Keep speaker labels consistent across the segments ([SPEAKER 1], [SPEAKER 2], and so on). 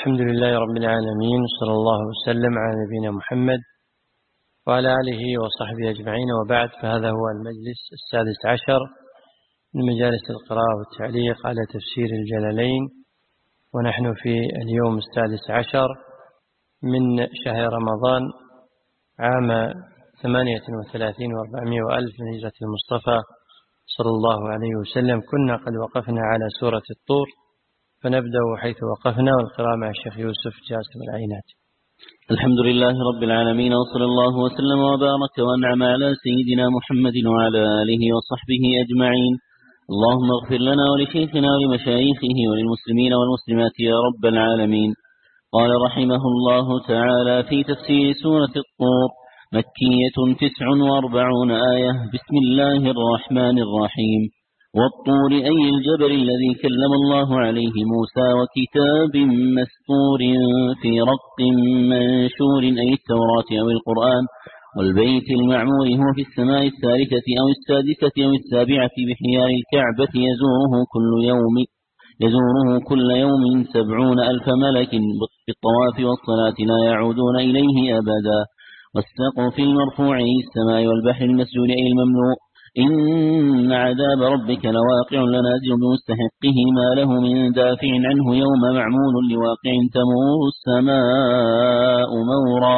[SPEAKER 1] الحمد لله رب العالمين، صلى الله وسلم على نبينا محمد وعلى آله وصحبه أجمعين، وبعد، فهذا هو المجلس 16 من مجالس القراءة والتعليق على تفسير الجلالين، ونحن في اليوم 16 من شهر رمضان عام 38 و400 ألف من هجرة المصطفى صلى الله عليه وسلم. كنا قد وقفنا على سورة الطور، فنبدأ حيث وقفنا، والقراءة مع الشيخ يوسف جاسم العينات.
[SPEAKER 2] الحمد لله رب العالمين، وصلى الله وسلم وبارك وانعم على سيدنا محمد وعلى آله وصحبه أجمعين. اللهم اغفر لنا ولشيخنا ولمشايخه وللمسلمين والمسلمات يا رب العالمين. قال رحمه الله تعالى في تفسير سورة الطور: مكية 49 آية. بسم الله الرحمن الرحيم. والطور أي الجبل الذي كلم الله عليه موسى، وكتاب مسطور في رق منشور أي التوراة أو القرآن، والبيت المعمور هو في السماء الثالثة أو السادسة أو السابعة بحيار الكعبة، يزوره كل يوم 70,000 ملك بالطواف والصلاة لا يعودون إليه أبدا. والسقف المرفوع أي السماء، والبحر المسجور أي المملوء. إن عذاب ربك لواقع لنازل بمستحقه ما له من دافع عنه يوم معمول لواقع تمور السماء مورا.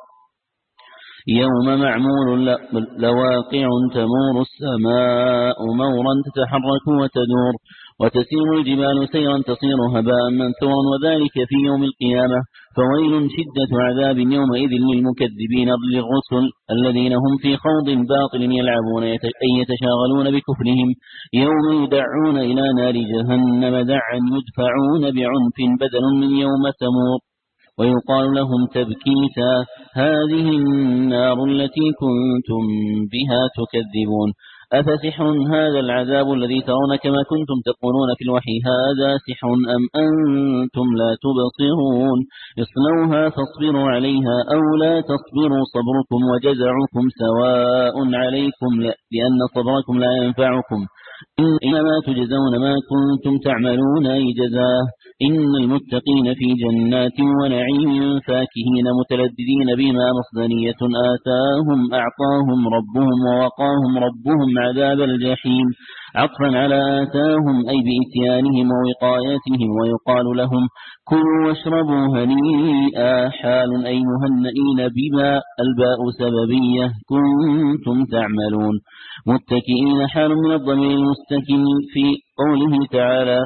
[SPEAKER 2] يوم معمول لواقع تمور السماء مورا تتحرك وتدور، وتسير الجبال سيرا تصير هباء منثورا، وذلك في يوم القيامة. فويل شدة عذاب يومئذ للمكذبين للرسل الذين هم في خوض باطل يلعبون أي يتشاغلون بكفرهم. يوم يدعون إلى نار جهنم دعا يدفعون بعنف بدل من يوم تمور، ويقال لهم تبكيتا هذه النار التي كنتم بها تكذبون. أفسحر هذا العذاب الذي ترون كما كنتم تقولون في الوحي هذا سحر أم أنتم لا تبصرون. اصلوها فاصبروا عليها أو لا تصبروا صبركم وجزعكم سواء عليكم لأن صبركم لا ينفعكم، إنما تجزون ما كنتم تعملون أي جزاه. إن المتقين في جنات ونعيم فاكهين متلذذين بما مصدرية آتاهم أعطاهم ربهم ووقاهم ربهم عذاب الجحيم، عطفا على آتاهم أي بإتيانهم ووقايتهم. ويقال لهم كلوا واشربوا هنيئا حال أي مهنئين بما الباء سببية كنتم تعملون. متكئين حال من الضمير المستكن في قوله تعالى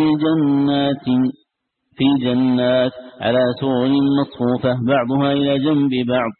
[SPEAKER 2] في جنات على سرر مصفوفة بعضها إلى جنب بعض.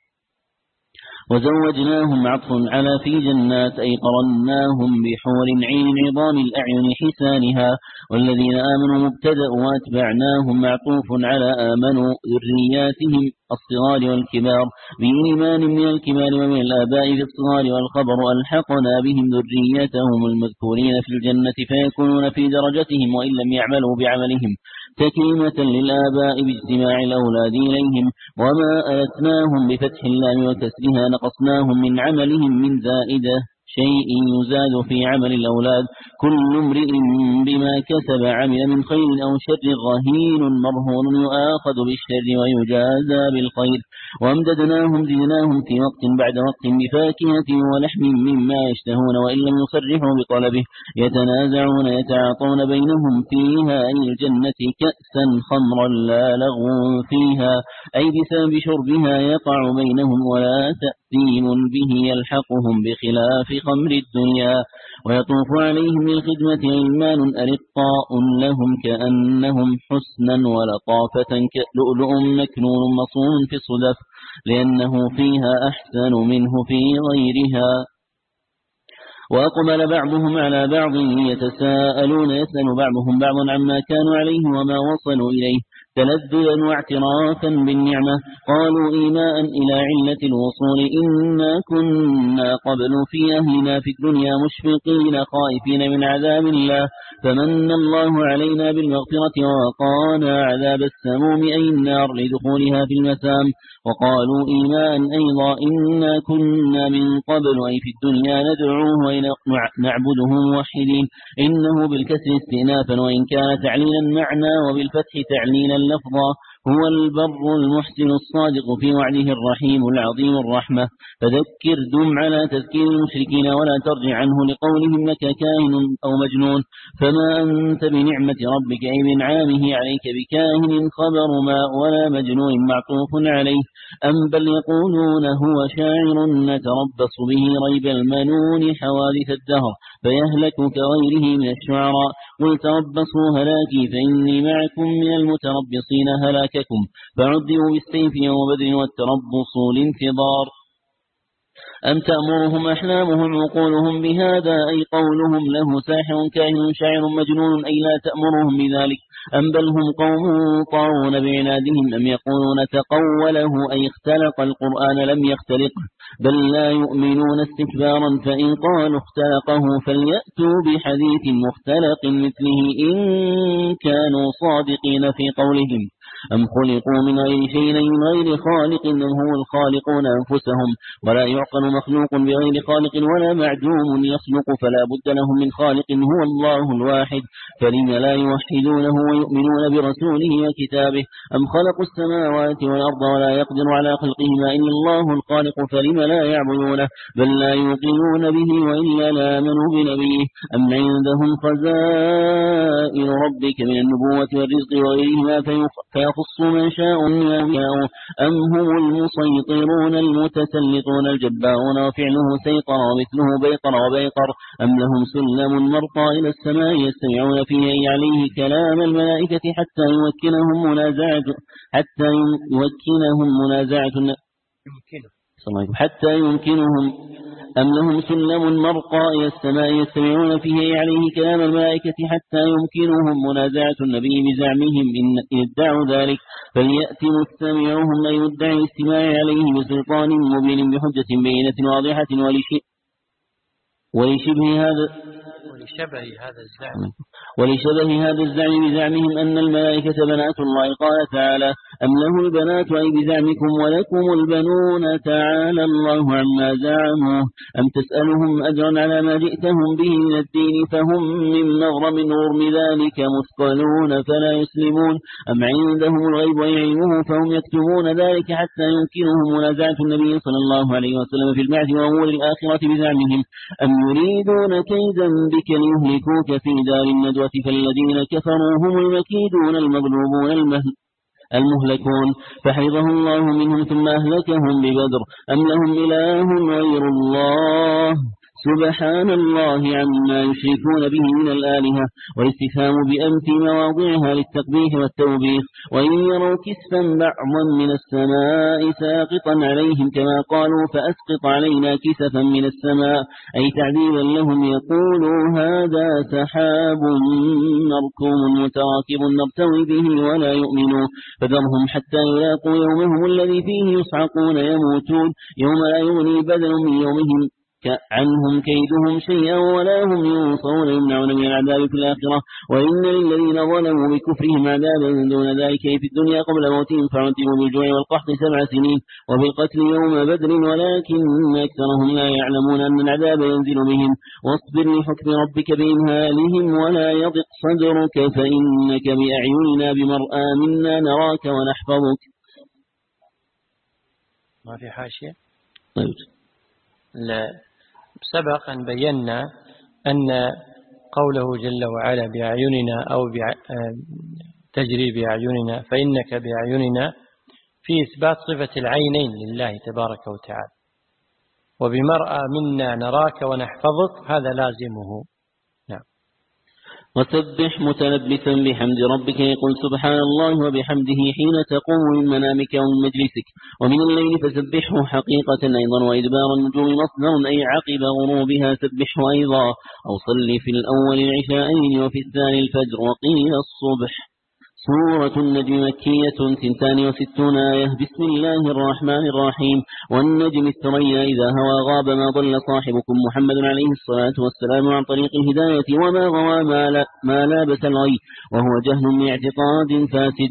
[SPEAKER 2] وزوجناهم عطف على في جنات أي قرناهم بحور عين عظام الأعين حسانها. والذين آمنوا مبتدأ واتبعناهم معطوف على آمنوا ذرياتهم الصغار والكبار بإيمان من الكبار ومن الآباء في الصغار، والخبر ألحقنا بهم ذريتهم المذكورين في الجنة فيكونون في درجتهم وإن لم يعملوا بعملهم، تكريمة للآباء باجتماع الأولاد إليهم. وما ألتناهم بفتح اللام وكسرها نقصناهم من عملهم من زائدة شيء يزاد في عمل الأولاد. كل امرئ بما كسب عمل من خير أو شر رهين مرهون يؤاخذ بالشر ويجازى بالخير. وامددناهم زدناهم في وقت بعد وقت بفاكهة ولحم مما يشتهون وإن لم يصرحوا بطلبه. يتنازعون يتعاطون بينهم فيها أي الجنة كأسا خمرا لا لغو فيها أي بسبب شربها يقع بينهم ولا تأثيم به يلحقهم بخلاف خمر الدنيا. ويطوف عليهم للخدمة غلمان أرقاء لهم كأنهم حسنا ولطافة كلؤلؤ مكنون مصون في الصدف لأنه فيها أحسن منه في غيرها. وأقبل بعضهم على بعض يتساءلون يسأل بعضهم بعضا عما كانوا عليه وما وصلوا إليه تلذذا واعترافا بالنعمة. قالوا إيماء إلى علة الوصول إنا كنا قبل في أهلنا في الدنيا مشفقين خائفين من عذاب الله فمن الله علينا بالمغفرة ووقانا عذاب السموم أي النار لدخولها في المسام. وقالوا إيماء أيضا إنا كنا من قبل أي في الدنيا ندعوه ونعبده موحدين. إنه بالكسر استئنافا وإن كان تعليلا معنى وبالفتح تعليلا لفظا. هو البر المحسن الصادق في وعده الرحيم العظيم الرحمة. فذكر دم على تذكير المشركين ولا ترجع عنه لقولهم لك كاهن أو مجنون. فما أنت بنعمة ربك أي بإنعامه عليك بكاهن خبر ما ولا مجنون معطوف عليه. أم بل يقولون هو شاعر نتربص به ريب المنون حوادث الدهر فيهلك كغيره من الشعراء. قل تربصوا هلاكي فإني معكم من المتربصين هلاككم. فعذبوا بالسيف يوم بدر والتربص الانتظار. أم تأمرهم أحلامهم عقولهم بهذا أي قولهم له ساحر كاهن شاعر مجنون أي لا تأمرهم بذلك. أم بل هم قوم طاغون بعنادهم. أم يقولون تقوله أي اختلق القرآن لم يختلقه. بل لا يؤمنون استكبارا فإن قالوا اختلقه فليأتوا بحديث مختلق مثله إن كانوا صادقين في قولهم. أم خلقوا من غير شيء من غير خالق أم هم الخالقون أنفسهم. ولا يعقل مخلوق بغير خالق ولا معدوم يخلق فلا بد لهم من خالق هو الله الواحد. فلم لا يوحدونه ويؤمنون برسوله وكتابه. أم خلقوا السماوات والأرض ولا يقدر على خلقهما إلا الله الخالق فلم لا يعبدونه. بل لا يوقنون به وإلا لا آمنوا بنبيه. أم عندهم خزائن ربك من النبوة والرزق وغيرهما فيخص من شاء أم هم المسيطرون المتسلطون الجبارون وفعله سيطر ومثله بيقر وبيقر. أم لهم سلم مرقى إلى السماء يستمعون فيه عليه كلام الملائكة حتى يمكنهم أم لهم سلم مرقى إلى السماء يستمعون فيه عليه كلام الملائكة حتى يمكنهم منازعة النبي بزعمهم إن ادعوا ذلك. فليأتي مستمعهم أي مدعي الاستماع عليه بسلطان مبين بحجة بينة واضحة ولشبه هذا الزعم بزعمهم أن الملائكة بنات الله. قال تعالى أم له البنات أي بزعمكم ولكم البنون تعالى الله عما زعموه. أم تسألهم أجرا على ما جئتهم به من الدين فهم من مغرم ورم ذلك مثقلون فلا يسلمون. أم عندهم الغيب وعلمه فهم يكتبون ذلك حتى يمكنهم منازعة النبي صلى الله عليه وسلم في البعث وأمور الآخرة بزعمهم. أم يريدون كيدا بك ليهلكوك في دار الندوة فالذين كفروا هم المكيدون المغلوبون المهلكون. فحفظه الله منهم ثم أهلكهم ببدر. أم لهم إله غير الله سبحان الله عما يشركون به من الآلهة. والاستفهام بأم في مواضعها للتقبيح والتوبيخ. وإن يروا كسفا بعضا من السماء ساقطا عليهم كما قالوا فأسقط علينا كسفا من السماء أي تعذيبا لهم يقولوا هذا سحاب مركوم متراكب نرتوي به ولا يؤمنون. فذرهم حتى يلاقوا يومهم الذي فيه يصعقون يموتون يوم لا يغني بدل من يومهم عنهم كيدهم شيئا ولا هم ينصرون يمنعون من العذاب في الآخرة. وإن للذين ظلموا بكفرهم عذابا دون ذلك في الدنيا قبل موتهم فعذبوا بالجوع والقحط 7 سنين وبالقتل يوم بدر ولكن أكثرهم لا يعلمون أن العذاب ينزل بهم. واصبر لحكم ربك بإمهالهم ولا يضق صدرك فإنك بأعيننا بمرآ منا نراك ونحفظك.
[SPEAKER 1] ما في حاشية؟
[SPEAKER 2] طيب.
[SPEAKER 1] لا سبق أن بينا أن قوله جل وعلا بأعيننا أو تجري بأعيننا فإنك بأعيننا في إثبات صفة العينين لله تبارك وتعالى. وبمرأى منا نراك ونحفظك هذا لازمه. نعم.
[SPEAKER 2] وسبح متلبسا بحمد ربك يقول سبحان الله وبحمده حين تقوم من منامك ومن مجلسك. ومن الليل فسبحه حقيقة أيضا وإدبار النجوم مصدر أي عقب غروبها سبحه أيضا. أو صلي في الأول العشاءين وفي الثاني الفجر وقيل الصبح. سورة النجم مكية 62 آية. بسم الله الرحمن الرحيم. والنجم الثريا إذا هوى غاب ما ضل صاحبكم محمد عليه الصلاة والسلام عن طريق الهداية وما غوى ما لابس الغي وهو جهل من اعتقاد فاسد.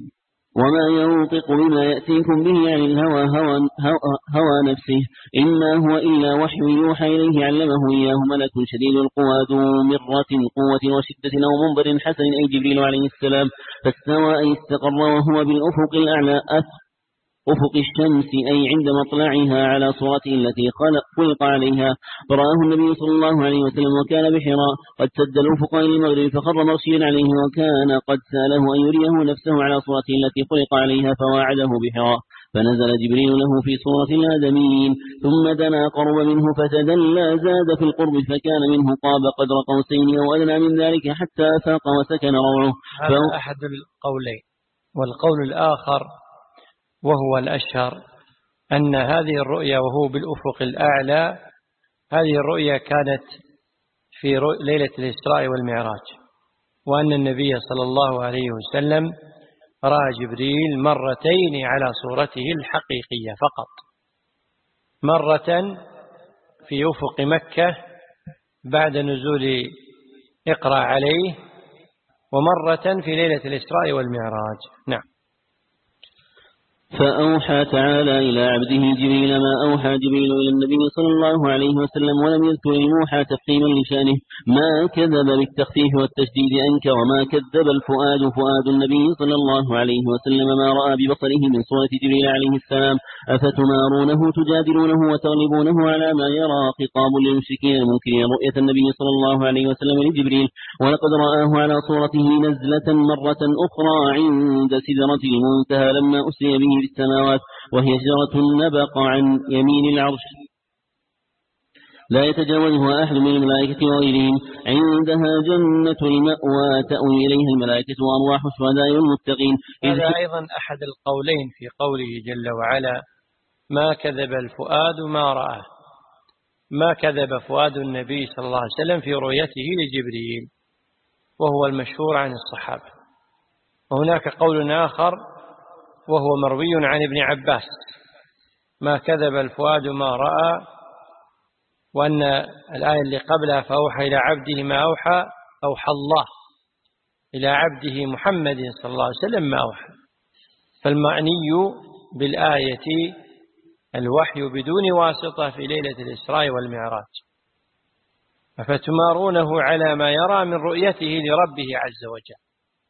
[SPEAKER 2] وما ينطق بما يأتيكم به عن الهوى هوى نفسه إما هو إلا وحي يوحى إليه علمه إياه ملك شديد القوى ذو مرة قوة وشدة أو منظر حسن أي جبريل عليه السلام فاستوى أي استقر وهو بالأفق الأعلى أفق الشمس أي عند مطلعها على صورته التي خلق عليها فرآه النبي صلى الله عليه وسلم وكان بحراء قد سد الأفق إلى المغرب فخر مغشيا عليه وكان قد سأله أن يريه نفسه على صورته التي خلق عليها فواعده بحراء فنزل جبريل له في صورة الآدميين ثم دنا قرب منه فتدلى زاد في القرب فكان منه قاب قدر قوسين أو أدنى من ذلك حتى فاق وسكن روعه.
[SPEAKER 1] هذا أحد القولين. والقول الآخر وهو الأشهر أن هذه الرؤيا وهو بالأفق الأعلى هذه الرؤيا كانت في ليلة الإسراء والمعراج، وأن النبي صلى الله عليه وسلم رأى جبريل مرتين على صورته الحقيقية فقط، مرة في أفق مكة بعد نزول اقرأ عليه، ومرة في ليلة الإسراء والمعراج. نعم.
[SPEAKER 2] فأوحى تعالى إلى عبده جبريل ما أوحى جبريل إلى النبي صلى الله عليه وسلم ولم يذكر الموحى تفخيما لشأنه ما كذب بالتخفيف والتشديد أنكر وما كذب الفؤاد فؤاد النبي صلى الله عليه وسلم ما رأى ببصره من صورة جبريل عليه السلام أفتمارونه تجادلونه وتغلبونه على ما يرى خطاب للمشركين المنكرين رؤية النبي صلى الله عليه وسلم لجبريل ولقد رآه على صورته نزلة مرة أخرى عند سدرة المنتهى لما أسري به في السماوات وهي شجرة نبق عن يمين العرش لا يتجاوزها أحد من الملائكة وغيرهم عندها جنة المأوى تأوي إليها الملائكة وأرواح الشهداء والمتقين.
[SPEAKER 1] هذا أيضا أحد القولين في قوله جل وعلا ما كذب الفؤاد ما رآه، ما كذب فؤاد النبي صلى الله عليه وسلم في رؤيته لجبريل، وهو المشهور عن الصحابة. وهناك قول آخر وهو مروي عن ابن عباس ما كذب الفؤاد ما رأى، وأن الآية اللي قبلها فأوحى إلى عبده ما أوحى أوحى الله إلى عبده محمد صلى الله عليه وسلم ما أوحى. فالمعني بالآية الوحي بدون واسطة في ليلة الإسراء والمعراج، أفتمارونه على ما يرى من رؤيته لربه عز وجل.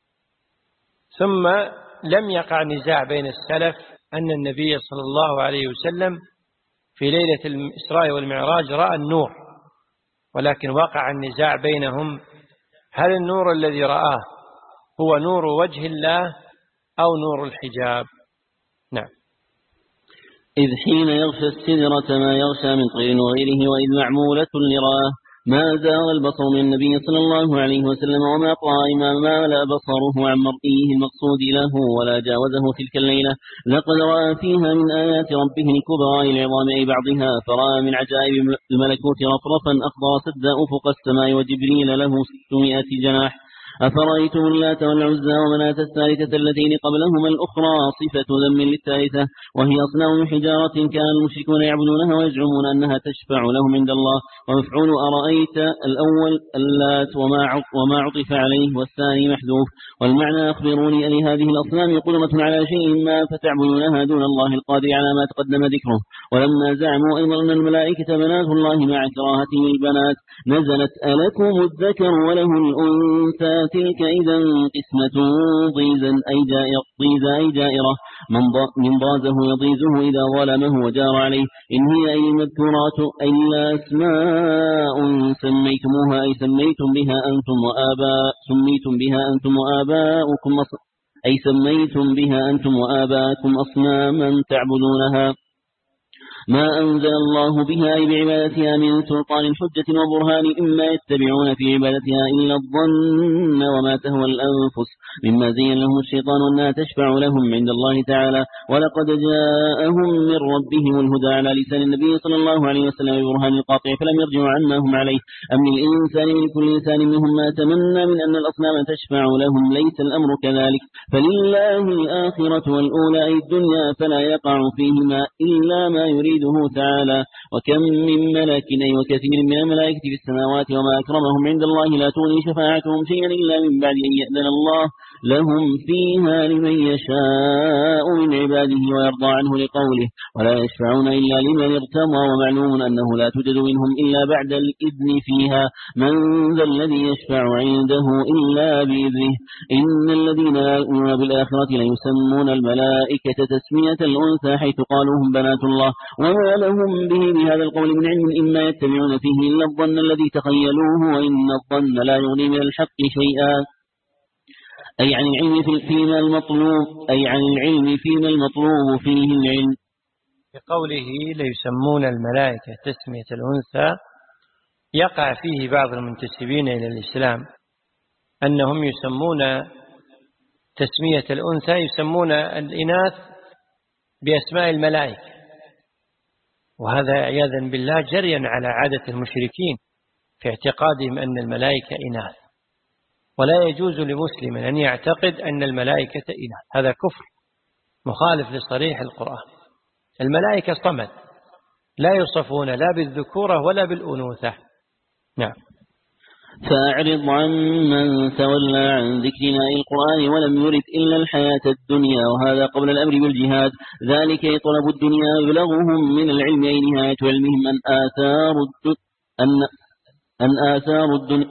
[SPEAKER 1] ثم لم يقع نزاع بين السلف أن النبي صلى الله عليه وسلم في ليلة الإسراء والمعراج رأى النور، ولكن وقع النزاع بينهم هل النور الذي رآه هو نور وجه الله أو نور الحجاب. نعم.
[SPEAKER 2] إذ حين يغشى السدرة ما يغشى من طير وغيره وإذ معمولة لراه ما زاغ البصر من النبي صلى الله عليه وسلم وما طغى ما لا بصره عن مرئيه المقصود له ولا جاوزه تلك الليلة لقد رأى فيها من آيات ربه الكبرى العظام أي بعضها فرأى من عجائب الملكوت رفرفا أخضر سد أفق السماء وجبريل له 600 جناح أفرأيتم اللات والعزى ومناة الثالثة اللتين قبلهما الأخرى صفة ذم للثالثة وهي أصنام حجارة كان المشركون يعبدونها ويزعمون أنها تشفع لهم عند الله ومفعول أرأيت الأول اللات وما عطف عليه والثاني محذوف والمعنى أخبروني أن هذه الأصنام قدرة على شيء ما فتعبدونها دون الله القادر على ما تقدم ذكره ولما زعموا أيضا أن الملائكة بنات الله مع كراهتهم البنات نزلت ألكم الذكر وله الأنثى تلك إذا قسمة ضيزا أي جائرة من ضازه يضيزه إذا ظلمه وجار عليه إن هي أي المذكورات إلا أسماء سميتموها أي سميتم بها أنتم وآباؤكم أصناما تعبدونها ما أنزل الله بها أي بعبادتها من سلطان حجة وبرهان إما يتبعون في عبادتها إلا الظن وما تهوى الأنفس مما زين لهم الشيطان أنها تشفع لهم عند الله تعالى ولقد جاءهم من ربهم الهدى على لسان النبي صلى الله عليه وسلم ببرهان القاطع فلم يرجعوا عما هم عليه أم للإنسان من كل إنسان منهم ما تمنى من أن الأصنام تشفع لهم ليس الأمر كذلك فلله الآخرة والأولى أي الدنيا فلا يقع فيهما إلا ما يريده تعالى وكم من ملك أي وكثير من الملائكة في السماوات وما أكرمهم عند الله لا تغني شفاعتهم شيئا إلا من بعد أن يأذن الله لهم فيها لمن يشاء من عباده ويرضى عنه لقوله ولا يشفعون إلا لمن ارتضى ومعلوم أنه لا توجد منهم إلا بعد الإذن فيها من ذا الذي يشفع عنده إلا بإذنه إن الذين لا يؤمنون بالآخرة ليسمون الملائكة تسمية الأنثى حيث قالوا هم بنات الله وما لهم به بهذا القول من علم إما يتبعون فيه إلا الظن الذي تخيلوه وإن الظن لا يغني من الحق شيئا أي عن العلم فيما المطلوب فيه العلم.
[SPEAKER 1] بقوله ليسمون الملائكة تسمية الأنثى يقع فيه بعض المنتسبين إلى الإسلام أنهم يسمون تسمية الأنثى يسمون الإناث بأسماء الملائكة، وهذا عياذا بالله جريا على عادة المشركين في اعتقادهم أن الملائكة إناث، ولا يجوز لمسلم أن يعتقد أن الملائكة إناث، هذا كفر مخالف لصريح القرآن. الملائكة صمد لا يوصفون لا بالذكورة ولا بالأنوثة. نعم.
[SPEAKER 2] فأعرض عن من تولى عن ذكرنا القرآن ولم يرد إلا الحياة الدنيا وهذا قبل الأمر بالجهاد ذلك طلب الدنيا يبلغهم من العلم أي نهاية علمهم أن آثار الدنيا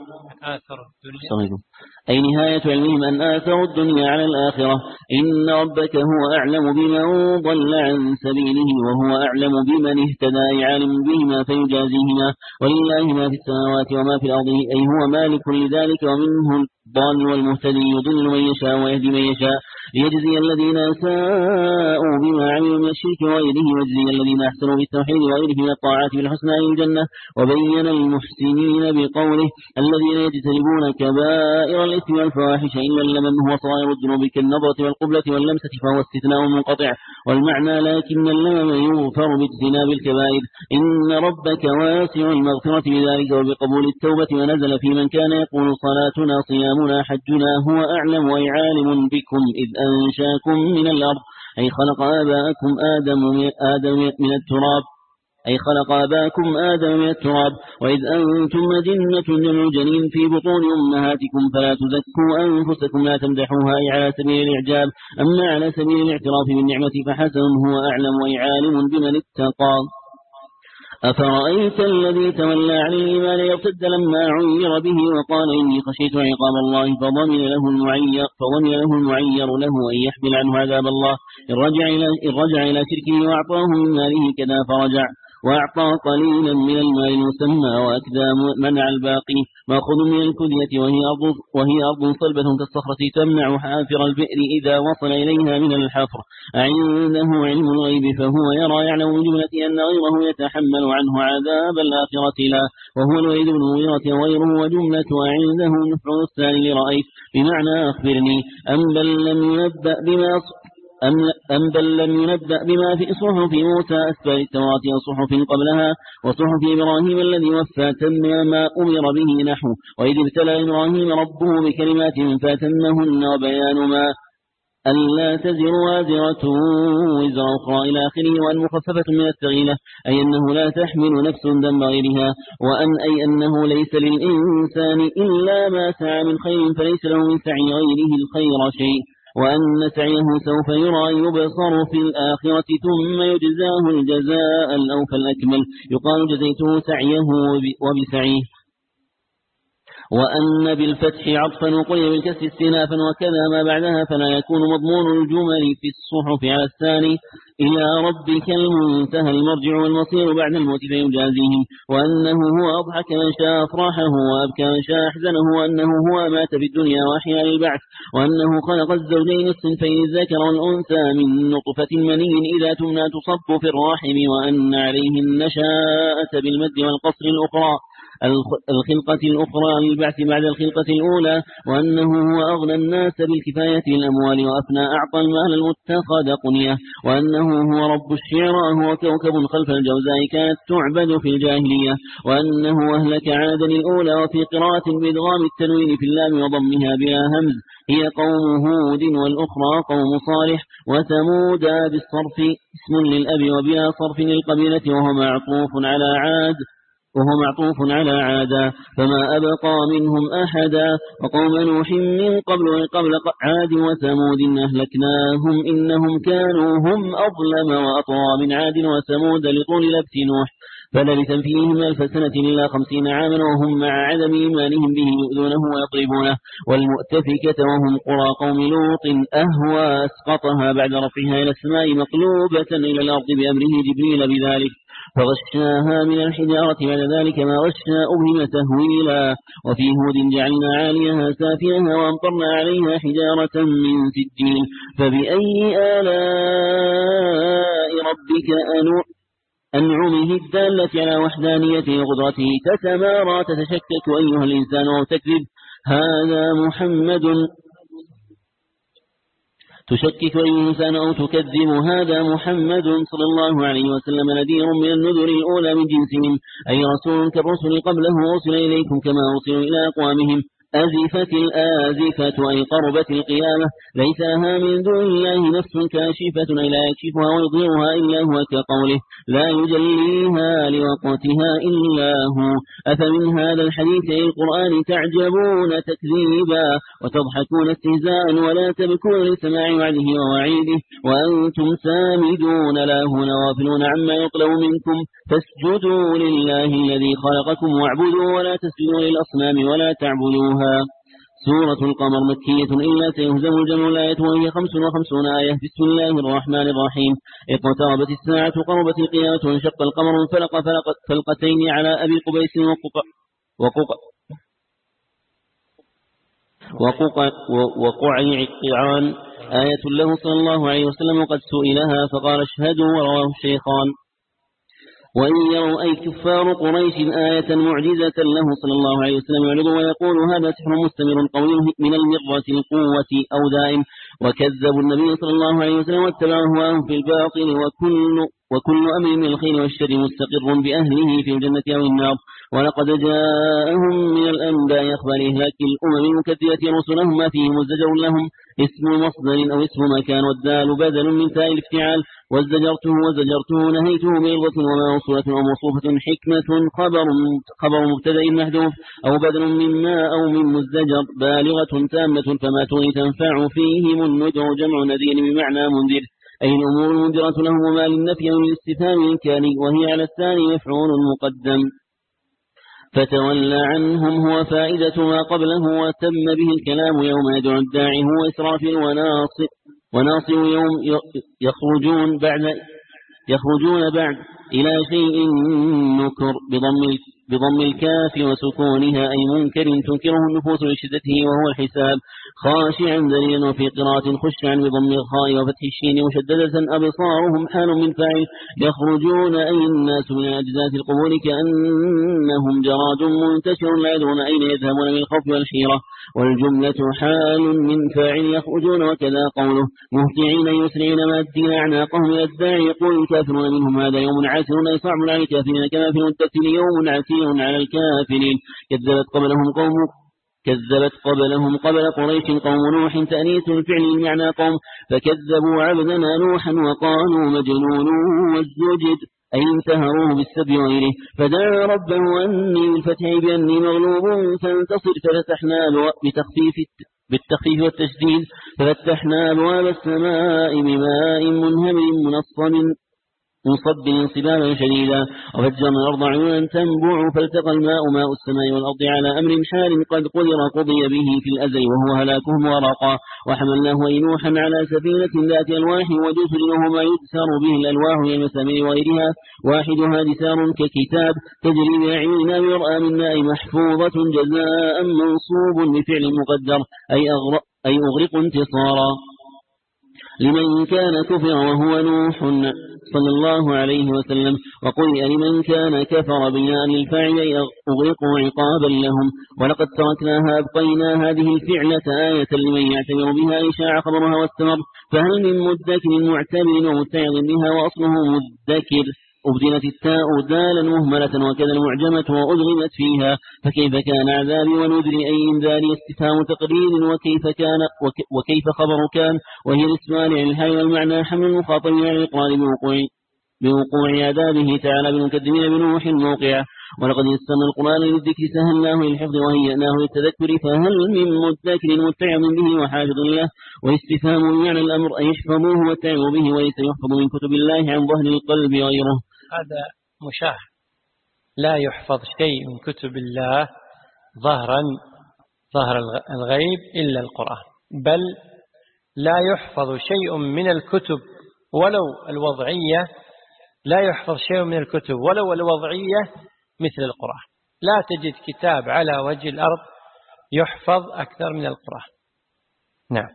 [SPEAKER 2] أي نهاية علمهم أن آثروا الدنيا على الآخرة إن ربك هو أعلم بمن ضل عن سبيله وهو أعلم بمن اهتدى عالم بهما فيجازيهما ولله ما في السماوات وما في الأرض أي هو مالك لذلك ومنه الضال والمهتدي يضل من يشاء ويهدي من يشاء ليجزي الذين ساءوا بما عملوا من الشرك وغيره ويجزي الذين أحسنوا بالتوحيد وغيره من الطاعات بالحسنى الجنة وبين المحسنين بقوله الذين يجتنبون كبائر الإثم والفواحش إلا لمن هو صغير الذنوب كالنظرة والقبلة واللمسة فهو استثناء منقطع والمعنى لكن اللمم يغفر باجتناب الكبائر إن ربك واسع المغفرة بذلك وبقبول التوبة ونزل في من كان يقول صلاتنا صيامنا حجنا هو أعلم وعالم بكم إذ أنشاكم من الأرض أي خلق آباءكم آدم من التراب وإذ أنتم جنة جمع جنين في بطون أمهاتكم فلا تزكوا أنفسكم لا تمدحوها أي على سبيل الإعجاب أما على سبيل الاعتراف بالنعمة فحسن هو أعلم وعالم بمن اتقى. أفرأيت الذي تولى عن الإيمان يرتد لما عير به وقال إني خشيت عقاب الله فضمن له المعير له أن يحمل عنه عذاب الله إن رجع إلى شركه وأعطاه من ماله كذا فرجع وأعطى قليلا من المال المسمى وأكدى منع الباقي مأخذ من الكدية وهي أرض صلبة كالصخرة تمنع حافر البئر إذا وصل إليها من الحفر عنده علم الغيب فهو يرى يعلم من جملة أن غيره يتحمل عنه عذاب الآخرة لا وهو الوليد بن المغيرة وغيره وجملة عنده نفع الثاني لرأيت بمعنى أخبرني أم بل لم ينبأ بما في صحف موسى أسفل التوراة وصحف قبلها وصحف إبراهيم الذي وفى تم ما أمر به نحو وإذ ابتلى إبراهيم ربه بكلمات فاتمهن وبيان ما ألا تزر وازرة وزر أخرى إلى آخره وأن مخففة من الثقيلة أي أنه لا تحمل نفس ذنب غيرها أي أنه ليس للإنسان إلا ما سعى من خير فليس له من سعي غيره الخير شيء وأن سعيه سوف يرى يبصر في الآخرة ثم يجزاه الجزاء الأوفى الأكمل يقال جزيته سعيه وبسعيه وأن بالفتح عطفا وقل بالكسر استنافا وكذا ما بعدها فلا يكون مضمون الجمل في الصحف على الثاني إلى ربك المنتهى المرجع والمصير بعد الموت فيجازيهم وأنه هو أضحك من شاء أفراحه وأبكى من شاء أحزنه وأنه هو مات في الدنيا وأحيا للبعث وأنه خلق الزوجين الصنفين الذكر والأنثى من نطفة مني إذا تمنى تصب في الرحم وأن عليه النشاءة بالمد والقصر الأخرى الخلقة الأخرى للبعث بعد الخلقة الأولى وأنه هو أغنى الناس بالكفاية الأموال وأفنى أعطى المال المتخذ قنية وأنه هو رب الشعرى هو كوكب خلف الجوزاء كانت تعبد في الجاهلية وأنه أهلك عادا الأولى وفي قراءة بإدغام التنوين في اللام وضمها بلا همز هي قوم هود والأخرى قوم صالح وثمود بالصرف اسم للأب وبلا صرف للقبيلة وهو معطوف على عاد وهو معطوف على عادا فما أبقى منهم أحدا وقوم نوح من قبل عاد وثمود أهلكناهم إنهم كانوا هم أظلم وأطغى من عاد وثمود لطول لبث نوح فلبث فيهم 1000 سنة إلا 50 عاما وهم مع عدم إيمانهم به يؤذونه ويضربونه والمؤتفكة وهم قرى قوم لوط أهوى أسقطها بعد رفعها إلى السماء مقلوبة إلى الأرض بأمره جبريل بذلك فغشاها من الحجارة بعد ذلك ما غشا أبهم تهويلا وفي هود جعلنا عاليها سافلها وأمطرنا عليها حجارة من سجيل فبأي آلاء ربك أنعمه الدالة على وحدانيته وقدرته تتمارى تتشكك أيها الإنسان وتكذب هذا محمد تشكك أيها الإنسان أو تكذب هذا محمد صلى الله عليه وسلم نذير من النذر الأولى من جنسهم أي رسول كالرسل قبله أرسل إليكم كما أرسلوا إلى أقوامهم أزفت الآزفة أي قربت القيامة ليس لها من دون الله نفس كاشفة أي لا يكشفها ويضيعها إلا هو كقوله لا يجليها لوقتها إلا هو أفمن هذا الحديث أي القرآن تعجبون تكذيبا وتضحكون استهزاء ولا تبكون لسماع وعده ووعيده وأنتم سامدون لا هنا غافلون عما يطلب منكم فاسجدوا لله الذي خلقكم واعبدوا ولا تسجدوا للأصنام ولا تعبدوها سورة القمر مكية إلا سيهزم الجمع الآية وهي 55 آية بسم الله الرحمن الرحيم اقتربت الساعة قربت القيامة وانشق القمر انفلق فلقتين على أبي قبيس وقعيقعان آية له صلى الله عليه وسلم وقد سئلها فقال اشهدوا ورواه الشيخان وإن يروا أي كفار قريش آية معجزة له صلى الله عليه وسلم يعرض ويقول هذا سحر مستمر قوي من المرة القوة أو دائم وكذبوا النبي صلى الله عليه وسلم واتبعوا هواه في الباطل وكل أمر من الخير والشر مستقر بأهله في الجنة أو النار ولقد جاءهم من الأنباء أخبار إهلاك الأمم المكذبة رسلهم ما فيه مزدجر لهم اسم مصدر أو اسم مكان والدال بدل من تاء الافتعال وزجرته نهيته بإلغة وموصولة أو موصوفة حكمة خبر مبتدأ محذوف أو بدل مما أو من مزدجر بالغة تامة فما تغني تنفع فيهم الندع جمع نذير بمعنى منذر أي الأمور المنذرة لهم وما للنفي من الاستفهام الإمكاني وهي على الثاني مفعول مقدم فتولى عنهم هو فائدة ما قبله وتم به الكلام يوم يدعو الداعي هو إسرافيل وناصر يوم يخرجون بعد إلى شيء نكر بضم الكاف وسكونها أي منكر تنكره النفوس لشدته وهو الحساب خاشعا ذليلا وفي قراءة خشعا بضم الخاء وفتح الشين مشددة أبصارهم حال من فاعل يخرجون أي الناس من أجزاء القبور كأنهم جراد منتشر لا يدرون أين يذهبون من الخوف والحيرة والجملة حال من فاعل يخرجون وكذا قوله مهتعين يسرعون مادين أعناقهم إلى الداعي يقول الكافرون منهم هذا يوم عاسر يصعب على الكافرين كما في المدثر يوم عسير على الكافرين كذبت قبلهم قبل قريش قوم نوح تأنيث الفعل المعنى قوم فكذبوا عبدنا نوحا وقالوا مجنون والزجد أي انتهروه بالسبي وغيره فدعا ربه أني بالفتح بأني مغلوب فانتصر ففتحنا بالتخفيف والتشديد ففتحنا أبواب السماء بماء منهمر منصب انصبابا شديدا وفجرنا الأرض عيونا تنبوع فالتقى الماء ماء السماء والأرض على أمر حال قد قضي به في الأزل وهو هلاكهم ورقا وحملناه نوحا على سفينة ذات ألواح وجسر وهما يدسر به الألواح من المسامير وغيرها واحدها دسار ككتاب تجري بأعيننا ويرأى منا أي محفوظة جزاء منصوب بفعل مقدر أي أغرق انتصارا لمن كان كفر وهو نوح صلى الله عليه وسلم وقل لمن كان كفر بناء الفاعل أغرقوا عقابا لهم ولقد تركناها أبقينا هذه الفعلة آية لمن يعتبر بها إشاع خبرها واستمر فهل من مدكر معتبر ومتعظ بها وأصله مدكر أبدلت التاء دالا مهملة وكذا المعجمة وأدغمت فيها فكيف كان عذابي ونذري أي إنذاري استفهام تقرير وكيف خبر كان وهي الاسمان عن الحال والمعنى حمل المخاطبين على الإقرار بوقوع عذابه تعالى بالمكذبين بنوح موقعه ولقد يسرنا القرآن للذكر سهلناه للحفظ وهيئناه للتذكر فهل من مدكر متعظ به وحافظ له. واستفهام بمعنى الأمر أن يحفظوه واتعظوا به وليس يحفظ من كتب الله عن ظهر القلب غيره.
[SPEAKER 1] هذا مشاح، لا يحفظ شيء من كتب الله ظهر الغيب إلا القرآن، بل لا يحفظ شيء من الكتب ولو الوضعية، لا يحفظ شيء من الكتب ولو الوضعية مثل القرآن. لا تجد كتاب على وجه الأرض يحفظ أكثر من القرآن. نعم.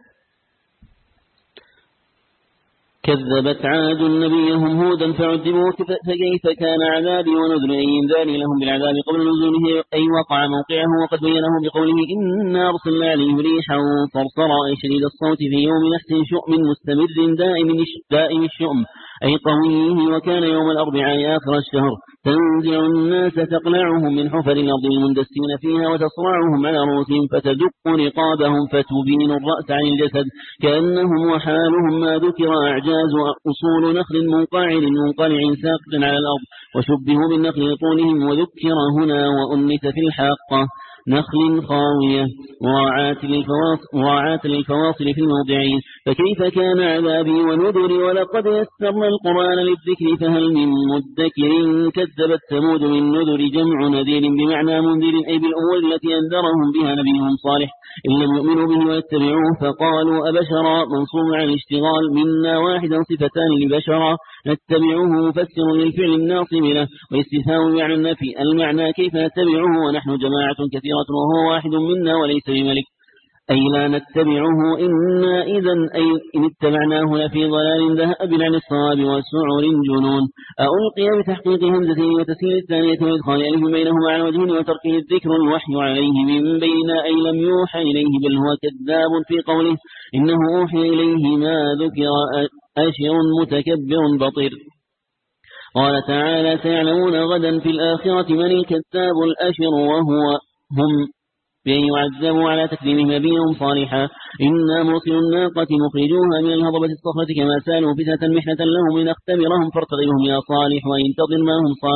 [SPEAKER 2] كذبت عاد نبيهم هودا فعذبوا فكيف كان عذابي ونذر أي إنذار لهم بالعذاب قبل نزوله أي وقع موقعه. وقد بينه بقوله إنا أرسلنا عليهم ريحا صرصرا أي شديد الصوت في يوم نحس شؤم مستمر دائم الشؤم أي قويه. وكان يوم الأربعاء آخر الشهر تنزع الناس تقلعهم من حفر الأرض المندسين فيها وتصرعهم على رؤوسهم فتدق رقابهم فتبين الرأس عن الجسد كأنهم وحالهم ما ذكر أعجاز أصول نخل منقلع ساقط على الأرض وشبهوا بالنخل لطولهم وذكر هنا وأنث في الحاقة نخل خاوية مراعاة للفواصل في الموضعين. فكيف كان عذابي ونذر. ولقد يسرنا القرآن للذكر فهل من مدكر. كذبت ثمود من نذر جمع نذير بمعنى منذر أي بالأمور التي أنذرهم بها نبيهم صالح إن لم يؤمنوا به ويتبعوه فقالوا أبشرا منصوب عن الاشتغال منا واحدا صفتان لبشرا نتبعوه مفسر للفعل الناصب له واستفهام معنى النفي المعنى كيف نتبعه ونحن جماعة كثيرة وهو واحد منا وليس بملك أي لا نتبعه إنا إذن أي إن اتبعناه لفي ضلال ذهب عن الصواب وسعر جنون. ألقي بتحقيق همزته وتسهيل الثانية وإدخال ألف بينهما على وجهين وتركه الذكر الوحي عليه من بين أي لم يوحى إليه بل هو كذاب في قوله إنه أوحي إليه ما ذكر أشر متكبر بطير. قال تعالى سيعلمون غدا في الآخرة من الكذاب الأشر وهو هم بأن يعذبوا على تكذيبهم نبيهم صالحا. إنا مرسل الناقة مخرجوها من الهضبة الصخرة كما سالوا فتنة محنة لهم لنختبرهم فارتقبهم يا صالح وانتظر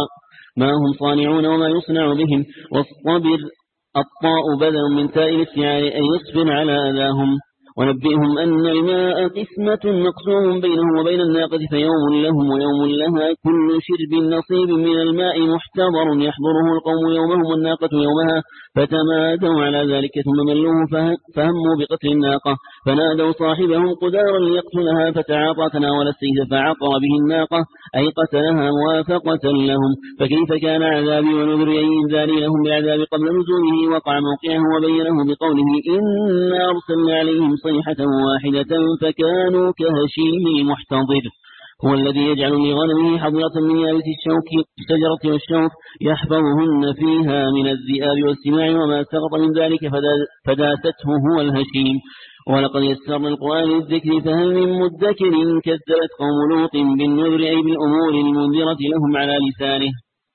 [SPEAKER 2] ما هم صانعون وما يصنع بهم واصطبر الطاء بدل من تاء الاستعار أن يصبر على أذاهم. ونبئهم أن الماء قسمة مقسوم بينهم وبين الناقة فيوم لهم ويوم لها كل شرب نصيب من الماء محتضر يحضره القوم يومهم والناقة يومها فتمادوا على ذلك ثم ملوه فهموا بقتل الناقة فنادوا صاحبهم قدارا ليقتلها فتعاطى تناول السيف فعقر به الناقة أي قتلها موافقة لهم. فكيف كان عذابي ونذر أي إنذاري لهم بالعذاب قبل نزوله وقع موقعه وبينه بقوله إنا أرسلنا عليهم صيحة واحدة فكانوا كهشيم المحتضر. هو الذي يجعل لغنمه حظيرة من يابس الشجرة والشوك يحفظهن فيها من الذئاب والسماع وما سقط من ذلك فداسته هو الهشيم. ولقد يسرنا القرآن للذكر فهل من مدكر. كذبت قوم لوط بالنذر أي بالأمور المنذرة لهم على لسانه.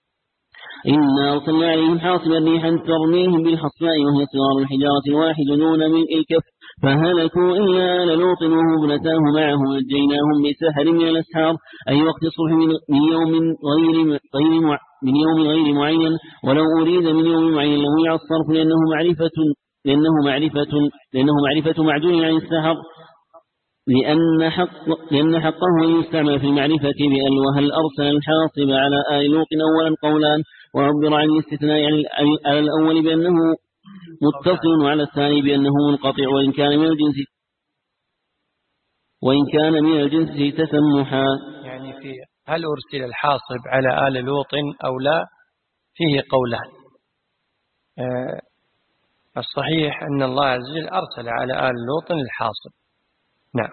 [SPEAKER 2] إنا أرسلنا عليهم حاصبا ريحا ترميهم بالحصباء وهي صغار الحجارة الواحد دون ملء الكف فهلكوا إلا آل لوط وهم ابنتاه معهم نجيناهم بسحر من الأسحار أي وقت الصبح من يوم غير معين ولو أريد من يوم معين لم الصرف لأنه معرفة معدول عن السحر لأن حقه يستعمل في المعرفة بأل. وهل أرسل الحاصب على آل لوط أولا قولان وعبر عن الاستثناء على الأول بأنه متصل وعلى الثاني بأنه منقطع وإن كان من الجنس تسمحا.
[SPEAKER 1] يعني في هل أرسل الحاصب على آل لوط أو لا فيه قولان. الصحيح أن الله عز وجل أرسل على آل لوط الحاصب. نعم.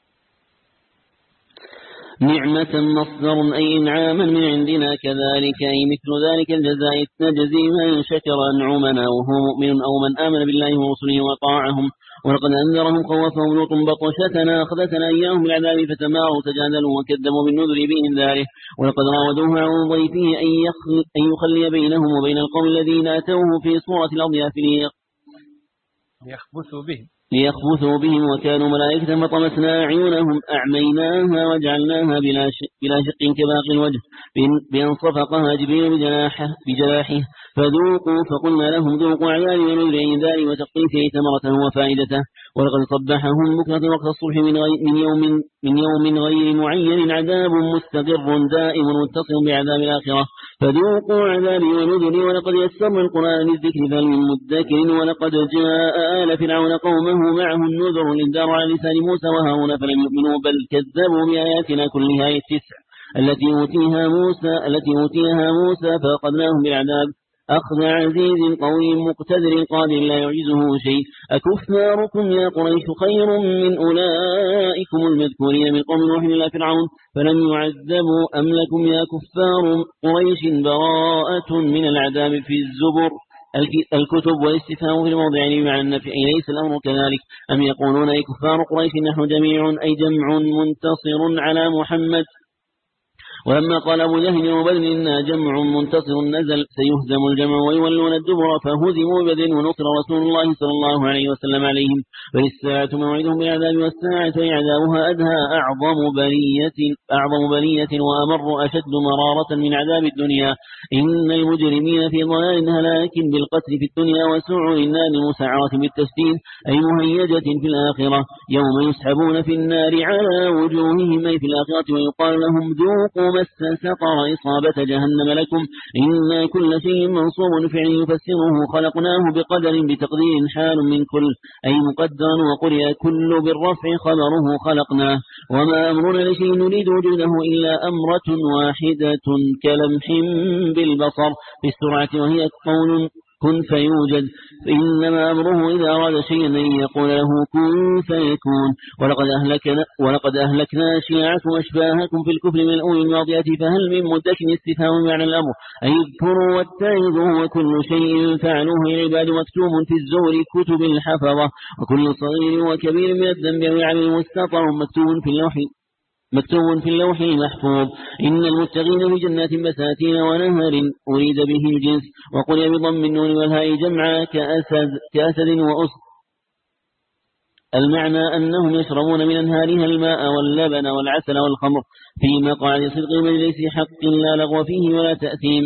[SPEAKER 2] نعمة مصدر أي إنعاما من عندنا كذلك أي مثل ذلك الجزاء نجزي من شكر أنعمنا وهو مؤمن أو من آمن بالله ورسله وطاعهم. ولقد أنذرهم خوفهم لوط بطشتنا أخذتنا إياهم بالعذاب فتماروا تجادلوا وكذبوا بالنذر بإنذاره. ولقد راودوه عن ضيفه أن يخلي بينهم وبين القوم الذين أتوه في صورة الأضياف
[SPEAKER 1] يخبثوا بهم
[SPEAKER 2] ليخبثوا بهم وكانوا ملائكة فطمسنا أعينهم أعميناها وجعلناها بلا شق كباقي الوجه بأن صفقها جبريل بجناحه فذوقوا فقلنا لهم ذوقوا عذابي ونذر إنذاري وتقطيفه ثمرته وفائدته ولقد صبحهم بكرة وقت الصبح من يوم غير معين عذاب مستقر دائم متصل بعذاب الآخرة فذوقوا عذابي ونذري ولقد يسرنا القرآن للذكر فهل من مدكر ولقد جاء آل فرعون قومه معه النذر للدار على لسان موسى وهارون فلم يؤمنوا بل كذبوا بآياتنا كلها التسع التي أوتيها موسى فأخذناهم بالعذاب أخذ عزيز قوي مقتدر قادر لا يعجزه شيء أكفاركم يا قريش خير من أولئكم المذكورين من قوم نوح إلى فرعون فلم يعذبوا أم لكم يا كفار قريش براءة من العذاب في الزبر الكتب والاستفهام في الموضعين مع النفي ليس الأمر كذلك أم يقولون أي كفار قريش نحن جميع أي جمع منتصر على محمد ولما قال أبو جهل وبدر إنا جمع منتصر نزل سيهزم الجمع ويولون الدبر فهزموا بدر ونصر رسول الله صلى الله عليه وسلم عليهم فالساعة موعدهم بالعذاب والساعة عذابها أدهى أعظم بلية وأمر أشد مرارة من عذاب الدنيا إن المجرمين في ضلال هلاك بالقتل في الدنيا وسعر النار مسعرة بالتسديد أي مهيجة في الآخرة يوم يسحبون في النار على وجوههم أي في الآخرة ويقال لهم ذوقوا مس سقر إصابة جهنم لكم إن كل شيء منصوب فعل يفسره خلقناه بقدر بتقدير حال من كل أي مقدر وقرئ كل بالرفع خبره خلقناه وما أمرنا لشيء نريد وجوده إلا أمرة واحدة كلمح بالبصر بالسرعة وهي قول كن فيوجد إنما أمره إذا أراد شيئا أن يقول له كن فيكون ولقد أهلكنا شيعكم وأشباهكم في الكفر من الأول الماضية فهل من مدكر استفهام معنى الأمر أي اذكروا واتعظوا وكل شيء فعلوه العباد مكتوب في الزور كتب الحفظة وكل صغير وكبير من الذنب والعمل المستطر مكتوب في اللوح المحفوظ إن المتقين في جنات بساتين ونهر أريد به الجنس وقل بضم النون والهاء جمعا كأسد وأسد المعنى أنهم يشربون من أنهارها الماء واللبن والعسل والخمر في مقعد صدق مجلس حق لا لغو فيه ولا تأثيم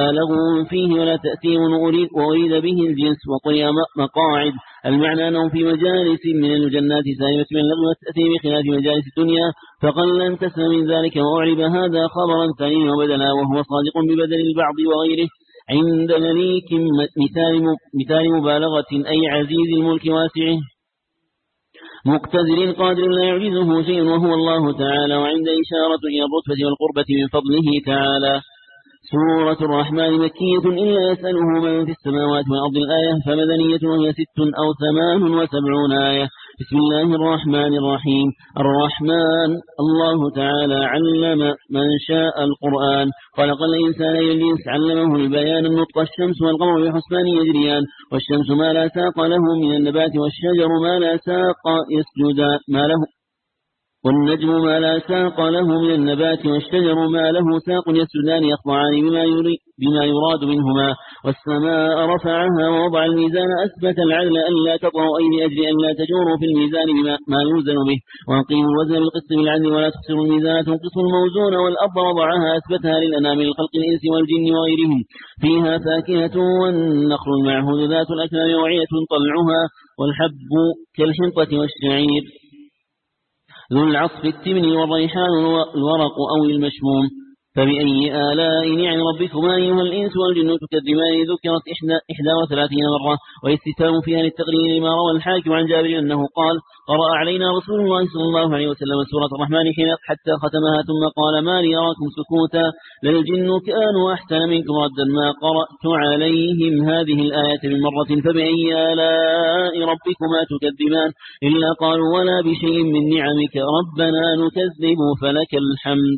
[SPEAKER 2] وأريد به الجنس وقل مقاعد المعنى أنهم في مجالس من الجنات سائمة من اللغو والتأثيم خلاف مجالس الدنيا فقل أن تسمى من ذلك وأعرب هذا خبرا ثانيا وبدلا وهو صادق ببدل البعض وغيره عند مليك مثال مبالغة أي عزيز الملك واسعه مقتدر قادر لا يعجزه شيء وهو الله تعالى وعند إشارة إلى الرتبة والقربة من فضله تعالى سورة الرحمن مكية إلا يسأله من في السماوات والأرض الآية فمدنية وهي 6 أو 78 آية بسم الله الرحمن الرحيم الرحمن الله تعالى علم من شاء القرآن خلق الإنسان والجنس علمه البيان النطق الشمس والقمر بحسبان يجريان والشمس ما لا ساق له من النبات والشجر ما لا ساق يسجدان ما له والنجم ما لا ساق له من النبات والشجر ما له ساق يسجدان يخضعان بما يراد منهما والسماء رفعها ووضع الميزان أثبت العدل ألا تطغوا أي لأجل أن لا تجوروا في الميزان بما يوزن به وأقيموا الوزن بالقسط بالعدل ولا تخسروا الميزان تنقصوا الموزون والأرض وضعها أثبتها للأنام لخلق الإنس والجن وغيرهم فيها فاكهة والنخل المعهود ذات الأكمام وعية طلعها والحب كالحنطة والشعير ذو العصف التمن والريحان الورق أو المشموم فبأي آلاء نعم ربكما أيها الإنس والجن تكذبان ذكرت 31 مرة والاستفهام فيها للتقرير لما روى الحاكم عن جابر أنه قال قرأ علينا رسول الله صلى الله عليه وسلم سورة الرحمن حتى ختمها ثم قال ما لي أراكم سكوتا للجن كانوا أحسن منكم ردا ما قرأت عليهم هذه الآية من مرة فبأي آلاء ربكما تكذبان إلا قالوا ولا بشيء من نعمك ربنا نكذب فلك الحمد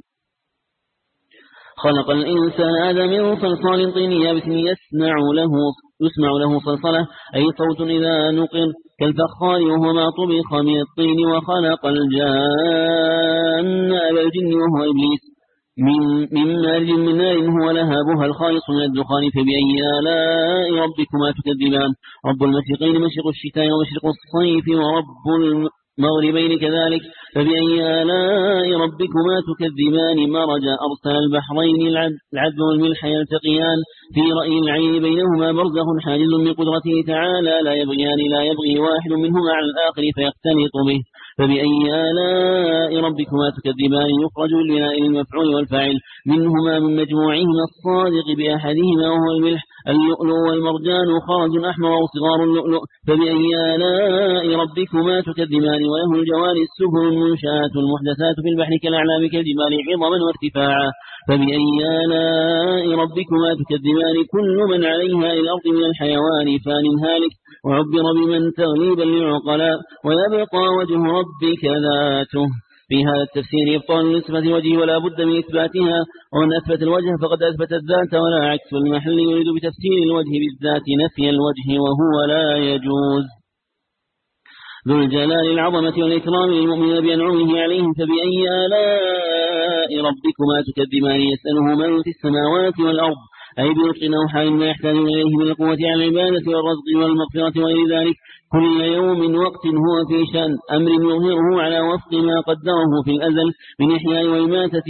[SPEAKER 2] خلق الإنسان آدم من صلصال طين يابس يسمع له صلصلة أي صوت إذا نقر كالفخار وهو ما طبخ من الطين وخلق الجان أبا الجن وهو إبليس من مارج من نار هو لهابها الخالص من الدخان فبأي آلاء ربكما تكذبان رب المشرقين مشرق الشتاء ومشرق الصيف ورب المغربين كذلك فبأي آلاء ربكما تكذبان مرج أرسل البحرين العذب والملح يلتقيان في رأي العين بينهما برزخ حاجز من قدرته تعالى لا يبغي واحد منهما على الآخر فيختلط به فبأي آلاء ربكما تكذبان يخرج بالبناء للمفعول والفاعل منهما من مجموعهما الصادق بأحدهما وهو الملح اللؤلؤ والمرجان خرج أحمر وصغار اللؤلؤ فبأي آلاء ربكما تكذبان وله الجوار السفن المنشآت المحدثات في البحر كالأعلام كالجبال عظما وارتفاعا فبأي آلاء ربكما تكذبان كل من عليها للأرض من الحيوان فان هالك وعبر بمن تغليبا للعقلاء ويبقى وجه ربك ذاته. في هذا التفسير يبطل نسبة الوجه ولا بد من إثباتها ومن أثبت الوجه فقد أثبت الذات ولا عكس المحل يريد بتفسير الوجه بالذات نفي الوجه وهو لا يجوز. ذو الجلال العظمة والإكرام للمؤمنين بأنعمه عليهم فبأي آلاء ربكما تكذبان يسأله من في السماوات والأرض أي برزق أو حال ما يحتاج إليه من القوة على العبادة والرزق والمغفرة وغير ذلك كل يوم وقت هو في شأن أمر يظهره على وفق ما قدره في الأزل من إحياء وإماتة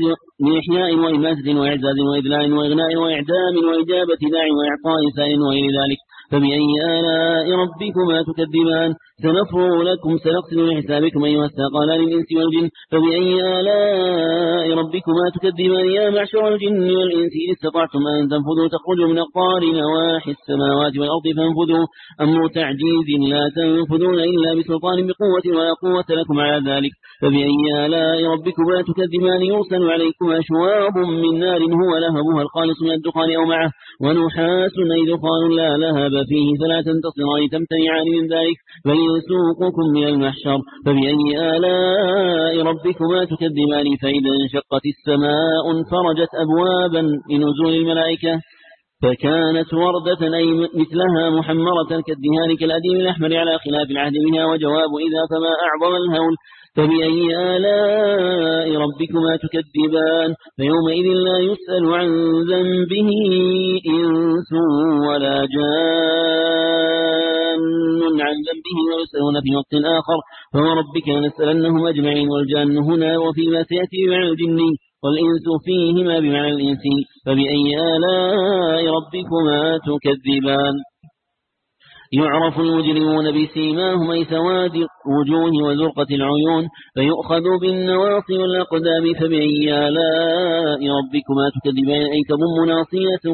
[SPEAKER 2] وإعزاز وإذلال وإغناء وإعدام وإجابة داع وإعطاء سائل وغير ذلك فبأي آلاء ربكما تكذبان سنفرغ لكم سنقصد لحسابكم أيها الثقلان الإنس والجن فبأي آلاء ربكما تكذبان يا معشر الجن والإنس إن استطعتم أن تنفذوا تخرجوا من أقطار نواحي السماوات والأرض فانفذوا أمر تعجيز لا تنفذون إلا بسلطان بقوة ولا قوة لكم على ذلك فبأي آلاء ربكما تكذبان يرسل عليكما شواب من نار هو لهبها الخالص من الدخان أو معه ونحاس أي دخان لا لهب فيه فلا تنتصران تمتنعان من ذلك فيسوقكم من المحشر فبأي آلاء ربكما تكذبان فإذا انشقت السماء انفرجت أبوابا لنزول الملائكة فكانت وردة أي مثلها محمرة كالدهان كالأديم الأحمر على خلاف العهد بها وجواب إذا فما أعظم الهول فبأي آلاء ربكما تكذبان فيومئذ لا يسأل عن ذنبه إنس ولا جان عن ذنبه ويسألون في وقت آخر فوربك لنسألنهم أجمعين والجان هنا وفيما سيأتي مع الجن والإنس فيهما بمعنى الإنس فبأي آلاء ربكما تكذبان يعرف المجرمون بسيماهم أي سواد الوجوه وزرقة العيون فيؤخذ بالنواصي والأقدام فبأي آلاء ربكما تكذبان أي تضم ناصية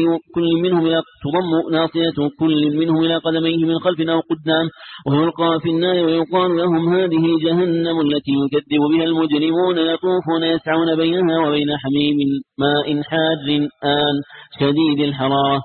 [SPEAKER 2] كل منهم إلى قدميه من خلف أو قدام ويلقى في النار ويقال لهم هذه جهنم التي يكذب بها المجرمون يطوفون يسعون بينها وبين حميم ماء حار آن شديد الحرارة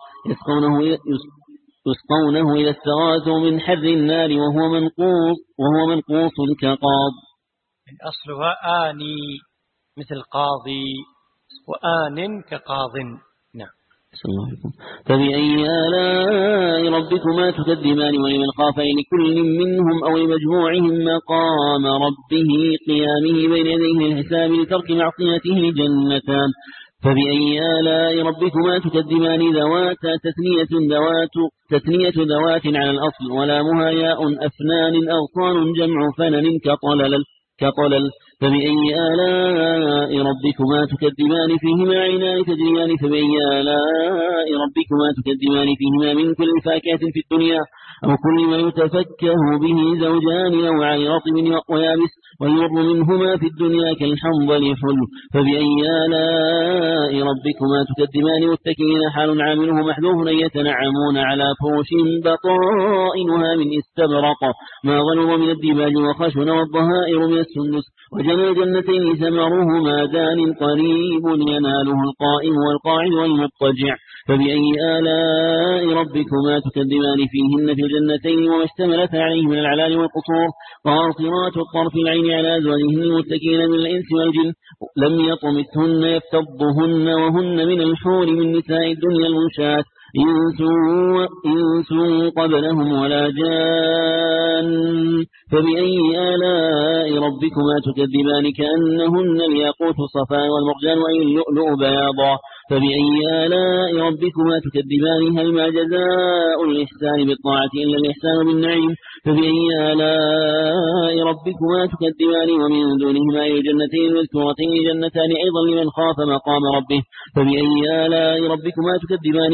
[SPEAKER 2] يسقونه إلى السغاث من حر النار وهو منقوص كقاض
[SPEAKER 1] أصلها آني مثل قاضي وآن كقاض. نعم.
[SPEAKER 2] فبأي آلاء ربكما تكذبان ولمن خاف لكل منهم أو لمجموعهم مقام ربه قيامه بين يديه الحساب لترك معصيته جنتان فبأي آلاء ربكما تكذبان ذواتا تثنية ذوات على الأصل ولا مهاياء أفنان أغصان جمع فنن كطلل فبأي آلاء ربكما تكذبان فيهما عينان تجريان فبأي آلاء ربكما تكذبان فيهما من كل فاكهة في الدنيا أو كل ما يتفكه به زوجان أو عن رطب ويابس ويمر منهما في الدنيا كالحنظل حلو فبأي آلاء ربكما تكذبان متكئين حال عامله محذوف أن يتنعمون على فروش بطائنها من استبرق ما غلظ من الدباج وخشن والضهائر من السندس وجنى الجنتين ثمرهما دان قريب يناله القائم والقاعد والمضطجع فبأي آلاء ربكما تكذبان فيهن في الجنتين وما اشتملت عليه من العلال والقصور قاصرات الطرف العين على أزواجهن المتكئين من الإنس والجن لم يطمثهن يفتضهن وهن من الحور من نساء الدنيا المنشآت إنس قبلهم ولا جان فبأي آلاء ربكما تكذبان كأنهن الياقوت صفاء والمرجان واللؤلؤ بياضا فبأي آلاء ربكما تكذبان هل ما جزاء الإحسان بالطاعة إلا الإحسان بالنعيم فبأي آلاء ربكما تكذبان ومن دونهما الجنتين المذكورتين جنتان أيضا لمن خاف مقام ربه فبأي آلاء ربكما تكذبان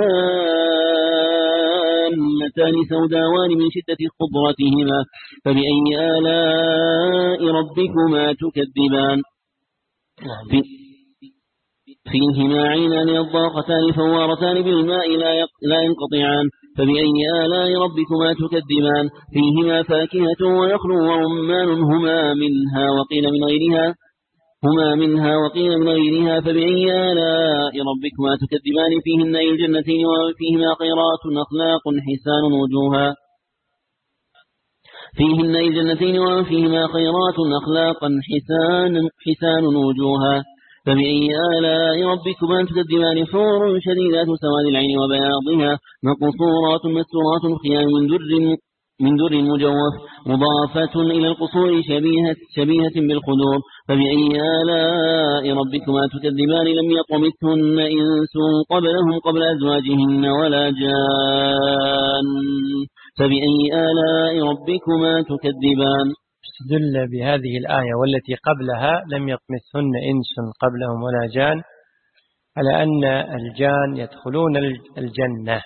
[SPEAKER 2] مدهامتان سوداوان من شدة خضرتهما فبأي آلاء ربكما تكذبان فيهما عينان يضاقتان فوارتان بالماء لا ينقطعان فبأي آلاء ربكما تكذبان فيهما فاكهة ونخل ورمان هما منها وقيل من غيرها فبأي آلاء ربكما تكذبان فيهن الجنتين وفيهما خيرات أخلاق حسان وجوها فيهن الجنتين وفيهما خيرات أخلاقا حسان وجوها فبأي آلاء ربكما تكذبان حور شديدات سواد العين وبياضها مقصورات مستورات خيام من در مجوف مضافة إلى القصور شبيهة بالخدور فبأي آلاء ربكما تكذبان لم يطمثهن إنس قبلهم قبل أزواجهن ولا جان فبأي آلاء ربكما تكذبان.
[SPEAKER 1] استدل بهذه الآية والتي قبلها لم يطمثهن إنس قبلهم ولا جان على أن الجان يدخلون الجنة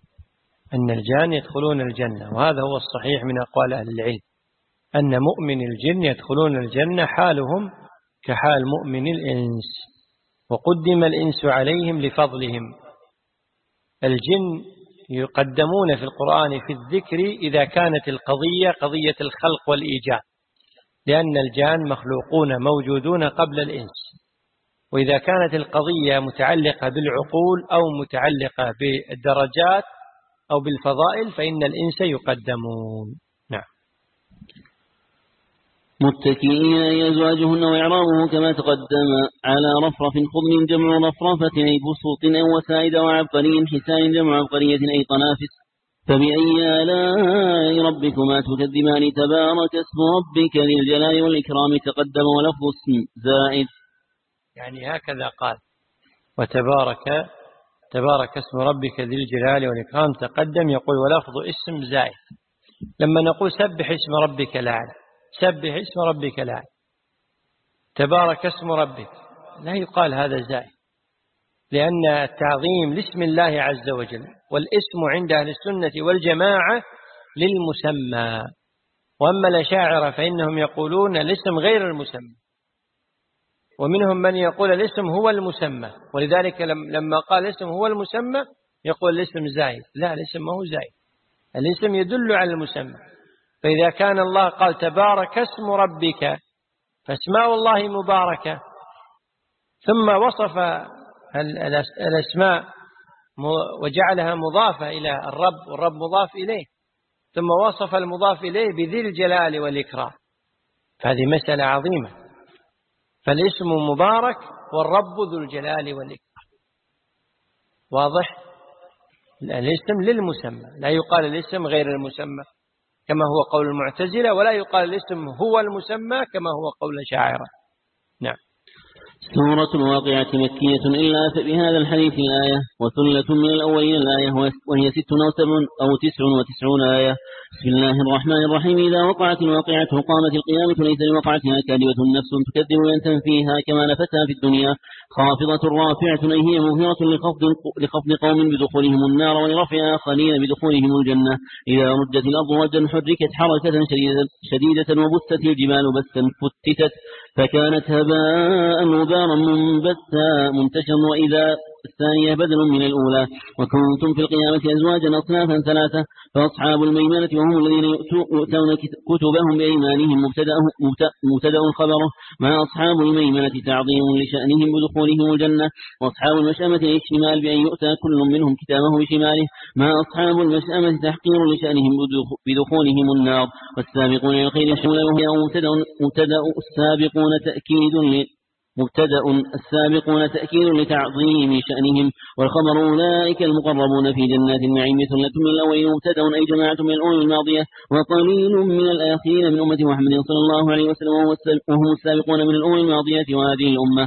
[SPEAKER 1] وهذا هو الصحيح من أقوال أهل العلم أن مؤمن الجن يدخلون الجنة حالهم كحال مؤمن الإنس وقدم الإنس عليهم لفضلهم. الجن يقدمون في القرآن في الذكر إذا كانت القضية قضية الخلق والإيجاد لأن الجان مخلوقون موجودون قبل الإنس، وإذا كانت القضية متعلقة بالعقول أو متعلقة بالدرجات أو بالفضائل فإن الإنس يقدمون. نعم.
[SPEAKER 2] متكئين أزواجهن وإعرابه كما تقدم على رفرف خضر جمع رفرفة أي بسوط أو وسائد وعبقري حسان جمع عبقرية أي طنافس فبأي آلاء ربكما تكذبان تبارك اسم ربك ذي الجلال والإكرام تقدم ولفظ اسم زائد
[SPEAKER 1] يعني هكذا قال تبارك اسم ربك ذي الجلال والإكرام تقدم يقول ولفظ اسم زائد. لما نقول سبح اسم ربك الأعلى تبارك اسم ربك لا يقال هذا زائد لأن التعظيم لاسم الله عز وجل والاسم عند أهل السنة والجماعة للمسمى، وأما الأشاعرة فإنهم يقولون الاسم غير المسمى ومنهم من يقول الاسم هو المسمى ولذلك لما قال الاسم هو المسمى يقول الاسم زائد. لا الاسم ما هو زائد، الاسم يدل على المسمى. فإذا كان الله قال تبارك اسم ربك فاسماء الله مباركة ثم وصف الأسماء وجعلها مضافة إلى الرب والرب مضاف إليه ثم وصف المضاف إليه بذي الجلال والإكرام فهذه مسألة عظيمة. فالاسم مبارك والرب ذو الجلال والإكرام واضح. الاسم للمسمى لا يقال الاسم غير المسمى كما هو قول المعتزلة ولا يقال الاسم هو المسمى كما هو قول الأشاعرة. نعم.
[SPEAKER 2] سورة الواقعة مكية إلا بهذا الحديث الآية وثلة من الأولين الآية وهي 6 أو 7 أو 99 آية. بسم الله الرحمن الرحيم. إذا وقعت الواقعة قامت القيامة ليس لوقعتها كاذبة نفس تكذب من تنفيها كما نفتها في الدنيا خافضة رافعة أي هي مظهرة لخفض قوم بدخولهم النار ولرفع آخرين بدخولهم الجنة. إذا رجت الأرض رجا حركت حركة شديدة وبثت الجبال بثا فتتت فكانت هباء مبارا منتشرا. وإذا الثانية بدل من الأولى وكنتم في القيامة أزواجا أصنافا 3 فأصحاب الميمنة وهم الذين يؤتون كتبهم بأيمانهم مبتدأ خبره ما أصحاب الميمنة تعظيم لشأنهم بدخولهم الجنة وأصحاب المشأمة الاشتمال بأن يؤتى كل منهم كتابه بشماله ما أصحاب المشأمة تحقير لشأنهم بدخولهم النار. والسابقون إلى الخير شمولا وهي مبتدأ السابقون تأكيد مبتدأ السابقون تأكيد لتعظيم شأنهم، والخبر أولئك المقربون في جنات النعيم ثلة من الأولين مبتدأ أي جماعة من الأولى الماضية وقليل من الآخرين من أمة محمد صلى الله عليه وسلم وهم السابقون من الأولى الماضية وهذه الأمة.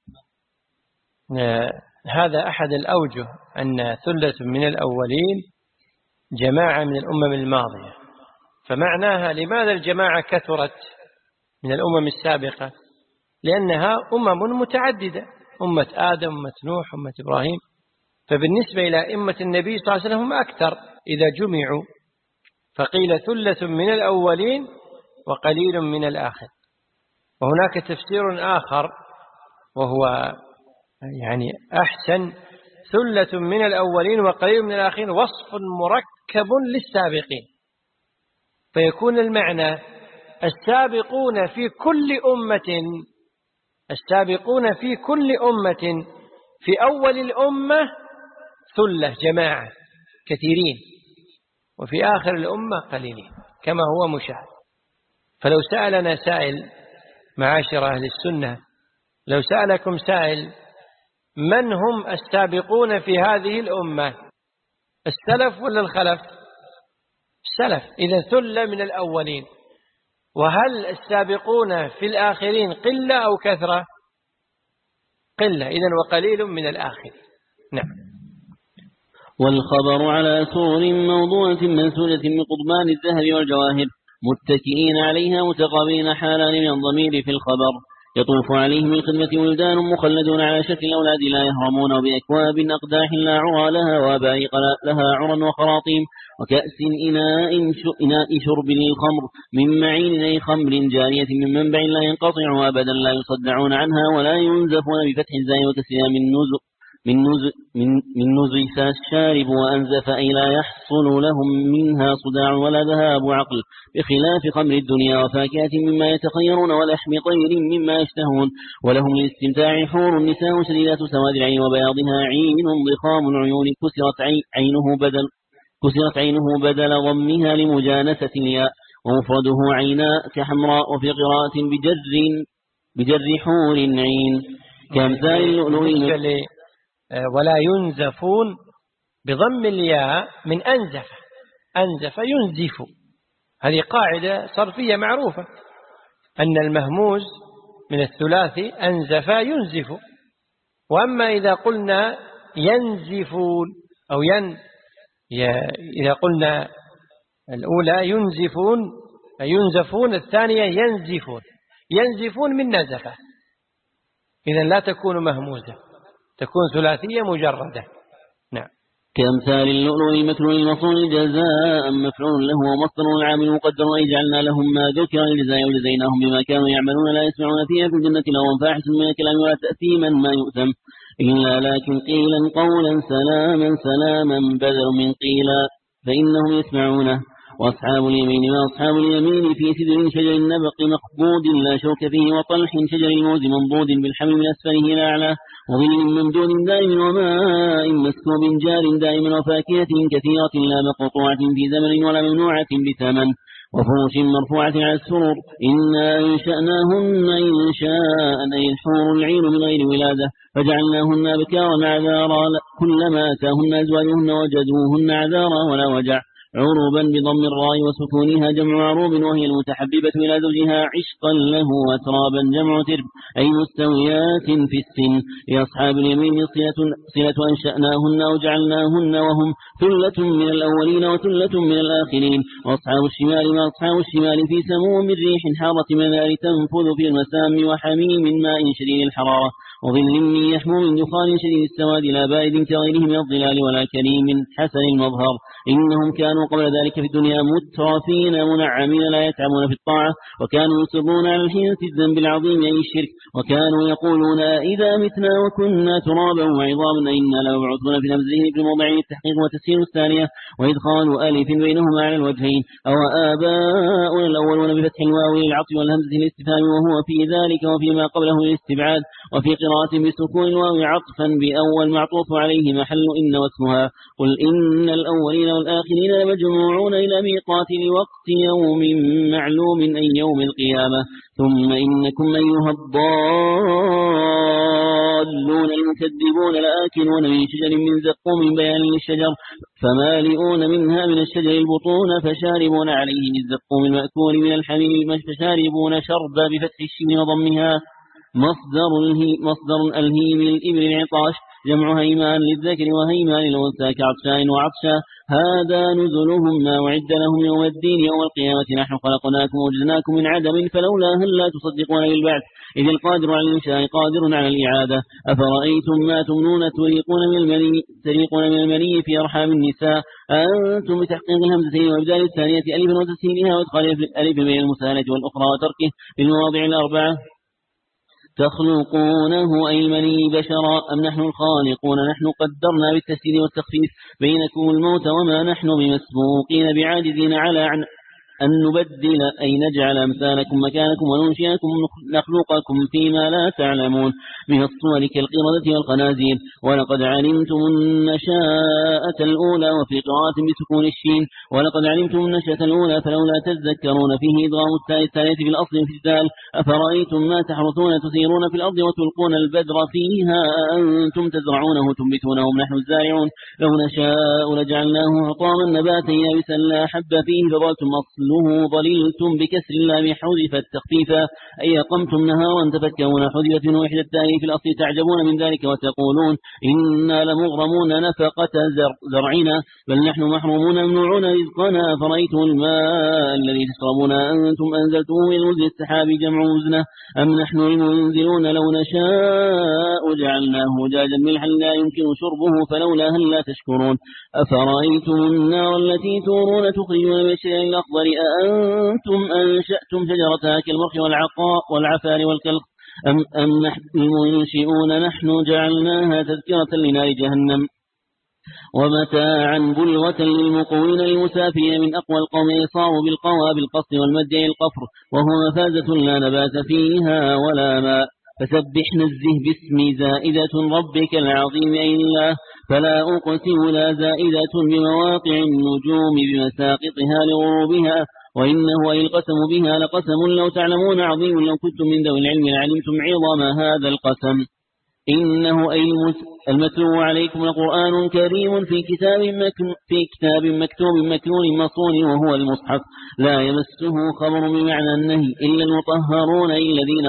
[SPEAKER 1] هذا أحد الأوجه أن ثلة من الأولين جماعة من الأمم الماضية. فمعناها لماذا الجماعة كثرت من الأمم السابقة؟ لأنها أمم متعددة، أمة آدم، أمة نوح، أمة إبراهيم، فبالنسبة إلى أمة النبي صلى الله عليه وسلم هم أكثر إذا جمعوا، فقيل ثلة من الأولين وقليل من الآخر. وهناك تفسير آخر وهو يعني أحسن: ثلة من الأولين وقليل من الآخرين وصف مركب للسابقين، فيكون المعنى السابقون في كل أمة في أول الأمة ثلة جماعة كثيرين، وفي آخر الأمة قليلين كما هو مشاهد. فلو سألنا سائل، معاشر أهل السنة، لو سألكم سائل من هم السابقون في هذه الأمة، السلف ولا الخلف؟ السلف. إذا ثلة من الأولين. وهل السابقون في الآخرين قلة أو كثرة؟ قلة. إذن وقليل من الآخر. نعم.
[SPEAKER 2] والخبر على سور موضوعة منسولة من قضبان الذهب والجواهر متكئين عليها متقابلين حالان من الضمير في الخبر. يطوف عليهم بالخدمة ولدان مخلدون على شكل الأولاد لا يهرمون، بأكواب أقداح لا عرى لها وأباريق لها عرى وخراطيم وكأس إناء شرب للخمر من معين أي خمر جارية من منبع لا ينقطع أبدا لا يصدعون عنها ولا ينزفون بفتح الزاي وكسرها من نزف الشارب وأنزف أي لا يحصل لهم منها صداع ولا ذهاب عقل، بخلاف خمر الدنيا وفاكهة مما يتخيرون ولحم طير مما يشتهون. ولهم للاستمتاع حور النساء شديدات سواد العين وبياضها عين ضخام العيون كسرت عينه بدل ضمها لمجانسة الياء، ومفرده عيناء كحمراء، وفي قراءة بجر حور عين كامثال اللؤلؤ.
[SPEAKER 1] ولا ينزفون بضم الياء من أنزف ينزف، هذه قاعدة صرفية معروفة أن المهموز من الثلاثي أنزف ينزف. وأما إذا قلنا ينزفون أو إذا قلنا الأولى ينزفون الثانية ينزفون من نزفة، إذن لا تكون مهموزة، تكون ثلاثية مجردة. نعم.
[SPEAKER 2] كأمثال اللؤلؤ المكنون المصون جزاء مفعول له ومصدر العامل مقدر أي جعلنا لهم ما ذكر الجزاء وجزيناهم بما كانوا يعملون لا يسمعون فيها في الجنة لهم فاحش من الكلام ولا تأثيما ما يؤثم إلا لكن قيلا قولا سلاما بدل من قيلا فإنهم يسمعونه. وأصحاب اليمين وأصحاب اليمين في سدر شجر النبق مخبود لا شوك فيه وطلح شجر الموز منضود بالحمل من أسفله إلى أعلاه وظل ممدود دائم وماء مسكوب جار دائما وفاكهة كثيرة لا مقطوعة في زمن ولا ممنوعة بثمن وفروش مرفوعة على السرور. إنا أنشأناهن إنشاء أي الحور العين من غير ولادة فجعلناهن أبكارا عذارا كلما أتاهن أزواجهن وجدوهن عذارا ولا وجع. عروبا بضم الراء وسكونها جمع عروب وهي المتحببة إلى زوجها عشقا له وأترابا جمع ترب أي مستويات في السن. لأصحاب اليمين صلة أنشأناهن أو جعلناهن وهم ثلة من الأولين وثلة من الآخرين. وأصحاب الشمال ما أصحاب الشمال في سموم من ريح حارة من نار تنفذ في المسام وحميم ماء شديد الحرارة وظل من يحمو من دخان شديد السواد لا بارد كغيره من الظلال ولا كريم حسن المظهر. إنهم كانوا قبل ذلك في الدنيا مترفين منعمين لا يتعبون في الطاعة وكانوا يصرون على الحنث الذنب العظيم أي الشرك وكانوا يقولون إذا متنا وكنا ترابا وعظاما إنا لمبعوثون في نفسه في موضع التحقيق وتسهيل الثانية وإدخال ألف بينهما على الوجهين أو آباؤنا الأولون بفتح الواو للعطف والهمزة الاستفهام وهو في ذلك وفيما قبله للاستبعاد. وفي قراءة بسكون الواو عطفا بأول معطوف عليه محل إن واسمها. قل إن الأولين والآخرين لمجموعون إلى ميقات لوقت يوم معلوم أي يوم القيامة ثم إنكم أيها الضالون تكذبون لآكلون من شجر من زقوم بيان للشجر فمالئون منها من الشجر البطون فشاربون عليه من الزقوم المأكول من الحميم فشاربون شرب بفتح الشين وضمها مصدر الهيم للإبل العطاش جمع هيمان للذكر وهيمان للأنثى كعطشان وعطشا هذا نزلهم ما وعد لهم يوم الدين يوم القيامة نحن خلقناكم ووجدناكم من عدم فلولا هل لا تصدقون بالبعث إذ القادر على الإنشاء قادر على الإعادة أفرأيتم ما تمنون تريقون من المني في أرحام النساء أنتم بتحقيق الهمزتين وإبدال الثانية ألف وتسهيلها وإدخال الألف بين المسالة والأخرى وتركه بالمواضع الأربعة تخلقونه أي المني بشرا أم نحن الخالقون نحن قدرنا بالتسهيل والتخفيف بينكم الموت وما نحن بمسبوقين بعاجزين على أن نبدل أي نجعل أمثالكم مكانكم وننشئكم نخلقكم فيما لا تعلمون من الصور كالقردة والخنازير ولقد علمتم النشاءة الأولى وفي قراءة بسكون الشين ولقد علمتم النشاءة الأولى فلولا تذكرون فيه إدغام التاء الثانية في الأصل في الدال أفرأيتم ما تحرثون تثيرون في الأرض وتلقون البدر فيها أنتم تزرعونه تنبتونه نحن الزارعون لو نشاء لجعلناه حطاما نباتا يابسا لا حب فيه فظلتم أصله ظللتم بكسر اللام حذفت تخفيفا أي قمتم نهارا تفكرون حذفت من وحدة الثاني في الأصل تعجبون من ذلك وتقولون إنا لمغرمون نفقة زرعنا بل نحن محرومون ممنوعون رزقنا فرأيتم الماء الذي تشربون أنتم أنزلتموه من مزن السحاب جمع مزنة أم نحن المنزلون لو نشاء جعلناه جاجا ملحا لا يمكن شربه فلولا هل لا تشكرون أفرأيتم النار التي تورون تخرجون من الشجر الأخضر أأنتم أنشأتم شجرتها كالمرخ والعفار والكلق أم نحن المنشئون نحن جعلناها تذكرة لنار جهنم ومتاعا بلوة للمقوين المسافرين من أقوى القوم يصاب بالقوى بالقصد والمد القفر وهو مفازة لا نبات فيها ولا ماء فسبح نزه باسم زائدة ربك العظيم أي الله فلا أقسم لا زائدة بمواقع النجوم بمساقطها لغروبها وإنه أي القسم بها لقسم لو تعلمون عظيم لو كنتم من ذوي العلم لعلمتم عظم هذا القسم إنه أي المتلو عليكم القرآن كريم في كتاب مكتوب مكنون مصون وهو المصحف لا يمسه خبر بمعنى النهي إلا المطهرون أي الذين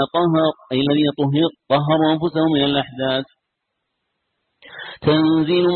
[SPEAKER 2] طهروا أنفسهم من الأحداث تنزيل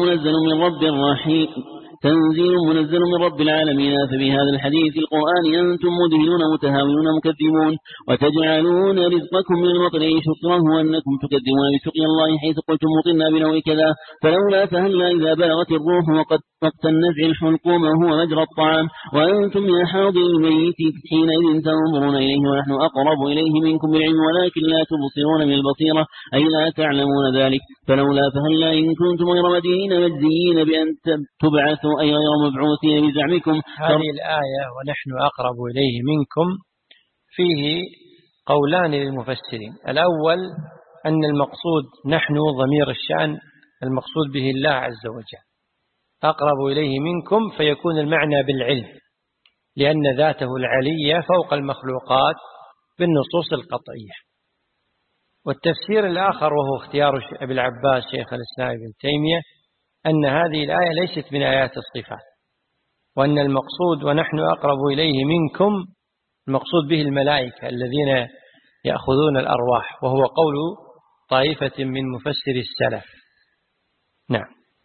[SPEAKER 2] منزل من رب العالمين فبهذا الحديث القرآن أنتم مدهنون متهاونون مكذبون وتجعلون رزقكم من المطر شكره أنكم تكذبون بسقي الله حيث قلتم مطرنا بنوع كذا فلولا فهلا إذا بلغت الروح وقت النزع الحلقوم هو مجرى الطعام وأنتم يا حاضر الميت حينئذ تنظرون إليه ونحن أقرب إليه منكم بالعلم ولكن لا تبصرون من البصيرة أي لا تعلمون ذلك فلولا فهلا إن كنتم غير مدينين مجزيين بأن تبعثوا أي غير مبعوثين بزعمكم
[SPEAKER 1] هذه الآية ونحن أقرب إليه منكم فيه قولان للمفسرين الأول أن المقصود نحن ضمير الشأن المقصود به الله عز وجل أقرب إليه منكم فيكون المعنى بالعلم لأن ذاته العلية فوق المخلوقات بالنصوص القطعية والتفسير الآخر وهو اختيار أبي العباس شيخ الإسلام ابن تيمية أن هذه الآية ليست من آيات الصفات وأن المقصود ونحن أقرب إليه منكم المقصود به الملائكة الذين يأخذون الأرواح وهو قول طائفة من مفسر السلف نعم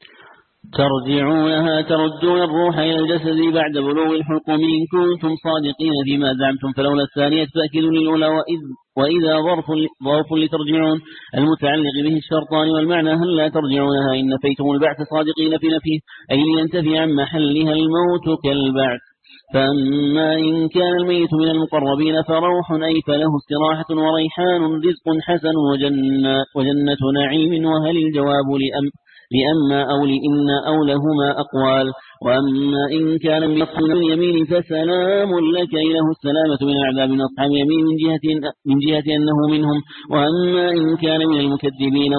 [SPEAKER 2] ترجعونها تردون الروح إلى الجسد بعد بلوغ الحلقوم إن كنتم صادقين فيما زعمتم فلولا الثانية تأكيد للأولى وإذا ظرف لترجعون المتعلق به الشرطان والمعنى هل لا ترجعونها إن نفيتم البعث صادقين في نفيه أي لينتفي عن محلها الموت كالبعث فأما إن كان الميت من المقربين فروح أي فله استراحة وريحان رزق حسن وجنة نعيم وهل الجواب لأما أو لإن أو لهما أقوال وأما إن كان من أصحاب اليمين فسلام لك إله السلامة من العذاب من أصحاب اليمين من جهة أنه منهم وأما إن كان من المكذبين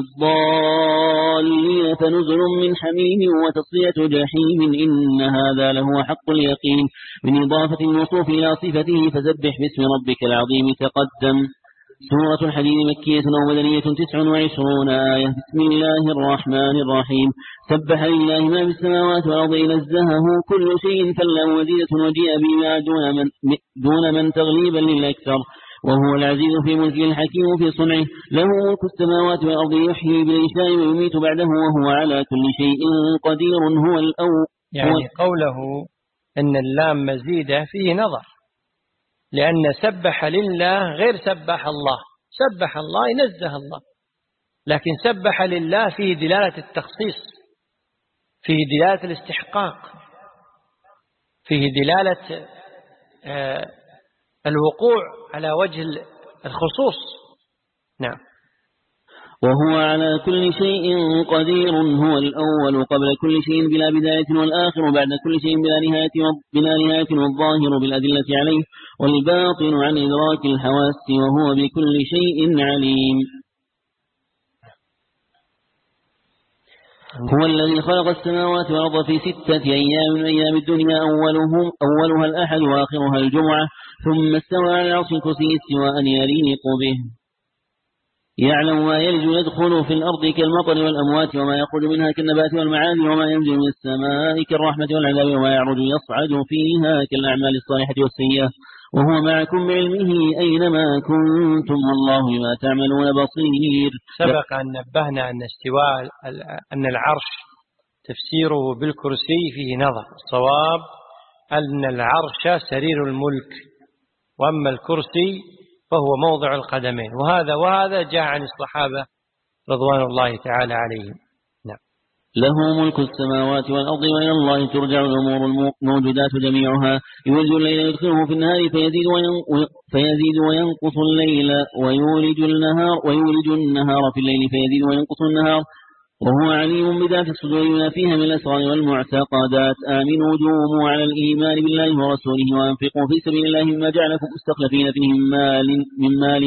[SPEAKER 2] الضالين فنزل من حميم وتصلية جحيم إن هذا لهو حق اليقين من إضافة الموصوف إلى صفته فسبح باسم ربك العظيم تقدم سورة الحديد مكية أو مدنية 29 آية. بسم الله الرحمن الرحيم. سبح لله ما في السماوات والأرض نزهه كل شيء فلا وزيدة وجيء بما دون من تغليبا للأكثر وهو العزيز في ملكه الحكيم في صنعه له ملك السماوات والأرض يحيي بالإنشاء ويميت بعده وهو على كل شيء قدير هو الأول.
[SPEAKER 1] يعني قوله إن اللام مزيدة فيه نظر، لأن سبح لله غير سبح الله. سبح الله ينزه الله، لكن سبح لله فيه دلالة التخصيص، فيه دلالة الاستحقاق، فيه دلالة الوقوع على وجه الخصوص. نعم.
[SPEAKER 2] وهو على كل شيء قدير هو الأول قبل كل شيء بلا بداية والآخر بعد كل شيء بلا نهاية والظاهر بالأدلة عليه والباطن عن إدراك الحواس وهو بكل شيء عليم. هو الذي خلق السماوات والأرض في 6 أيام من أيام الدنيا أولها الأحد وآخرها الجمعة ثم استوى على العرش الكرسي استواء يليق به يعلم ما يلج يدخل في الأرض كالمطر والأموات وما يخرج منها كالنبات والمعادن وما ينزل من السماء كالرحمة والعذاب وما يعرج يصعد فيها كالأعمال الصالحة والسيئة وهو معكم بعلمه أينما كنتم والله بما تعملون بصير.
[SPEAKER 1] سبق أن نبهنا أن العرش تفسيره بالكرسي فيه نظر. الصواب أن العرش سرير الملك، وأما الكرسي فهو موضع القدمين، وهذا جاء عن الصحابة رضوان الله تعالى عليهم. نعم.
[SPEAKER 2] له ملك السماوات والأرض وإلى الله ترجع الأمور الموجودات جميعها يولج الليل يدخله في النهار فيزيد وينقص الليل ويولج النهار في الليل فيزيد وينقص النهار وهو عليم بذات الصدور ما فيها من الأسرار والمعتقدات. آمنوا دوموا على الإيمان بالله ورسوله وأنفقوا في سبيل الله مما جعلكم مستخلفين فيه من مال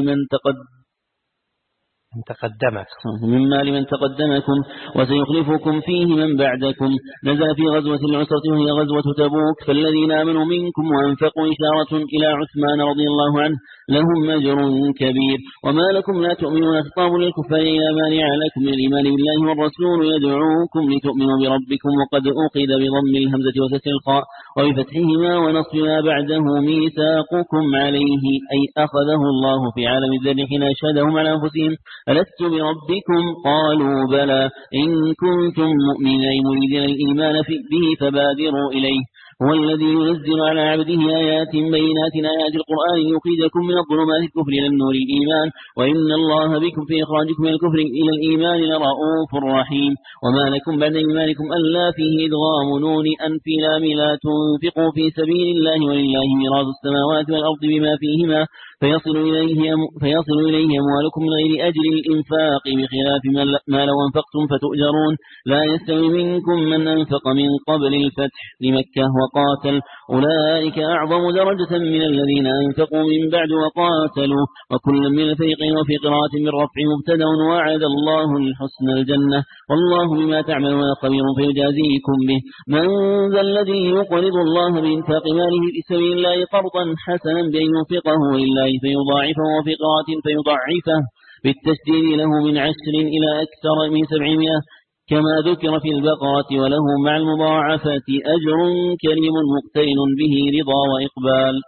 [SPEAKER 2] من تقدمكم وسيخلفكم فيه من بعدكم. نزل في غزوة العسرة وهي غزوة تبوك فالذين آمنوا منكم وأنفقوا إشارة إلى عثمان رضي الله عنه لهم أجر كبير. وما لكم لا تؤمنون خطاب للكفار إلى مانع لكم من الإيمان بالله والرسول يدعوكم لتؤمنوا بربكم وقد أوقد بضم الهمزة وكسر القاء وبفتحهما ونصبها بعده ميثاقكم عليه أي أخذه الله في عالم الذر حين أشهدهم على أنفسهم ألست بربكم قالوا بلى إن كنتم مؤمنين مريدين الإيمان به فبادروا إليه. هو الذي ينزل على عبده آيات بينات آيات القرآن يخرجكم من الظلمات الكفر إلى النور الإيمان وإن الله بكم في إخراجكم من الكفر إلى الإيمان لرؤوف رحيم. وما لكم بعد إيمانكم ألا فيه إدغام نون أنفي لام لا تنفقوا في سبيل الله ولله ميراث السماوات والأرض بما فيهما فيصل إليه أموالكم من غير أجل الإنفاق بخلاف ما لو أنفقتم فتؤجرون. لا يستوي منكم من أنفق من قبل الفتح لمكة وقاتل أولئك أعظم درجة من الذين أنفقوا من بعد وقاتلوا وكل من الفريقين وفي قراءة من رفع مبتدأ وعد الله الحسن الجنة والله بما تعملون خبير فيجازيكم به. من ذا الذي يقرض الله بإنفاق ماله في سبيل الله قرضا حسنا بأن ينفقه لله فيضاعفه وفي قراءة فيضعفه بالتشديد له من 10 إلى أكثر من 700 كما ذكر في البقرة وله مع المضاعفة أجر كريم مقترن به رضا وإقبال.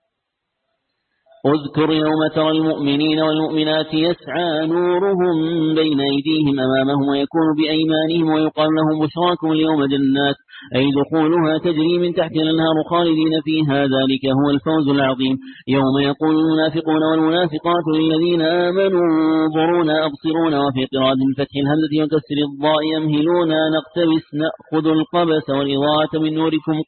[SPEAKER 2] اذكر يوم ترى المؤمنين والمؤمنات يسعى نورهم بين أيديهم أمامهم ويكون بأيمانهم ويقال لهم بشراكم اليوم جنات أي دخولها تجري من تحت الأنهار خالدين فيها ذلك هو الفوز العظيم. يوم يقول المنافقون والمنافقات للذين آمنوا انظرونا أبصرونا وفي قراءة فتح الهمزة وكسر الضاء يمهلونا نقتبس نأخذ القبس والإضاءة من نوركم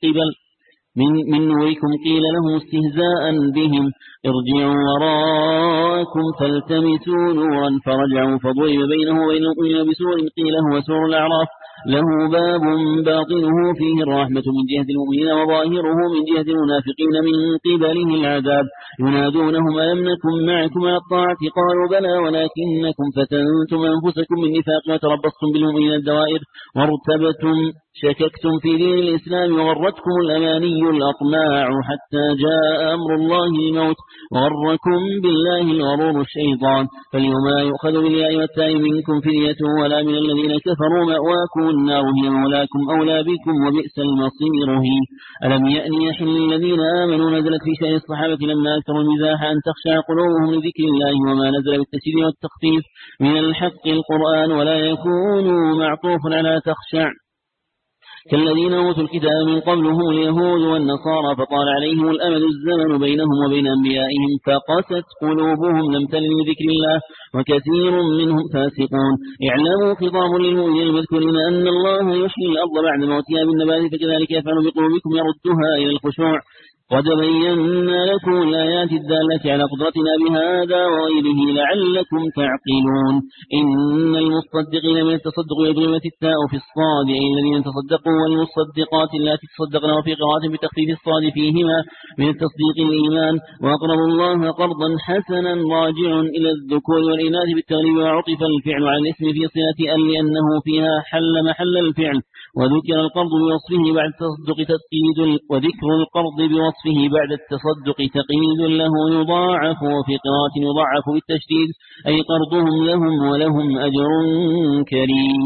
[SPEAKER 2] قيل لهم استهزاء بهم ارجعوا وراءكم فالتمسوا نورا فرجعوا فضرب بينه وبين المؤمنين بسور قيل هو سور الأعراف له باب باطنه فيه الرحمة من جهة المؤمنين وظاهره من جهة المنافقين من قبله العذاب ينادونهم ألم نكن معكم على الطاعة قالوا بلى ولكنكم فتنتم أنفسكم من نفاق وتربصتم بالمؤمنين الدوائر شككتم في دين الإسلام وغرتكم الأماني الأطماع حتى جاء أمر الله الموت وغركم بالله الغرور الشيطان. فاليوم لا يؤخذ بالياء والتاء منكم فدية ولا من الذين كفروا مأواكم النار هي مولاكم أولى بكم وبئس المصير هي. ألم يأن حل الذين آمنوا نزلت في شأن الصحابة لما أكثروا المزاح أن تخشع قلوبهم لذكر الله وما نزل بالتشديد والتخفيف من الحق القرآن ولا يكونوا معطوف على تخشع كالذين أوتوا الكتاب من قبل هم اليهود والنصارى فطال عليهم الأمد الزمن بينهم وبين أنبيائهم فقست قلوبهم لم تلن لذكر الله وكثير منهم فاسقون. اعلموا خطاب للمؤمنين المذكورين أن الله يحيي الأرض بعد موتها بالنبات فكذلك يفعل بقلوبكم يردها إلى الخشوع. قد بينا لكم الآيات الدالة على قدرتنا بهذا وغيره لعلكم تعقلون. إن المصدقين من التصدق يجرمة التاء في الصاد أي الذين تصدقوا والمصدقات التي تصدقن وفي قراءة بتخفيف الصاد فيهما من التصديق الإيمان وأقرضوا الله قرضا حسنا راجع إلى الذكور والإناث بالتغليب وعطف الفعل على الاسم في صلة لأنه فيها حل محل الفعل وذكر القرض بوصفه بعد التصدق تقييد وذكر القرض بوصفه بعد التصدق تقييد له يضاعف وفي قراءة يضاعف بالتشديد أي قرضهم لهم ولهم أجر كريم.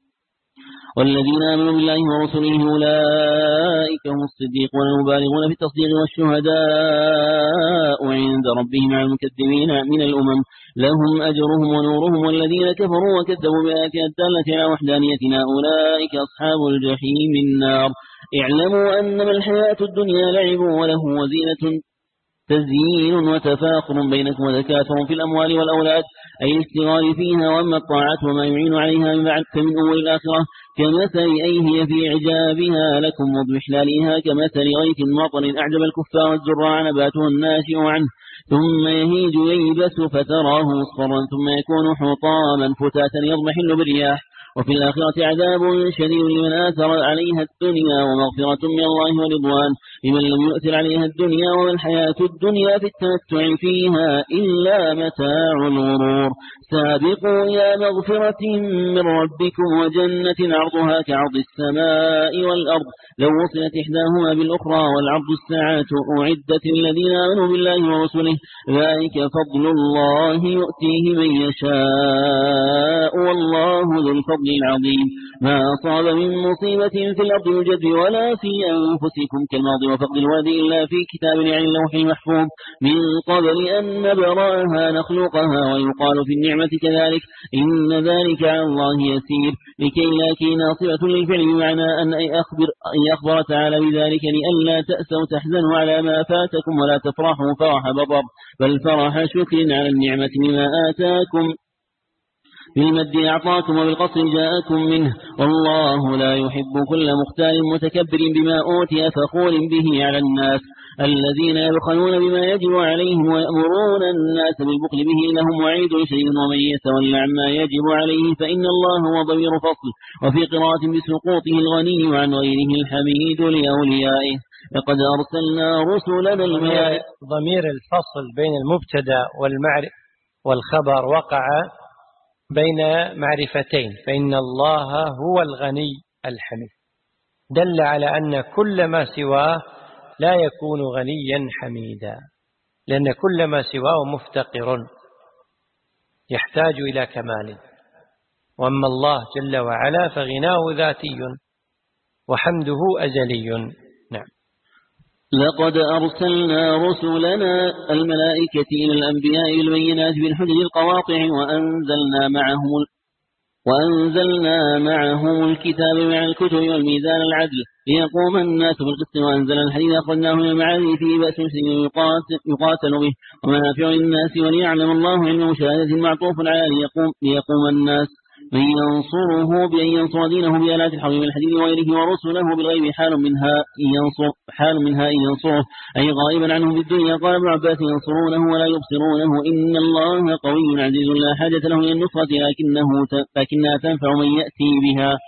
[SPEAKER 2] والذين آمنوا بالله ورسله أولئك هم الصديقون المبالغون في التصديق والشهداء عند ربهم على المكذبين من الأمم لهم أجرهم ونورهم. والذين كفروا وكذبوا بآياتنا الدالة على وحدانيتنا أولئك أصحاب الجحيم النار. اعلموا أنما الحياة الدنيا لعب وله وزينة تزيين وتفاخر بينكم وتكاثر في الأموال والأولاد أي الاستغلال فيها وأما الطاعات وما يعين عليها من بعد فمن أمور الآخرة كمثل أي هي في إعجابها لكم وبإحلالها كمثل غيث مطر أعجب الكفار والزراع نباته الناشئ عنه ثم يهيج ييبس فتراه مصفرا ثم يكون حطاما فتاتا يضمحل بالرياح. وفي الآخرة عذاب شديد لمن آثر عليها الدنيا ومغفرة من الله ورضوان لمن لم يؤثر عليها الدنيا وما الحياة الدنيا في التمتع فيها إلا متاع الغرور. سابقوا إلى مغفرة من ربكم وجنة عرضها كعرض السماء والأرض لو وصلت إحداهما بالأخرى والعرض الساعات أعدت الذين آمنوا بالله ورسله ذلك فضل الله يؤتيه من يشاء والله ذو الفضل العظيم. ما أصاب من مصيبة في الأرض يوجد ولا في أنفسكم كالماضي وفقد الواد إلا في كتاب يعني اللوح المحفوظ من قبل أن نبرأها نخلقها ويقال في النعمة كذلك إن ذلك على الله يسير لكي لا كي ناصبة للفعل بمعنى أن أخبر تعالى بذلك لألا تأسوا تحزنوا على ما فاتكم ولا تفرحوا فرح بطر بل فرح شكر على النعمة بما آتاكم بالمد أعطاكم وبالقصر جاءكم منه والله لا يحب كل مختال متكبر بما أوتي فخور به على الناس الذين يبخلون بما يجب عليهم ويأمرون الناس بالبخل به لهم وعيد شديد ومن يتولى عما يجب عليه فإن الله هو ضمير فصل وفي قراءة بسقوطه الغني وعن غيره الحميد لأوليائه. لقد أرسلنا رسلنا
[SPEAKER 1] ضمير الفصل بين المبتدا والخبر وقع بين معرفتين فإن الله هو الغني الحميد دل على أن كل ما سواه لا يكون غنيا حميدا لأن كل ما سواه مفتقر يحتاج إلى كمال وأما الله جل وعلا فغناه ذاتي وحمده أزلي. نعم.
[SPEAKER 2] لقد أرسلنا رسلنا الملائكة إلى الأنبياء بالبينات بالحجج القواطع وأنزلنا معهم الكتاب مع الكتب والميزان العدل ليقوم الناس بالقسط وأنزل الحديد أخذناه من المعاني فيه بأس يقاتل به ومنافع للناس وليعلم الله علم مشاهدة معطوف على ليقوم الناس من ينصره بأن ينصر دينه بآلات الحرب من الحديد وغيره ورسله بالغيب حال منها إن ينصره أي غائبا عنه في الدنيا. قال ابن عباس ينصرونه ولا يبصرونه إن الله قوي عزيز لا حاجة له إلى النصرة لكنها تنفع من يأتي بها.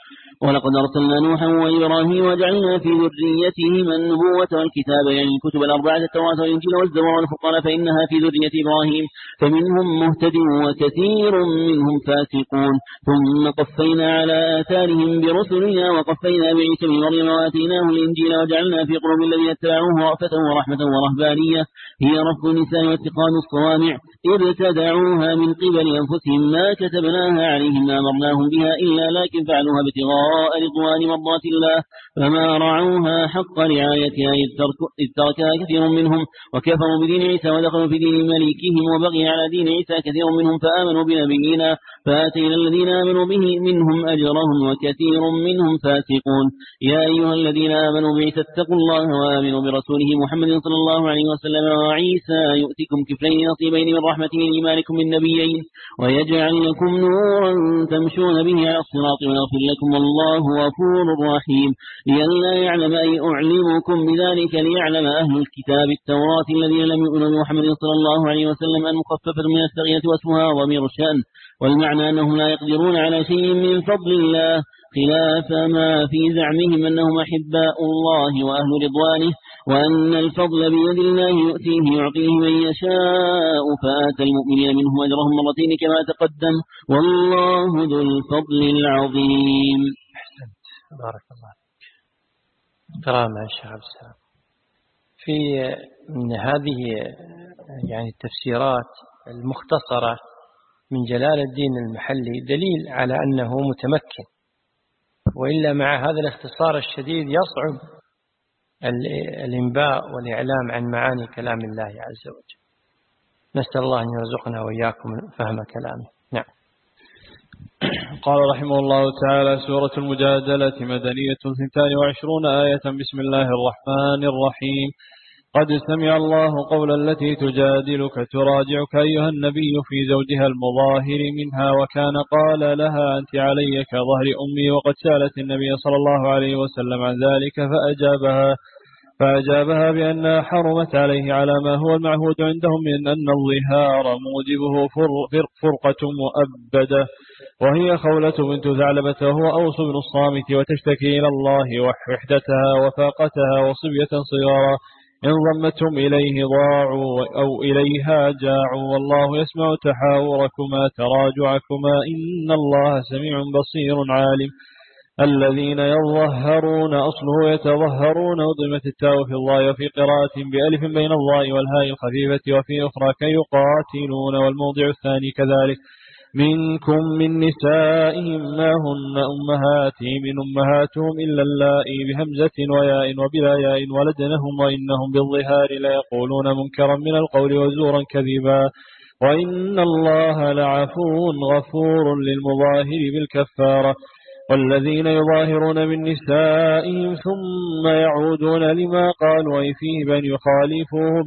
[SPEAKER 2] ولقد أرسلنا نوحا وإبراهيم وجعلنا في ذريتهما النبوة والكتاب يعني الكتب الأربعة التوراة والإنجيل والزبور والفرقان فإنها في ذرية إبراهيم فمنهم مهتد وكثير منهم فاسقون ثم قفينا على آثارهم برسلنا وقفينا بعيسى بن مريم وآتيناه الإنجيل وجعلنا في قلوب الذين اتبعوه رأفة ورحمة ورهبانية هي رفض النساء واتقان الصوامع ابتدعوها من قبل أنفسهم ما كتبناها عليهم ما أمرناهم بها إلا لكن فعلوها ابتغاء رضوان مرضات الله فما رعوها حق رعايتها إذ تركها كثير منهم وكفروا بدين عيسى ودخلوا في دين مليكهم وبغي على دين عيسى كثير منهم فآمنوا بنبينا فآتينا الذين آمنوا به منهم أجرهم وكثير منهم فاسقون يا أيها الذين آمنوا بعيسى اتقوا الله وآمنوا برسوله محمد صلى الله عليه وسلم وعيسى يؤتكم كفلين نصيبين من رحمته لإيمانكم من نبيين ويجعل لكم نورا تمشون به على الصراط ويغفر لكم والله غفور رحيم لئلا يعلم أي أعلمكم بذلك ليعلم أهل الكتاب التوراة الذين لم يؤمنوا بمحمد صلى الله عليه وسلم أن مخففة من الثقيلة واسمها ضمير الشأن والمعنى أنهم لا يقدرون على شيء من فضل الله خلاف ما في زعمهم أنهم أحباء الله وأهل رضوانه وأن الفضل بيد الله يؤتيه يعطيه من يشاء فآتى المؤمنين منهم أجرهم مرتين كما تقدم والله ذو الفضل العظيم.
[SPEAKER 1] أحسنت بارك الله قراءة مع الشيخ عبد السلام في هذه يعني التفسيرات المختصرة من جلال الدين المحلي دليل على أنه متمكن وإلا مع هذا الاختصار الشديد يصعب الإنباء والإعلام عن معاني كلام الله عز وجل. نسأل الله أن يرزقنا وإياكم فهم كلامه. نعم.
[SPEAKER 3] قال رحمه الله تعالى سورة المجادلة مدنية 22 آية بسم الله الرحمن الرحيم قد سمع الله قول التي تجادلك تراجعك أيها النبي في زوجها المظاهر منها وكان قال لها أنت علي كظهر أمي وقد سألت النبي صلى الله عليه وسلم عن ذلك فأجابها بأنها حرمت عليه على ما هو المعهود عندهم من أن الظهار موجبه فرقة مؤبدة وهي خولة بنت ثعلبة وهو أوس بن الصامت وتشتكي إلى الله وحدتها وفاقتها وصبية صغارا إن ضمتهم إليه ضاعوا أو إليها جاعوا والله يسمع تحاوركما تراجعكما إن الله سميع بصير عالم الذين يظهرون أصله يتظهرون وضمت التاء في الضاء وفي قراءة بألف بين الضاء والهاء الخفيفة وفي أخرى كيقاتلون والموضع الثاني كذلك منكم من نسائهم ما هن أمهاتهم من أمهاتهم إلا اللائي بهمزة وياء وبلا ياء ولدنهم وإنهم بالظهار ليقولون منكرا من القول وزورا كذبا وإن الله لعفو غفور للمظاهر بالكفارة والذين يظاهرون من نسائهم ثم يعودون لما قالوا أي فيه بأن يخالفوه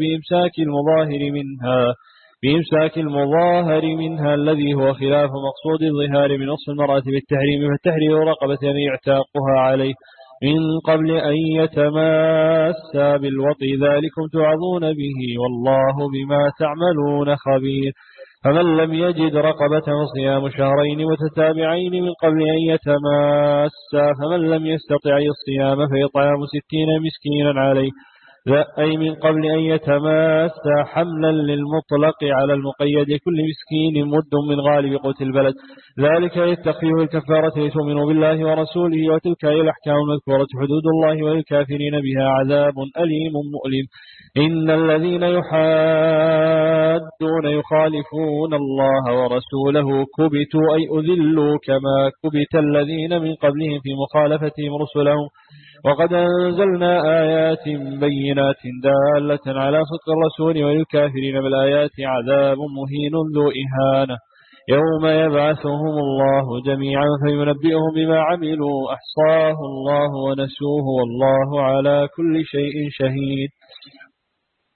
[SPEAKER 3] بإمساك المظاهر منها الذي هو خلاف مقصود الظهار من نصف المرأة بالتحريم فالتحرير رقبة أن يعتاقها عليه من قبل أن يتماسا بالوطي ذلكم توعظون به والله بما تعملون خبير فمن لم يجد رقبة صيام شهرين متتابعين من قبل أن يتماسا فمن لم يستطع الصيام فيطعم 60 مسكينا عليه أي من قبل أن يتماسا حملا للمطلق على المقيد كل مسكين مد من غالب قوت البلد ذلك للتخفيف الكفارة لتؤمنوا بالله ورسوله وتلك هي الأحكام المذكورة حدود الله وللكافرين بها عذاب أليم مؤلم إن الذين يحادون يخالفون الله ورسوله كبتوا أي أذلوا كما كبت الذين من قبلهم في مخالفتهم رسلهم وقد أنزلنا آيات بينات دالة على صدق الرسول وللكافرين بالآيات عذاب مهين ذو إهانة يوم يبعثهم الله جميعا فينبئهم بما عملوا أحصاه الله ونسوه والله على كل شيء شهيد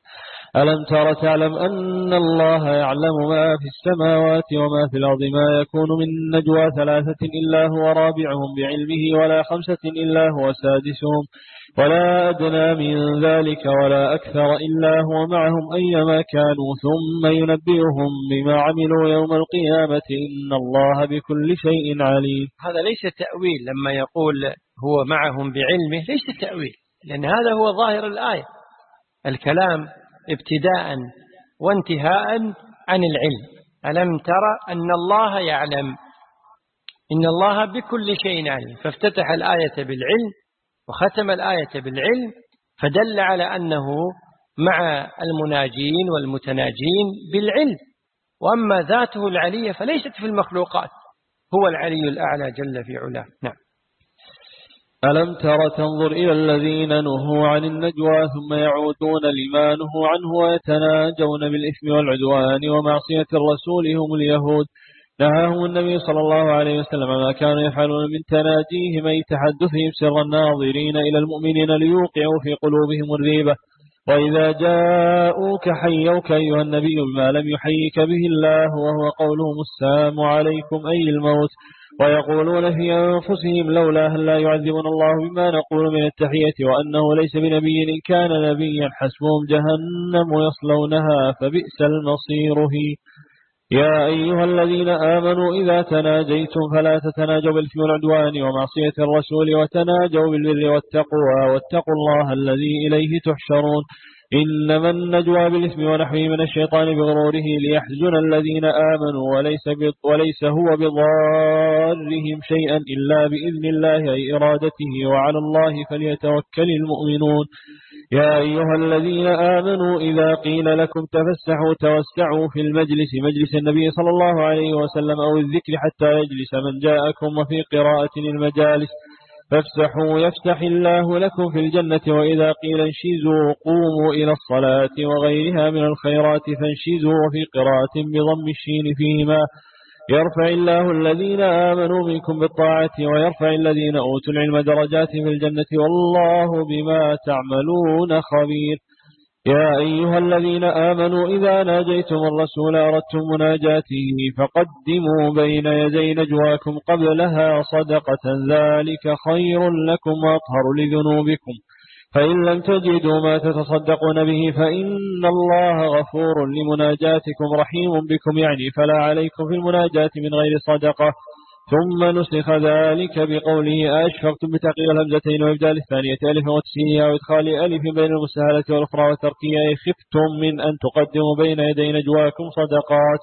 [SPEAKER 3] ألم تر تعلم أن الله يعلم ما في السماوات وما في الأرض ما يكون من نجوى ثلاثة إلا هو رابعهم بعلمه ولا خمسة إلا هو سادسهم ولا أدنى من ذلك ولا أكثر إلا هو معهم أيما كانوا ثم ينبئهم بما عملوا يوم القيامة إن الله بكل شيء عليم.
[SPEAKER 1] هذا ليس تأويل، لما يقول هو معهم بعلمه ليس تأويل، لأن هذا هو ظاهر الآية، الكلام ابتداء وانتهاء عن العلم. ألم ترى أن الله يعلم، إن الله بكل شيء عليم، فافتتح الآية بالعلم وختم الآية بالعلم، فدل على أنه مع المناجين والمتناجين بالعلم. وأما ذاته العلية فليست في المخلوقات، هو العلي الأعلى جل في علاه. نعم.
[SPEAKER 3] ألم تر تنظر إلى الذين نهوا عن النجوى ثم يعودون لما نهوا عنه ويتناجون بالإثم والعدوان ومعصية الرسول هم اليهود. نهاهم النبي صلى الله عليه وسلم ما كانوا يفعلون من تناجيهم أي تحدثهم سر الناظرين إلى المؤمنين ليوقعوا في قلوبهم الريبة، وإذا جاءوك حيوك أيها النبي بما لم يحيك به الله وهو قولهم السلام عليكم أي الموت، ويقولون في أنفسهم لولا هل لا يعذبنا الله بما نقول من التحية وأنه ليس بنبي إن كان نبيا حسبهم جهنم يصلونها فبئس المصير هي. يا أيها الذين آمنوا إذا تناجيتم فلا تتناجوا بالإثم والعدوان ومعصية الرسول وتناجوا بالبر والتقوى واتقوا الله الذي إليه تحشرون. إنما النجوى بالإثم ونحوه من الشيطان بغروره ليحزن الذين آمنوا وليس هو بضارهم شيئا إلا بإذن الله أي إرادته وعلى الله فليتوكل المؤمنون. يا أيها الذين آمنوا إذا قيل لكم تفسحوا توسعوا في المجلس مجلس النبي صلى الله عليه وسلم أو الذكر حتى يجلس من جاءكم، وفي قراءة المجالس فافسحوا يفسح الله لكم في الجنة. وإذا قيل انشزوا قوموا إلى الصلاة وغيرها من الخيرات فانشزوا، وفي قراءة بضم الشين فيهما يرفع الله الذين آمنوا منكم بالطاعة ويرفع الذين أوتوا العلم درجات في الجنة والله بما تعملون خبير. يا أيها الذين آمنوا إذا ناجيتم الرسول أردتم مناجاته فقدموا بين يدي نجواكم قبلها صدقة ذلك خير لكم وأطهر لذنوبكم، فإن لم تجدوا ما تتصدقون به فإن الله غفور لمناجاتكم رحيم بكم، يعني فلا عليكم في المناجاة من غير صدقة. ثم نسخ ذلك بقوله أشفقتم بتقليل الهمزتين وإبدال الثانية ألف وتسهيلها وإدخال ألف بين المسهلة والأخرى وتركيها خفتم من أن تقدموا بين يدي نجواكم صدقات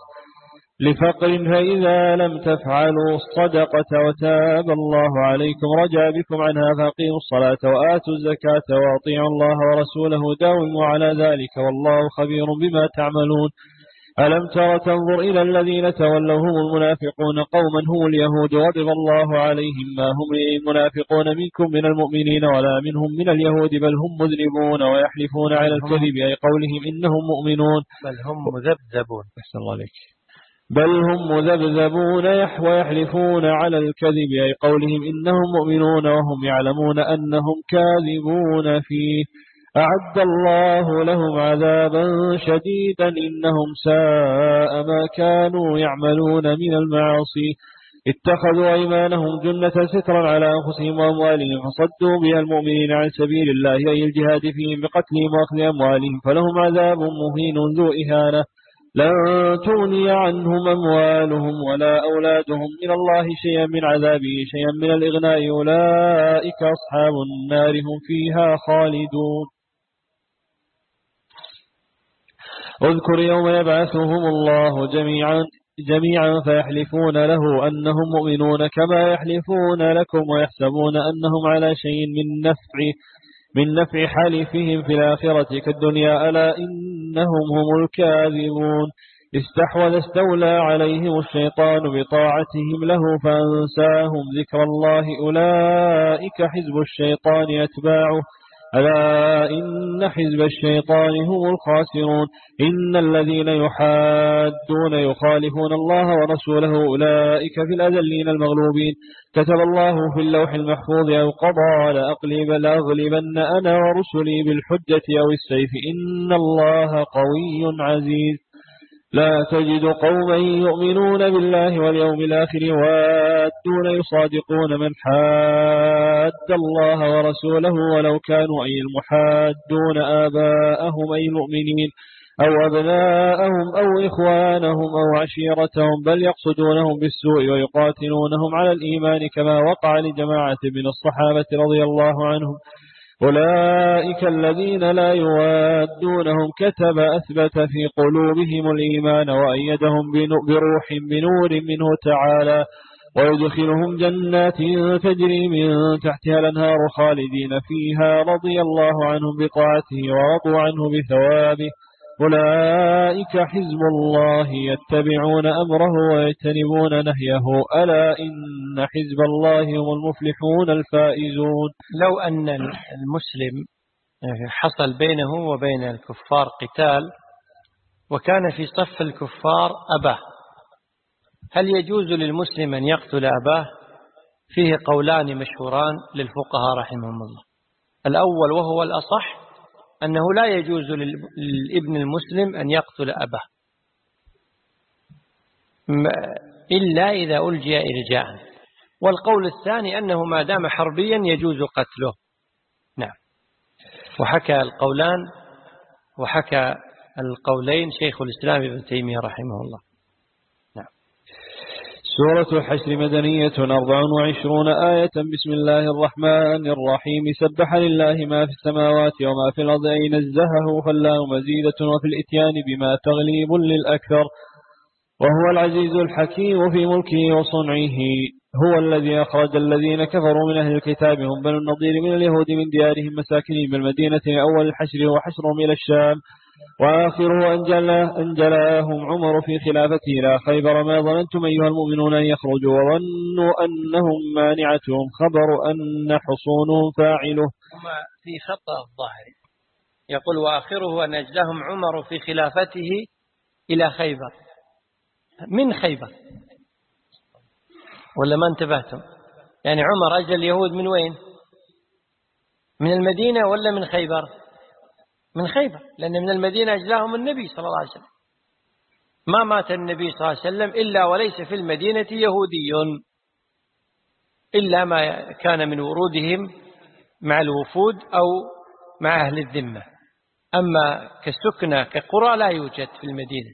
[SPEAKER 3] لفقر فإذا لم تفعلوا الصدقة وتاب الله عليكم رجع بكم عنها فأقيموا الصلاة وآتوا الزكاة وأطيعوا الله ورسوله داوموا على ذلك والله خبير بما تعملون. ألم تر تنظر إلى الذين تولوا هم المنافقون قوما هم اليهود غضب الله عليهم ما هم المنافقون منكم من المؤمنين ولا منهم من اليهود بل هم مذنبون ويحلفون على الكذب أي قولهم إنهم مؤمنون
[SPEAKER 1] بل هم مذبذبون.
[SPEAKER 3] أحسن الله عليك. بل هم مذبذبون ويحلفون على الكذب أي قولهم إنهم مؤمنون وهم يعلمون أنهم كاذبون فيه. أعد الله لهم عذابا شديدا إنهم ساء ما كانوا يعملون من المعاصي. اتخذوا أيمانهم جنة سترا على أنفسهم وأموالهم فصدوا بها المؤمنين عن سبيل الله أي الجهاد فيهم بقتلهم وأخذ أموالهم فلهم عذاب مهين ذو إهانة لن تغني عنهم أموالهم ولا أولادهم من الله شيئا من عذابه شيئا من الإغناء أولئك أصحاب النار هم فيها خالدون. اذكر يوم يبعثهم الله جميعا فيحلفون له أنهم مؤمنون كما يحلفون لكم ويحسبون أنهم على شيء من نفع حلفهم في الآخرة كالدنيا ألا إنهم هم الكاذبون. استولى عليهم الشيطان بطاعتهم له فأنساهم ذكر الله أولئك حزب الشيطان ألا إن حزب الشيطان هم الخاسرون. إن الذين يحادون يخالفون الله ورسوله أولئك في الأذلين المغلوبين. كتب الله في اللوح المحفوظ أو قضى لأغلبن أنا ورسلي بالحجة أو السيف إن الله قوي عزيز. لا تجد قوما يؤمنون بالله واليوم الآخر يوادون يصادقون من حاد الله ورسوله ولو كانوا أي المحادون آباءهم أي المؤمنين أو أبناءهم أو إخوانهم أو عشيرتهم بل يقصدونهم بالسوء ويقاتلونهم على الإيمان كما وقع لجماعة من الصحابة رضي الله عنهم. أولئك الذين لا يوادونهم كتب أثبت في قلوبهم الإيمان وأيدهم بروح بنور منه تعالى ويدخلهم جنات تجري من تحتها الأنهار خالدين فيها رضي الله عنهم بطاعته ورضوا عنه بثوابه. أولئك حزب الله يتبعون أمره ويجتنبون نهيه ألا إن حزب الله هم المفلحون الفائزون.
[SPEAKER 1] لو أن المسلم حصل بينه وبين الكفار قتال وكان في صف الكفار أباه، هل يجوز للمسلم أن يقتل أباه؟ فيه قولان مشهوران للفقهاء رحمهم الله. الأول وهو الأصح أنه لا يجوز للابن المسلم أن يقتل أباه إلا إذا ألجأ إلجاء، والقول الثاني أنه ما دام حربيا يجوز قتله. نعم. وحكى القولين شيخ الإسلام ابن تيمية رحمه الله. نعم.
[SPEAKER 3] سورة الحشر مدنية 24 آية. بسم الله الرحمن الرحيم. سبح لله ما في السماوات وما في الأرض أي نزهه فالله مزيدة وفي الإتيان بما تغليب للأكثر وهو العزيز الحكيم في ملكه وصنعه. هو الذي أخرج الذين كفروا من أهل الكتاب هم بنو النضير من اليهود من ديارهم مساكنهم بالمدينة أول الحشر وحشرهم إلى الشام وآخره أن جلاهم عمر في خلافته إلى خيبر ما ظننتم أيها المؤمنون أن يخرجوا وظنوا أنهم مانعتهم خبر أن حصونهم فاعله.
[SPEAKER 1] هما في خطأ الظاهر يقول وآخره أن أجلاهم عمر في خلافته إلى خيبر. من خيبر ولا ما انتبهتم؟ يعني عمر أجل اليهود من وين؟ من المدينة ولا من خيبر؟ من خيبر، لأن من المدينة أجلاهم النبي صلى الله عليه وسلم. ما مات النبي صلى الله عليه وسلم إلا وليس في المدينة يهودي إلا ما كان من ورودهم مع الوفود أو مع أهل الذمة، أما كسكنة كقرى لا يوجد في المدينة.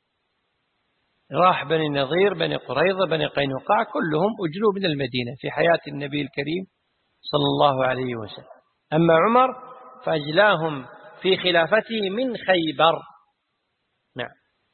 [SPEAKER 1] راح بني النضير بني قريظة بني قينقاع كلهم أجلوا من المدينة في حياة النبي الكريم صلى الله عليه وسلم. أما عمر فأجلاهم في خلافته من خيبر. نعم.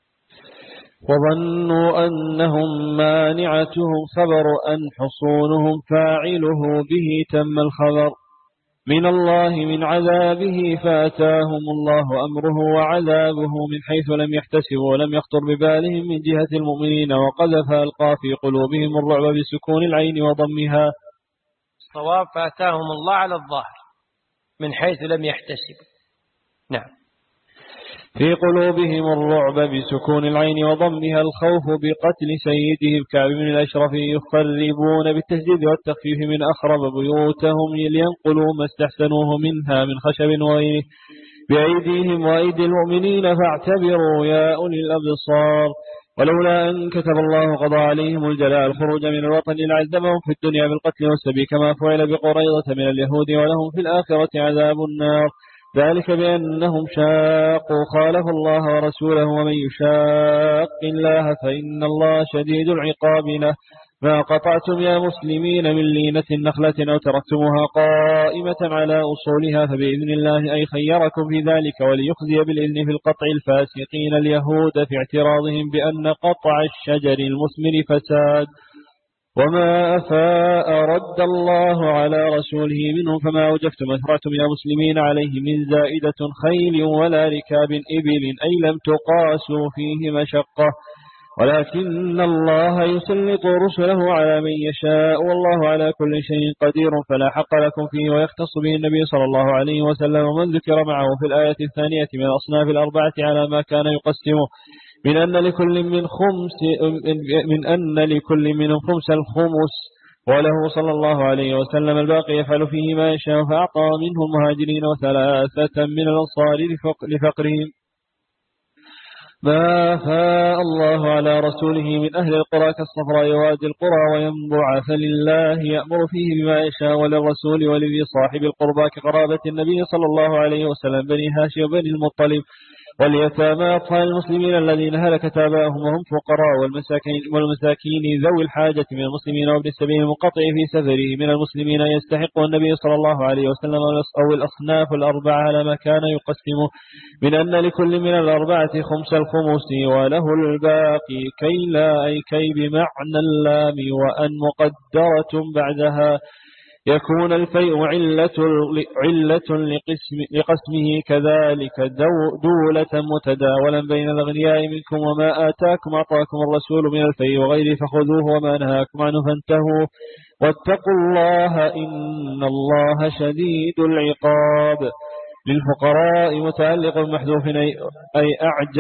[SPEAKER 3] وظنوا أنهم مانعتهم خبر أن حصونهم فاعله به تم الخبر من الله من عذابه فأتاهم الله أمره وعذابه من حيث لم يحتسبوا ولم يخطر ببالهم من جهة المؤمنين وقذف ألقى في قلوبهم الرعب بسكون العين وضمها.
[SPEAKER 1] الصواب فأتاهم الله على الظاهر من حيث لم يحتسبوا. نعم.
[SPEAKER 3] في قلوبهم الرعب بسكون العين وضمها الخوف بقتل سيدهم كعب بن الأشرف يخربون بالتشديد والتخفيف من أخرب بيوتهم لينقلوا ما استحسنوه منها من خشب وغيره بأيديهم وأيدي المؤمنين فاعتبروا يا أولي الأبصار. ولولا أن كتب الله قضى عليهم الجلاء الخروج من الوطن لعذبهم في الدنيا بالقتل والسبي كما فعل بقريظة من اليهود ولهم في الآخرة عذاب النار. ذلك بأنهم شاقوا خالفوا الله ورسوله ومن يشاق الله فإن الله شديد العقاب له. ما قطعتم يا مسلمين من لينة نخلة أو تركتموها قائمة على أصولها فبإذن الله أي خيركم في ذلك وليخزي بالإذن في القطع الفاسقين اليهود في اعتراضهم بأن قطع الشجر المثمر فساد وما أفاء رد الله على رسوله منهم فما أوجفتم أثرتم يا مسلمين عليه من زائدة خيل ولا ركاب إبل أي لم تقاسوا فيه مشقة ولكن الله يسلط رسله على من يشاء والله على كل شيء قدير فلا حق لكم فيه. ويختص به النبي صلى الله عليه وسلم ومن ذكر معه في الآية الثانية من الأصناف الأربعة على ما كان يقسمه من أن لكل من خمس الخمس وله صلى الله عليه وسلم الباقي يفعل فيه ما يشاء. فأعطى منه المهاجرين وثلاثة من الأنصار لفقرهم ما فاء الله على رسوله من أهل القرى كالصفراء ووادي القرى وينبع فلله يأمر فيه بما يشاء وللرسول ولذي صاحب القربى كقرابة النبي صلى الله عليه وسلم بني هاشم وبني المطلب واليتامى أطفال المسلمين الذين هلكت آباءهم وهم فقراء والمساكين ذوي الحاجة من المسلمين وابن السبيل المنقطع في سفره من المسلمين يستحق النبي صلى الله عليه وسلم أو الأصناف الأربعة على ما كان يقسمه من أن لكل من الأربعة خمس الخمس وله الباقي كي بمعنى اللام وأن مقدرة بعدها يكون الفيء علة لقسمه كذلك دولة متداولا بين الأغنياء منكم وما آتاكم أعطاكم الرسول من الفيء وغيره فخذوه وما نهاكم عنه فانتهوا واتقوا الله إن الله شديد العقاب. للفقراء متعلق محذوف أي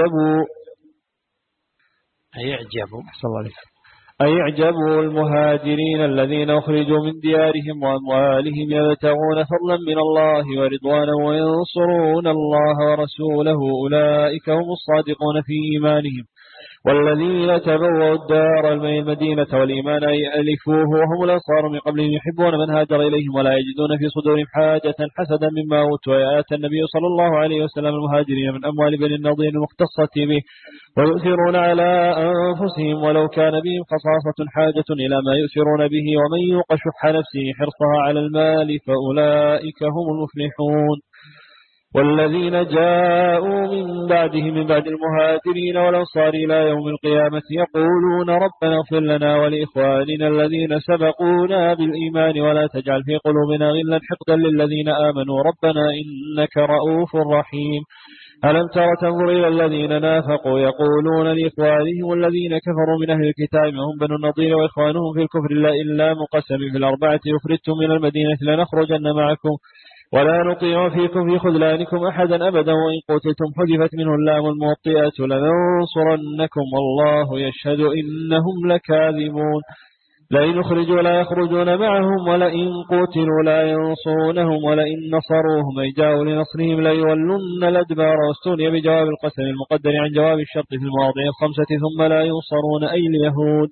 [SPEAKER 3] أعجبوا المهاجرين الذين أخرجوا من ديارهم وأموالهم يبتغون فضلا من الله ورضوانا وينصرون الله ورسوله أولئك هم الصادقون في إيمانهم. والذين تبوأوا الدار المدينة والإيمان ألفوه وهم الأنصار من قبلهم يحبون من هاجر إليهم ولا يجدون في صدورهم حاجة حسدا مما أوتوا وآتى النبي صلى الله عليه وسلم المهاجرين من أموال بني النضير المختصة به ويؤثرون على أنفسهم ولو كان بهم خصاصة حاجة إلى ما يؤثرون به ومن يوق شح نفسه حرصها على المال فأولئك هم المفلحون. والذين جاءوا من بعدهم من بعد المهاجرين والأنصار إلى يوم القيامة يقولون ربنا اغفر لنا ولإخواننا الذين سبقونا بالإيمان ولا تجعل في قلوبنا غلا حقدا للذين آمنوا ربنا إنك رؤوف رحيم. ألم تر تنظر إلى الذين نافقوا يقولون لإخوانهم الذين كفروا من أهل الكتاب وهم بنو النضير وإخوانهم في الكفر إلا مقسم في الأربعة يخرجتم من المدينة لنخرجن معكم ولا نطيع فيكم في خذلانكم أحدا أبدا وإن قتلتم حذفت منه اللام الموطئة لننصرنكم والله يشهد إنهم لكاذبون. لئن أخرجوا لا يخرجون معهم ولئن قتلوا لا ينصرونهم ولئن نصروهم أي جاءوا لنصرهم ليولن الأدبار واستوني بجواب القسم المقدر عن جواب الشرط في المواضع الخمسة ثم لا ينصرون أي اليهود.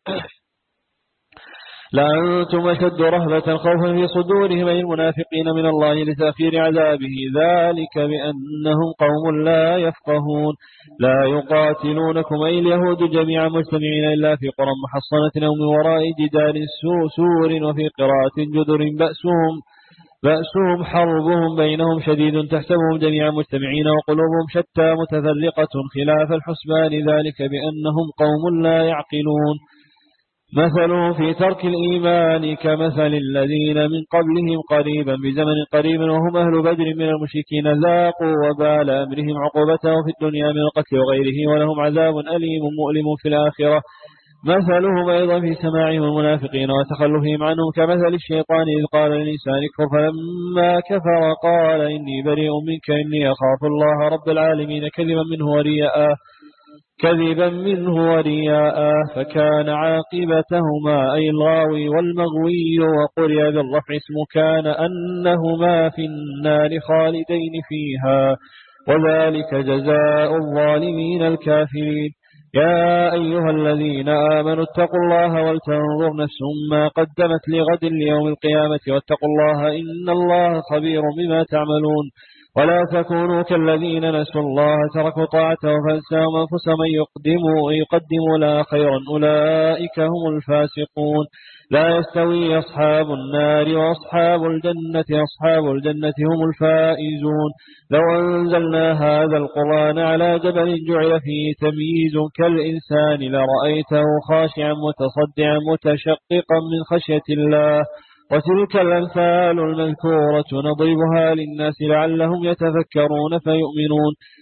[SPEAKER 3] لأنتم أشد رهبة خوفا في صدورهم أي المنافقين من الله لتأخير عذابه ذلك بأنهم قوم لا يفقهون. لا يقاتلونكم أي اليهود جميعا مجتمعين إلا في قرى محصنة أو من وراء جدار سور وفي قراءة جدر بأسهم حربهم بينهم شديد تحسبهم جميعا مجتمعين وقلوبهم شتى متفرقة خلاف الحسبان ذلك بأنهم قوم لا يعقلون. مثلهم في ترك الإيمان كمثل الذين من قبلهم قريبا بزمن قريب وهم أهل بدر من المشركين ذاقوا وبال أمرهم عقوبته في الدنيا من القتل وغيره ولهم عذاب أليم مؤلم في الآخرة. مثلهم أيضا في سماعهم المنافقين وتخلفهم عنهم كمثل الشيطان إذ قال للإنسان اكفر فلما كفر قال إني بريء منك إني أخاف الله رب العالمين كذبا منه ورياء فكان عاقبتهما أي الغاوي والمغوي وقرئ بالرفع اسم كان أنهما في النار خالدين فيها وذلك جزاء الظالمين الكافرين. يا أيها الذين آمنوا اتقوا الله ولتنظر نفس ما قدمت لغد ليوم القيامة واتقوا الله إن الله خبير بما تعملون. ولا تكونوا كالذين نسوا الله تركوا طاعته فانساهم أنفسهم يقدموا لا خيرا أولئك هم الفاسقون. لا يستوي أصحاب النار وأصحاب الجنة هم الفائزون. لو أنزلنا هذا القرآن على جبل جعل فيه تمييز كالإنسان لرأيته خاشعا متصدعا متشققا من خشية الله. وتلك الأمثال المذكورة نضربها للناس لعلهم يتفكرون فيؤمنون.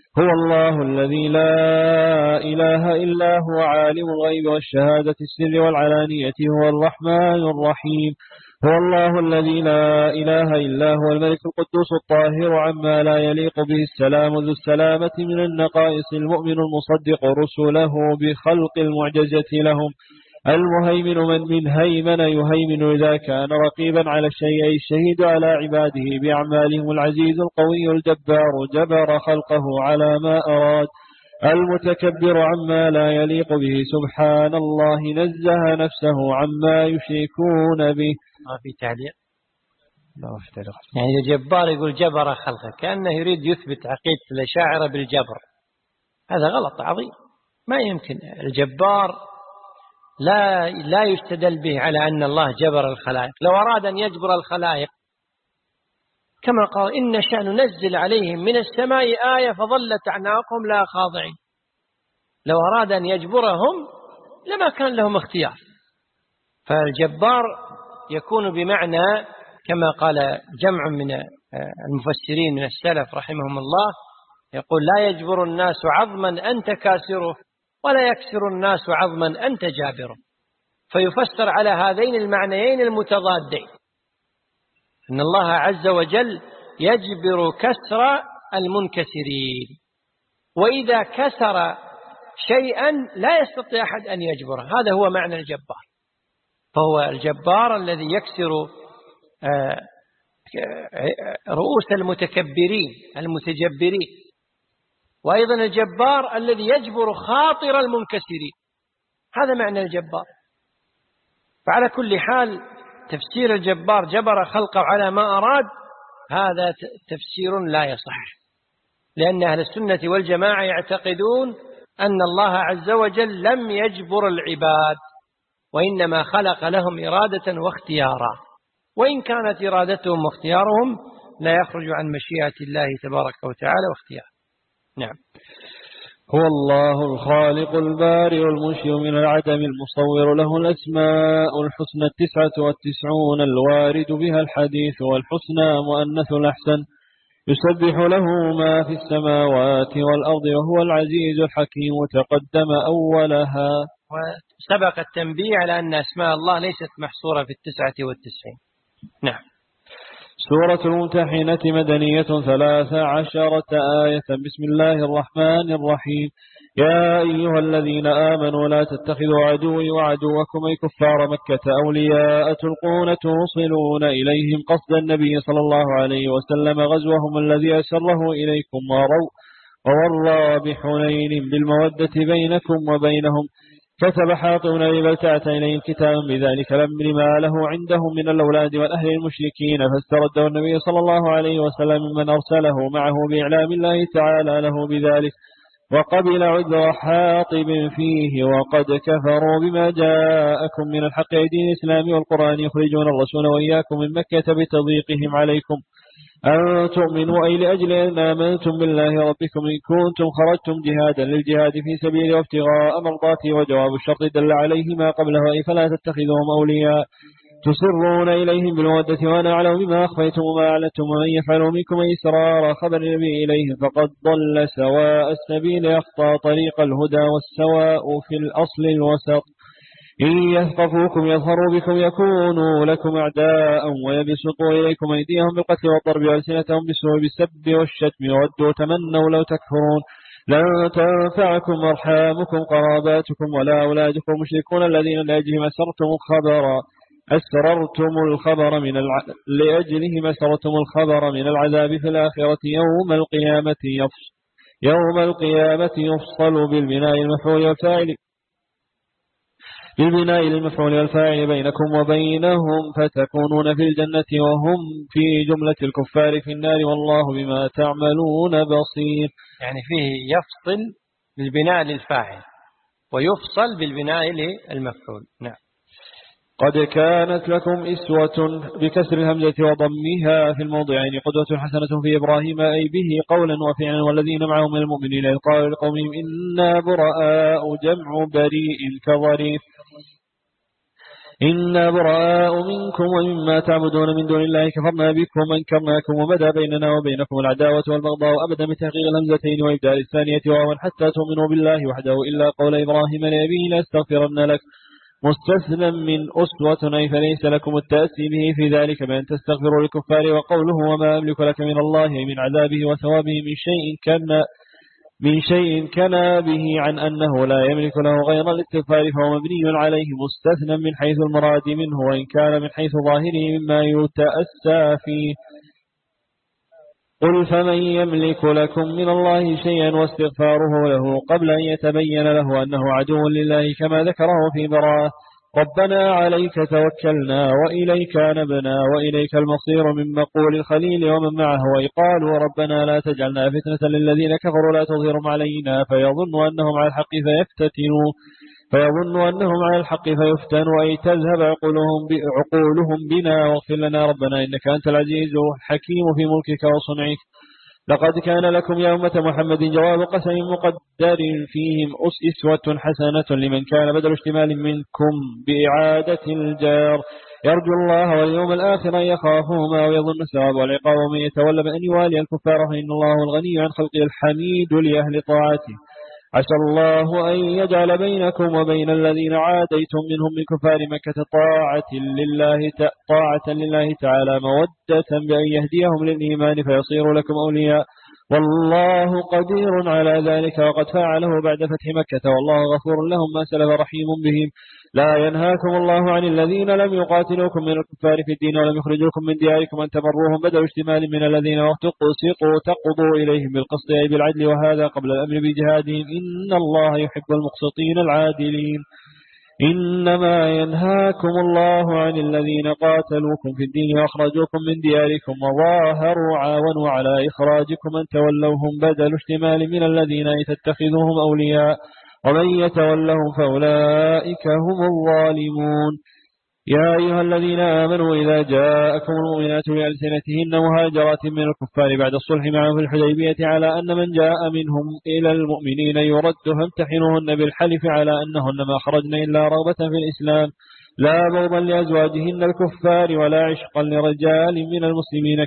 [SPEAKER 3] هو الله الذي لا إله إلا هو عالم الغيب والشهادة السر والعلانية هو الرحمن الرحيم. هو الله الذي لا إله إلا هو الملك القدوس الطاهر عما لا يليق به السلام ذو السلامة من النقائص المؤمن المصدق رسله بخلق المعجزة لهم المهيمن من هيمن يهيمن إذا كان رقيبا على الشيء الشهيد على عباده بأعمالهم العزيز القوي الجبار جبر خلقه على ما أراد المتكبر عما لا يليق به سبحان الله نزه نفسه عما يشركون به.
[SPEAKER 1] ما في تعليق. يعني الجبار يقول جبر خلقه كأنه يريد يثبت عقيدة الأشاعرة بالجبر. هذا غلط عظيم. ما يمكن. الجبار لا يستدل به على أن الله جبر الخلائق. لو أراد أن يجبر الخلائق كما قال إن شأن ننزل عليهم من السماء آية فظلت أعناقهم لا خاضعين. لو أراد أن يجبرهم لما كان لهم اختيار. فالجبار يكون بمعنى كما قال جمع من المفسرين من السلف رحمهم الله يقول لا يجبر الناس عظما أنت كاسره ولا يكسر الناس عظما أنت جابره. فيفسر على هذين المعنيين المتضادين أن الله عز وجل يجبر كسر المنكسرين، وإذا كسر شيئا لا يستطيع أحد أن يجبره. هذا هو معنى الجبار. فهو الجبار الذي يكسر رؤوس المتكبرين المتجبرين، وأيضا الجبار الذي يجبر خاطر المنكسرين. هذا معنى الجبار. فعلى كل حال تفسير الجبار جبر خلقه على ما أراد هذا تفسير لا يصح، لأن أهل السنة والجماعة يعتقدون أن الله عز وجل لم يجبر العباد وإنما خلق لهم إرادة واختيارا، وإن كانت إرادتهم واختيارهم لا يخرج عن مشيئة الله تبارك وتعالى واختياره. نعم.
[SPEAKER 3] هو الله الخالق البارئ المنشئ من العدم المصور له الأسماء الحسنى 99 الوارد بها الحديث والحسنى مؤنث الأحسن يسبح له ما في السماوات والأرض وهو العزيز الحكيم تقدم أولها.
[SPEAKER 1] وسبق التنبيه على أن أسماء الله ليست محصورة في 99. نعم.
[SPEAKER 3] سورة الممتحنة مدنية 13 آية. بسم الله الرحمن الرحيم. يا أيها الذين آمنوا لا تتخذوا عدوي وعدوكم أي كفار مكة أولياء تلقون توصلون إليهم قصد النبي صلى الله عليه وسلم غزوهم الذي أسره إليكم وورى بحنين بالمودة بينكم وبينهم كتب حاطب بن أبي بلتعة إليهم كتابا بذلك لما له عندهم من الأولاد والأهل المشركين فاسترده النبي صلى الله عليه وسلم من أرسله معه بإعلام الله تعالى له بذلك وقبل عذر حاطب فيه وقد كفروا بما جاءكم من الحق دين الإسلام والقرآن يخرجون الرسول وإياكم من مكة بتضييقهم عليكم أن تؤمنوا أي لأجل أن آمنتم بالله ربكم إن كنتم خرجتم جهادا للجهاد في سبيل وابتغاء مرضاته. وجواب الشرط دل عليه ما قبله أي فلا تتخذهم أولياء تسرون إليهم بالمودة وأنا أعلم بما أخفيتم وما أعلنتم ومن يفعلوا منكم إسرار خبر النبي إليهم فقد ضل سواء السبيل يخطى طريق الهدى والسواء في الأصل الوسط. إن يثقفوكم يظهروا بكم يكونوا لكم أعداء ويبسطوا إليكم أيديهم بالقتل والضرب وألسنتهم بالسوء بالسب والشتم ودوا تمنوا لو تكفرون لن تنفعكم أرحامكم قراباتكم ولا أولادكم مشركون الذين لأجلهم أسرتم الخبر من العذاب في الآخرة يوم القيامة يفصل بالبناء المفعول والفاعل بينكم وبينهم فتكونون في الجنة وهم في جملة الكفار في النار والله بما تعملون بصير.
[SPEAKER 1] يعني فيه يفصل بالبناء للفاعل ويفصل بالبناء للمفعول. نعم.
[SPEAKER 3] قد كانت لكم إسوة بكسر الهمزة وضمها في الموضعين قدوة حسنة في إبراهيم أي به قولا وفعلا والذين معه من المؤمنين إذ قالوا لقومهم إنا براء جمع بريء كظريف إنا براء منكم ومما تعبدون من دون الله كفرنا بكم وأنكرناكم وبدا بيننا وبينكم العداوة والبغضاء أبدا بتحقيق الهمزتين وإبدال الثانية واوا حتى تؤمنوا بالله وحده إلا قول إبراهيم لأبيه لأستغفرن لك مستثنى من أسوة أي فليس لكم التأسي به في ذلك بأن تستغفروا للكفار وقوله وما أملك لك من الله من عذابه وثوابه من شيء كان به عن أنه لا يملك له غير الاستغفار فهو مبني عليه مستثنى من حيث المراد منه وإن كان من حيث ظاهره مما يتأسى فيه قل فمن يملك لكم من الله شيئا واستغفاره له قبل أن يتبين له أنه عدو لله كما ذكره في براءة ربنا عليك توكلنا وإليك نبنا وإليك المصير من مقول الخليل ومن معه وقالوا ربنا لا تجعلنا فتنة للذين كفروا لا تظهرهم علينا فيظن أنهم على الحق فيفتنوا أي تذهب عقولهم بنا واغفر لنا ربنا إنك أنت العزيز الحكيم في ملكك وصنعك لقد كان لكم يا أمة محمد جواب قسم مقدر فيهم أسوة حسنة لمن كان بدل اشتمال منكم بإعادة الجار يرجو الله واليوم الآخر يخافهما ويظن الثواب والعقاب ومن يتولى بأن يوالي الكفار فإن الله الغني عن خلقه الحميد لأهل طاعته عسى الله أن يجعل بينكم وبين الذين عاديتم منهم من كفار مكة طاعة لله تعالى مودة بأن يهديهم للإيمان فيصيروا لكم أولياء والله قدير على ذلك وقد فعله بعد فتح مكة والله غفور لهم ما سلف رحيم بهم لا ينهاكم الله عن الذين لم يقاتلوكم من الكفار في الدين ولم يخرجوكم من دياركم أن تبروهم بدل اشتمال من الذين تقضوا إليهم بالقسط أي بالعدل وهذا قبل الأمر بجهادهم إن الله يحب المقسطين العادلين إنما ينهاكم الله عن الذين قاتلوكم في الدين وأخرجوكم من دياركم وظاهروا عاونوا على إخراجكم أن تولوهم بدل اشتمال من الذين تتخذوهم أولياء ومن يتولهم فأولئك هم الظالمون يا أيها الذين آمنوا إذا جاءكم المؤمنات بألسنتهن مهاجرات من الكفار بعد الصلح معهم في الحديبية على أن من جاء منهم إلى المؤمنين يرد فامتحنوهن بالحلف على أنهن ما خرجن إلا رغبة في الإسلام لا بغضا لأزواجهن الكفار ولا عشقا لرجال من المسلمين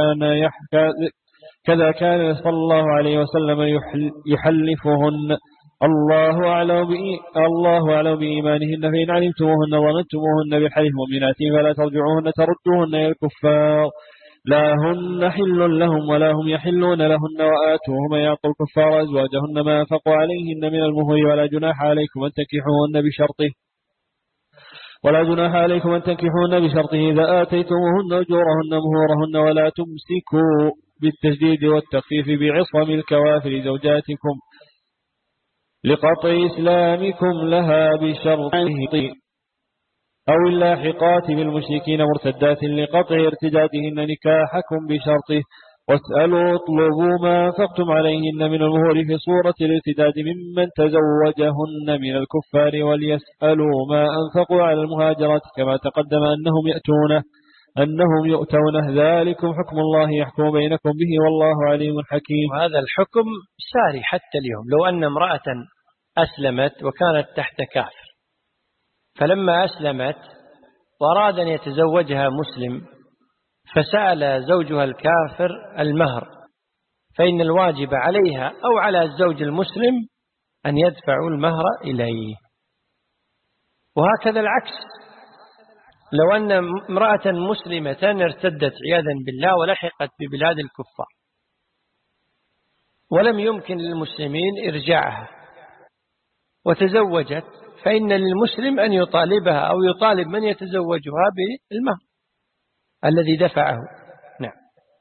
[SPEAKER 3] كذا كان صلى الله عليه وسلم يحلفهن الله أعلم بإيمانهن فإن علمتموهن ظننتموهن بالحلف مؤمنات فلا ترجعوهن تردوهن إلى الكفار لا هن حل لهم ولا هم يحلون لهن وآتوهم يعطوا الكفار أزواجهن ما أنفقوا عليهن من المهر ولا جناح عليكم أن تنكحوهن بشرطه إذا آتيتموهن أجورهن مهورهن ولا تمسكوا بالتشديد والتخفيف بعصم الكوافر زوجاتكم لقطع إسلامكم لها بشرطه أو اللاحقات بالمشركين مرتدات لقطع ارتدادهن نكاحكم بشرطه واسألوا اطلبوا ما أنفقتم عليهن من المهور في صورة الارتداد ممن تزوجهن من الكفار وليسألوا ما أنفقوا على المهاجرات كما تقدم أنهم يؤتونه ذلكم حكم الله يحكم بينكم به والله عليم حكيم.
[SPEAKER 1] وهذا الحكم ساري حتى اليوم. لو أن امرأة أسلمت وكانت تحت كافر فلما أسلمت وأراد أن يتزوجها مسلم فسأل زوجها الكافر المهر فإن الواجب عليها أو على الزوج المسلم أن يدفعوا المهر إليه. وهكذا العكس، لو أن امرأة مسلمة ارتدت عياذا بالله ولحقت ببلاد الكفار ولم يمكن للمسلمين إرجاعها وتزوجت فإن للمسلم أن يطالبها أو يطالب من يتزوجها بالمهر الذي دفعه. نعم.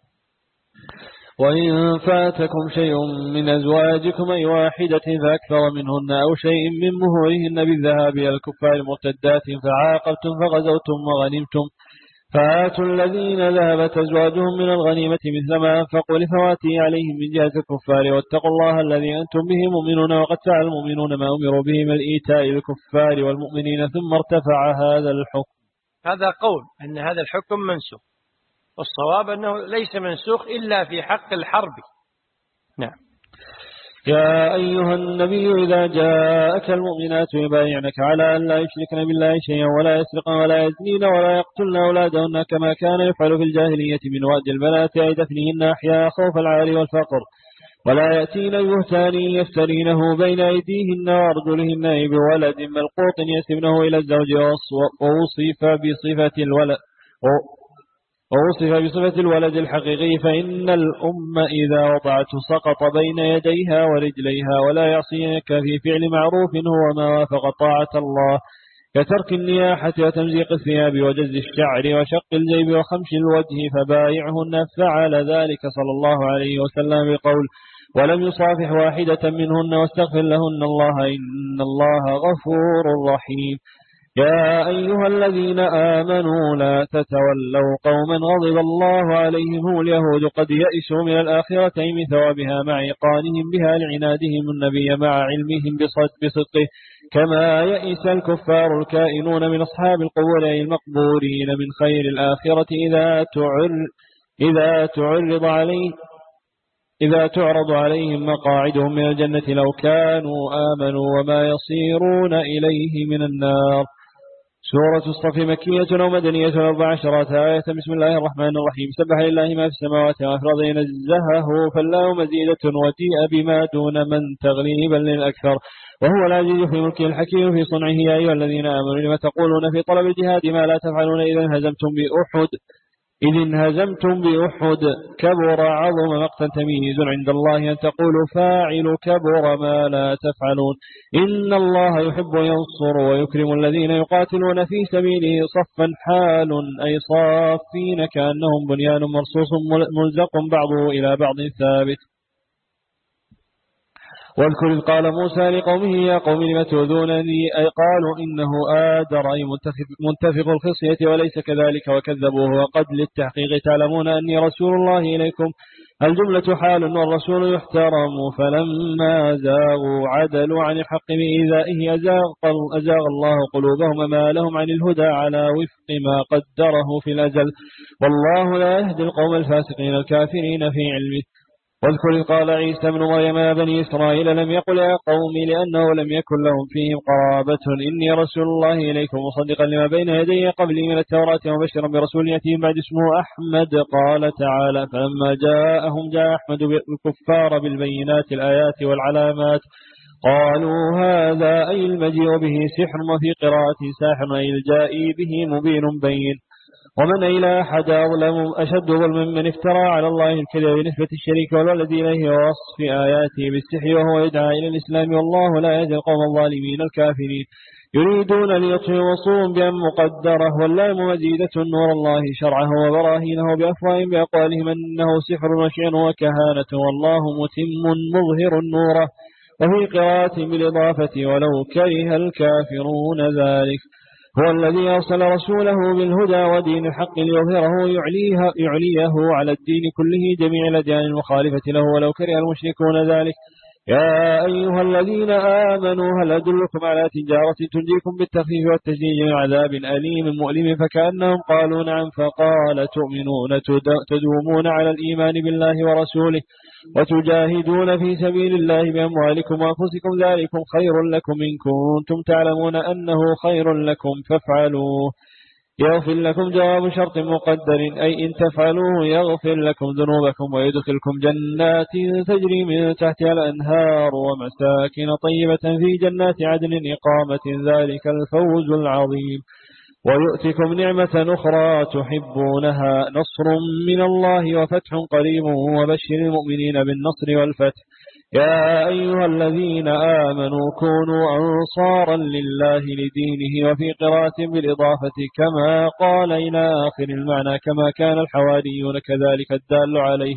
[SPEAKER 3] وإن فاتكم شيء من أزواجكم أي واحدة فأكثر منهن أو شيء من مهورهن بالذهاب إلى الكفار مرتدات فعاقبتم فغزوتم وغنمتم فآتوا الذين ذهبت أزواجهم من الغنيمة مثل ما أنفقوا لفواته عليهم من جهة الكفار واتقوا الله الذي أنتم به مؤمنون وقد فعل المؤمنون ما أمروا به من الإيتاء للكفار والمؤمنين ثم ارتفع هذا الحكم.
[SPEAKER 1] هذا قول أن هذا الحكم منسوخ، والصواب أنه ليس منسوخ إلا في حق الحرب. نعم.
[SPEAKER 3] يا أيها النبي إذا جاءك المؤمنات يبايعنك على أن لا يشركن بالله شيئا ولا يسرقن ولا يزنين ولا يقتلن أولادهن كما كان يفعل في الجاهلية من وأد البنات أي دفنهن أحياء خوف العار والفقر ولا يأتين بهتان يفترينه بين أيديهن وأرجلهن بولد ملقوط يسبنه إلى الزوج ووصف بصفة الولد الحقيقي فإن الأم إذا وضعته سقط بين يديها ورجليها ولا يعصينك في فعل معروف هو ما وافق طاعة الله كترك النياحة وتمزيق الثياب وجز الشعر وشق الجيب وخمش الوجه فبايعهن فعل ذلك صلى الله عليه وسلم بقول ولم يصافح واحدة منهن واستغفر لهن الله إن الله غفور رحيم. يا أيها الذين آمنوا لا تتولوا قوما غضب الله عليهم هم اليهود قد يئسوا من الآخرة من ثوابها مع إيقانهم بها لعنادهم النبي مع علمهم بصدقه كما يئس الكفار الكائنون من أصحاب القبور المقبورين من خير الآخرة إذا تعرض عليهم مقاعدهم من الجنة لو كانوا آمنوا وما يصيرون إليه من النار. سورة الصف مكية ومدنية 14 آية. بسم الله الرحمن الرحيم. سبح لله ما في السماوات وما في الأرض نزهه فالله مزيدة وجيء بما دون من تغليبا للأكثر وهو العزيز في ملكه الحكيم في صنعه. يا أيها الذين آمنوا لما تقولون في طلب الجهاد ما لا تفعلون إذا انهزمتم بأحد كبر عظم مقتا تمييز عند الله أن تقولوا فاعل كبر ما لا تفعلون. إن الله يحب ينصر ويكرم الذين يقاتلون في سبيله صفا حال أي صافين كأنهم بنيان مرصوص ملزق بعضه إلى بعض ثابت. واذكر إذ قال موسى لقومه يا قوم لم تؤذونني أي قالوا إنه آدر أي منتفق الخصية وليس كذلك وكذبوه. وقد للتحقيق تعلمون أني رسول الله إليكم الجملة حال والرسول يحترم فلما زاغوا عدلوا عن الحق بإيذائه أزاغ الله قلوبهم ما لهم عن الهدى على وفق ما قدره في الأزل والله لا يهدي القوم الفاسقين الكافرين في علمه. واذكر إذ قال عيسى ابن مريم يا بني إسرائيل لم يقل يا قوم لأنه لم يكن لهم فيهم قرابة إني رسول الله إليكم مصدقا لما بين يدي قبلي من التوراة ومبشرا برسول يأتيهم بعد اسمه أحمد. قال تعالى فلما جاءهم جاء أحمد الكفار بالبينات الآيات والعلامات قالوا هذا أي المجيء به سحر وفي قراءة ساحر أي الجائي به مبين بين. ومن إلى أحد أظلم أشد ظلما من افترى على الله الكذب بنسبة الشريك والولد إليه ووصف آياته بالسحر وهو يدعى إلى الإسلام والله لا يهدي القوم الظالمين الكافرين. يريدون ليطفئوا صوم بأن مقدره واللام مزيدة نور الله شرعه وبراهينه بأفواههم بأقوالهم أنه سحر وشعر وكهانة والله متم مظهر نوره. وفي قراءة بالإضافة ولو كره الكافرون ذلك. هو الذي أرسل رسوله بالهدى ودين الحق ليظهره يعليه على الدين كله جميع الأديان المخالفة له ولو كره المشركون ذلك. يا أيها الذين آمنوا هل أدلكم على تجارة تنجيكم بالتخفيف والتشجيع من عذاب أليم مؤلم فكأنهم قالوا نعم فقال تؤمنون تدومون على الإيمان بالله ورسوله وتجاهدون في سبيل الله بأموالكم وأنفسكم ذلكم خير لكم إن كنتم تعلمون أنه خير لكم فافعلوه يغفر لكم جواب شرط مقدر أي إن تفعلوه يغفر لكم ذنوبكم ويدخلكم جنات تجري من تحتها الأنهار ومساكن طيبة في جنات عدن إقامة ذلك الفوز العظيم. ويؤتكم نعمة أخرى تحبونها نصر من الله وفتح قريب وبشر المؤمنين بالنصر والفتح. يا أيها الذين آمنوا كونوا أنصارا لله لدينه وفي قراءة بالإضافة كما قال إلى آخر المعنى كما كان الحواريون كذلك الدال عليه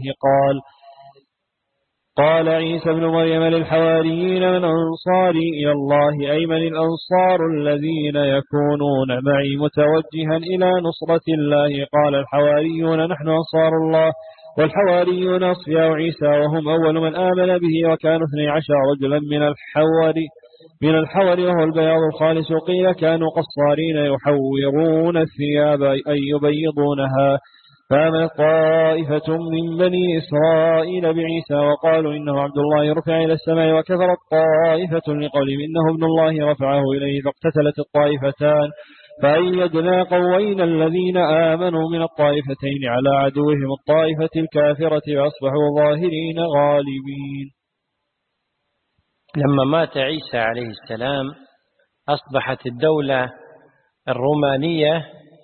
[SPEAKER 3] قال عيسى ابن مريم للحواريين من أنصاري إلى الله أي من الأنصار الذين يكونون معي متوجها إلى نصرة الله. قال الحواريون نحن أنصار الله والحواريون أصفياء عيسى وهم أول من آمن به وكانوا 12 رجلا من الحور وهو البياض الخالص. قيل كانوا قصارين يحورون الثياب أي يبيضونها فآمنت طائفة من بني إسرائيل بعيسى وقالوا إنه عبد الله رفع إلى السماء، وكفرت طائفة لقولهم إنه ابن الله رفعه إليه، فاقتتلت الطائفتان فأيدنا قوينا الذين آمنوا من الطائفتين على عدوهم الطائفة الكافرة وأصبحوا ظاهرين غالبين.
[SPEAKER 1] لما مات عيسى عليه السلام أصبحت الدولة الرومانية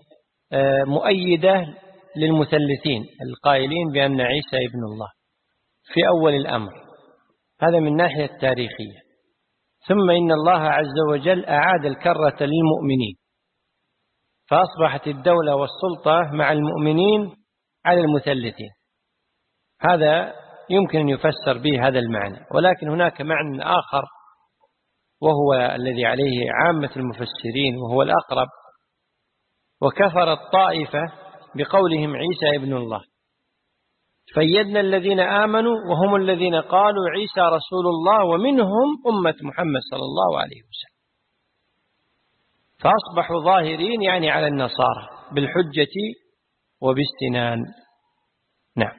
[SPEAKER 1] مؤيدة للمثلثين القائلين بأن عيسى ابن الله في أول الأمر. هذا من ناحية تاريخية. ثم إن الله عز وجل أعاد الكرة للمؤمنين، فأصبحت الدولة والسلطة مع المؤمنين على المثلثين. هذا يمكن أن يفسر به هذا المعنى. ولكن هناك معنى آخر وهو الذي عليه عامة المفسرين وهو الأقرب، وكفر الطائفة بقولهم عيسى ابن الله، فيدنا الذين آمنوا وهم الذين قالوا عيسى رسول الله ومنهم أمة محمد صلى الله عليه وسلم، فأصبحوا ظاهرين يعني على النصارى بالحجة وباستنان. نعم.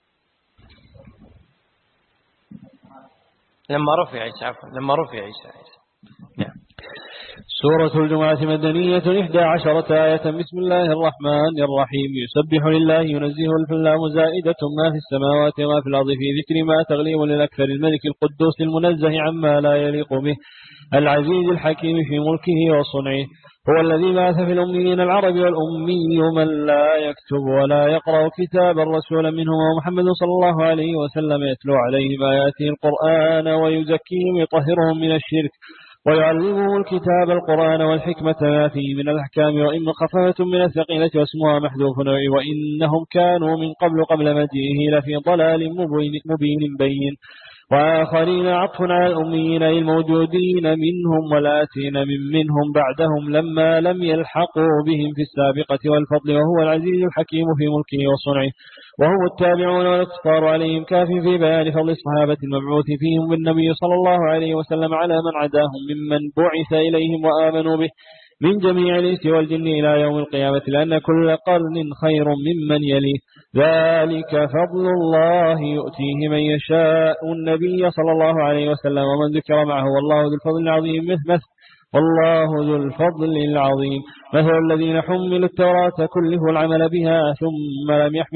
[SPEAKER 1] لما رفع عيسى نعم.
[SPEAKER 3] سورة الجمعة مدنية 11 آية. بسم الله الرحمن الرحيم. يسبح لله ينزه الفلام زائدة ما في السماوات وما في الأرض في ذكر ما تغليب للأكثر الملك القدوس المنزه عما لا يليق به العزيز الحكيم في ملكه وصنعه. هو الذي بعث في الأميين العرب والأمي من لا يكتب ولا يقرأ كتابا رسولا منهم ومحمد صلى الله عليه وسلم يتلو عليهم آياته القرآن ويزكيهم ويطهرهم من الشرك ويعلمهم الكتاب القرآن والحكمة ما فيه من الأحكام وإن خففة من الثقيلة واسمها محذوف وإنهم كانوا من قبل مجيئه لفي ضلال مبين بين. وآخرين عطف على الأميين الموجودين منهم والآتين منهم بعدهم لما لم يلحقوا بهم في السابقة والفضل، وهو العزيز الحكيم في ملكه وصنعه. وهم التابعون والاقتصار عليهم كاف في بيان فضل الصحابة المبعوث فيهم بالنبي صلى الله عليه وسلم على من عداهم ممن بعث إليهم وآمنوا به من جميع الإنس والجن إلى يوم القيامة، لأن كل قرن خير ممن يليه. ذلك فضل الله يؤتيه من يشاء. النبي صلى الله عليه وسلم ومن ذكر معه والله ذو الفضل العظيم والله ذو الفضل العظيم. مثل الذين حملوا التوراة كلفوا العمل بها ثم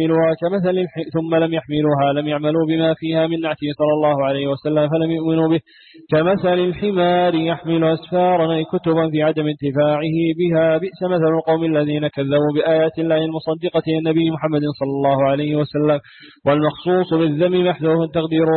[SPEAKER 3] لم يحملوها لم يعملوا بما فيها من نعته صلى الله عليه وسلم فلم يؤمنوا به، كمثل الحمار يحمل أسفارا أي كتبا في عدم انتفاعه بها. بئس مثل القوم الذين كذبوا بآيات الله المصدقة النبي محمد صلى الله عليه وسلم. والمخصوص بالذم محذوف تقديره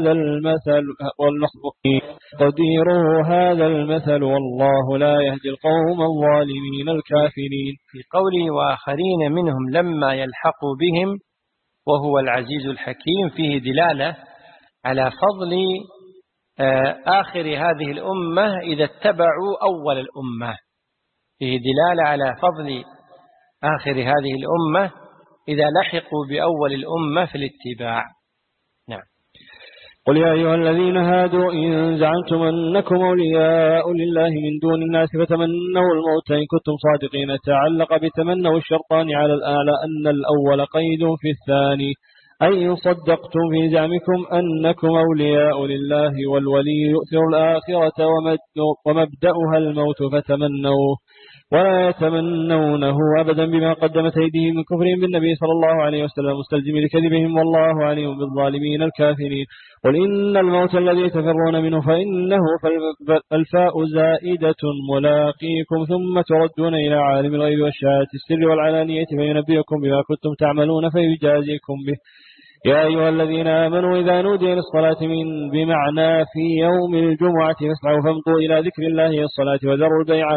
[SPEAKER 3] هذا المثل والله لا يهدي القوم الظالمين الكافرين.
[SPEAKER 1] في قوله وآخرين منهم لما يلحقوا بهم وهو العزيز الحكيم فيه دلالة على فضل آخر هذه الأمة إذا اتبعوا أول الأمة، فيه دلالة على فضل آخر هذه الأمة إذا لحقوا بأول الأمة في الاتباع. نعم.
[SPEAKER 3] قل يا أيها الذين هادوا إن زعمتم أنكم أولياء لله من دون الناس فتمنوا الموت إن كنتم صادقين. تعلق بتمنوا الشرطان على الآلة أن الأول قيد في الثاني، أي إن صدقتم في زعمكم أنكم أولياء لله والولي يؤثر الآخرة ومبدأها الموت فتمنوه ولا يتمنونه أبدا بما قدمت أيديهم من كفرهم بالنبي صلى الله عليه وسلم مستلزم لكذبهم والله عليم بالظالمين الكافرين. قل إن الموت الذي تفرون منه فإنه الفاء زائدة ملاقيكم ثم تردون إلى عالم الغيب والشهادة السر والعلانية فينبئكم بما كنتم تعملون فيجازيكم به. يا أيها الذين آمنوا إذا نودي للصلاة بمعنى في يوم الجمعة فاسعوا فامضوا إلى ذكر الله الصلاة وذروا البيع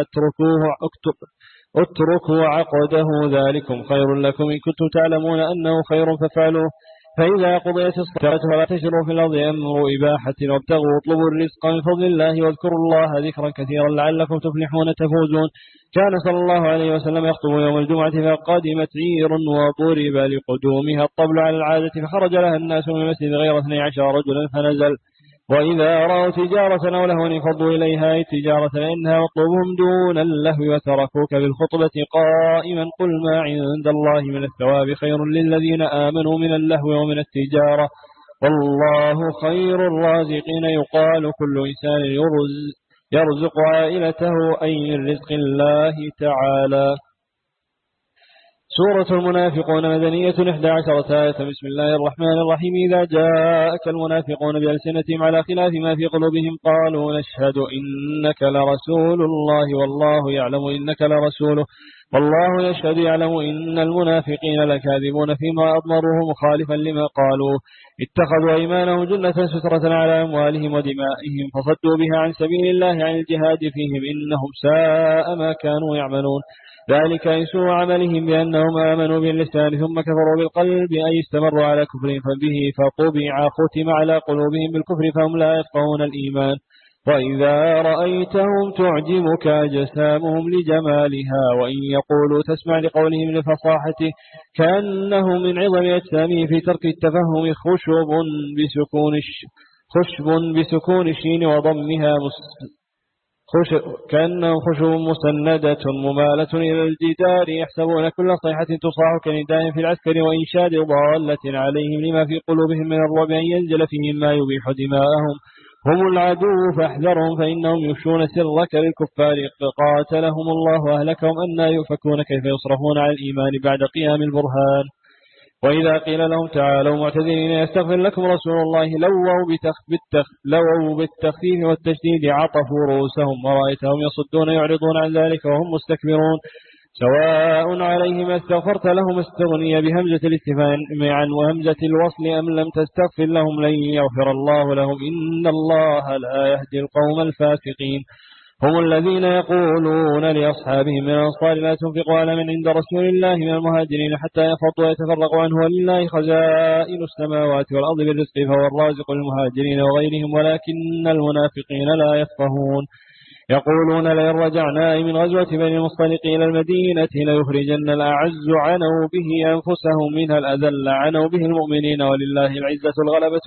[SPEAKER 3] اتركوا عقده ذلكم خير لكم إن كنتم تعلمون أنه خير ففعلوه. فإذا قضيت الصلاة فلا تشروا في الأرض أمر إباحة وابتغوا واطلبوا الرزق من فضل الله واذكروا الله ذكرا كثيرا لعلكم تفلحون تفوزون. كان صلى الله عليه وسلم يخطب يوم الجمعة فقدمت عير وضرب لقدومها الطبل على العادة فخرج لها الناس من المسجد غير 12 رجلا وإذا رأوا تجارة أو لهوا انفضوا إليها التجارة لأنها مطلوبهم دون اللهو وتركوك بالخطبة قائما. قل ما عند الله من الثواب خير للذين آمنوا من اللهو ومن التجارة والله خير الرازقين. يقال كل إنسان يرزق عائلته أي من رزق الله تعالى. سورة المنافقون مدنية 11 آية. بسم الله الرحمن الرحيم. إذا جاءك المنافقون بألسنتهم على خلاف ما في قلوبهم قالوا نشهد إنك لرسول الله والله يعلم إنك لرسوله والله يشهد يعلم إن المنافقين لكاذبون فيما أضمروه مخالفا لما قالوا. اتخذوا أيمانهم جنة سترة على أموالهم ودمائهم فصدوا بها عن سبيل الله عن الجهاد فيهم إنهم ساء ما كانوا يعملون. ذلك يسوء عملهم بأنهم آمنوا باللسان ثم كفروا بالقلب أي استمروا على كفرهم فبه فطبع ختم على قلوبهم بالكفر فهم لا يفقهون الإيمان. وإذا رأيتهم تعجبك أجسامهم لجمالها وإن يقولوا تسمع لقولهم لفصاحته كأنه من عظم أجسامه في ترك التفهم خشب بسكون الشين وضمها كأنه خشب مسندة ممالة إلى الجدار يحسبون كل صيحة تصاح كنداء في العسكر وإنشاد ضالة عليهم لما في قلوبهم من الرعب أن ينزل فيهم ما يبيح دماءهم. هم العدو فاحذرهم فإنهم يفشون سرك للكفار قاتلهم الله وأهلكهم أن يؤفكون كيف يصرفون على الإيمان بعد قيام البرهان. وإذا قيل لهم تعالوا معتذرين يستغفر لكم رسول الله لووا بالتخفيف والتشديد عطفوا رؤوسهم ورأيتهم يصدون يعرضون عن ذلك وهم مستكبرون. سواء عليهم استغفرت لهم استغني بهمزة الاستفهام عن وهمزة الوصل أم لم تستغفر لهم لن يغفر الله لهم إن الله لا يهدي القوم الفاسقين. هم الذين يقولون لأصحابهم من الأنصار لا تنفقوا على من عند رسول الله من المهاجرين حتى يفضوا ويتفرقوا عنه ولله خزائن السماوات والأرض بالرزق فهو الرازق للمهاجرين وغيرهم ولكن المنافقين لا يفقهون. يقولون لئن رجعنا من غزوة بني المصطلق إلى المدينة ليخرجن الأعز عنوا به أنفسهم منها الأذل عنوا به المؤمنين ولله العزة الغلبة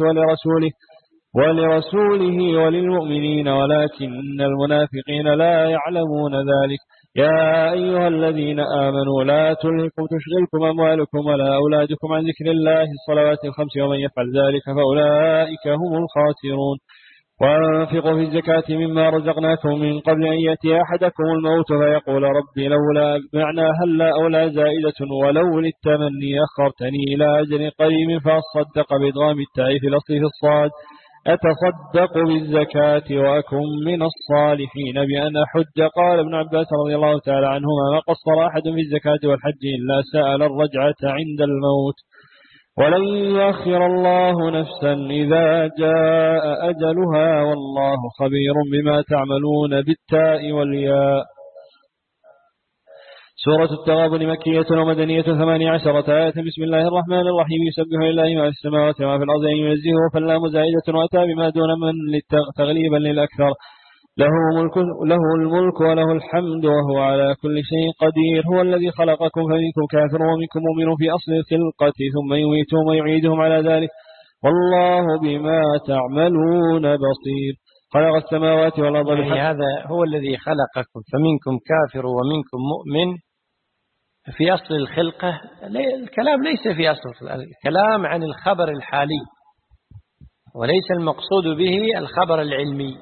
[SPEAKER 3] ولرسوله وللمؤمنين ولكن المنافقين لا يعلمون ذلك. يا أيها الذين آمنوا لا تلهكم تشغلكم أموالكم ولا أولادكم عن ذكر الله الصلوات الخمس ومن يفعل ذلك فأولئك هم الخاسرون. وأنفقوا في الزكاة مما رزقناكم من قبل أن يأتي أحدكم الموت فيقول ربي لولا معنى هلا أولا زائدة ولو للتمني أخرتني إلى أجل قريب فأصدق بإدغام التاء في الأصل في الصاد أتصدق بالزكاة وأكن من الصالحين بأن أحج. قال ابن عباس رضي الله تعالى عنهما ما قصر أحد في الزكاة والحج إلا سأل الرجعة عند الموت ولن يؤخر الله نفسا إذا جاء أجلها والله خبير بما تعملون بالتاء والياء. سورة التغابن مكية ومدنية 18 آية. بسم الله الرحمن الرحيم. يسبح لله ما في السماوات وما في الأرض أن ينزهه فاللام زائدة وأتى بما دون من تغليبا للأكثر. له الملك وله الحمد وهو على كل شيء قدير. هو الذي خلقكم فمنكم كافر ومنكم مؤمن في أصل الخلقة ثم يميتهم ويعيدهم على ذلك والله بما تعملون بصير. خلق السماوات والأرض
[SPEAKER 1] يعني هذا هو الذي خلقكم فمنكم كافر ومنكم مؤمن في أصل الخلقة. الكلام ليس في أصل الكلام عن الخبر الحالي وليس المقصود به الخبر العلمي.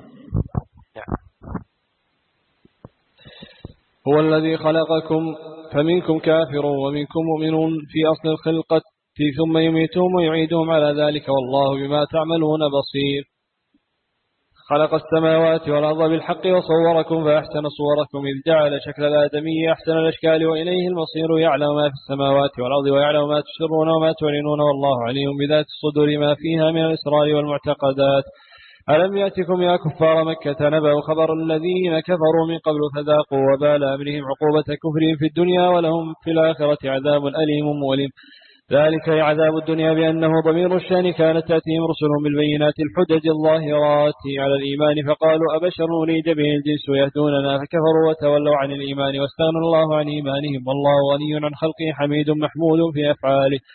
[SPEAKER 3] هو الذي خلقكم فمنكم كافر ومنكم مؤمن في أصل الخلقة ثم يميتهم ويعيدهم على ذلك والله بما تعملون بصير. خلق السماوات والأرض بالحق وصوركم فأحسن صوركم إذ جعل شكل الآدمي أحسن الأشكال وإليه المصير. يعلم ما في السماوات والأرض ويعلم ما تسرون وما تعلنون والله عليم بذات الصدور ما فيها من الإسرار والمعتقدات. ألم يأتكم يا كفار مكة نبأ خبر الذين كفروا من قبل فذاقوا وبال أمرهم عقوبة كفرهم في الدنيا ولهم في الآخرة عذاب أليم مؤلم. ذلك عذاب الدنيا بأنه ضمير الشان كانت تأتيهم رسلهم بالبينات الحجج الظاهرات على الإيمان فقالوا أبشر نريد به الجنس يهدوننا فكفروا وتولوا عن الإيمان واستغنى الله عن إيمانهم والله غني عن خلقه حميد محمود في أفعاله.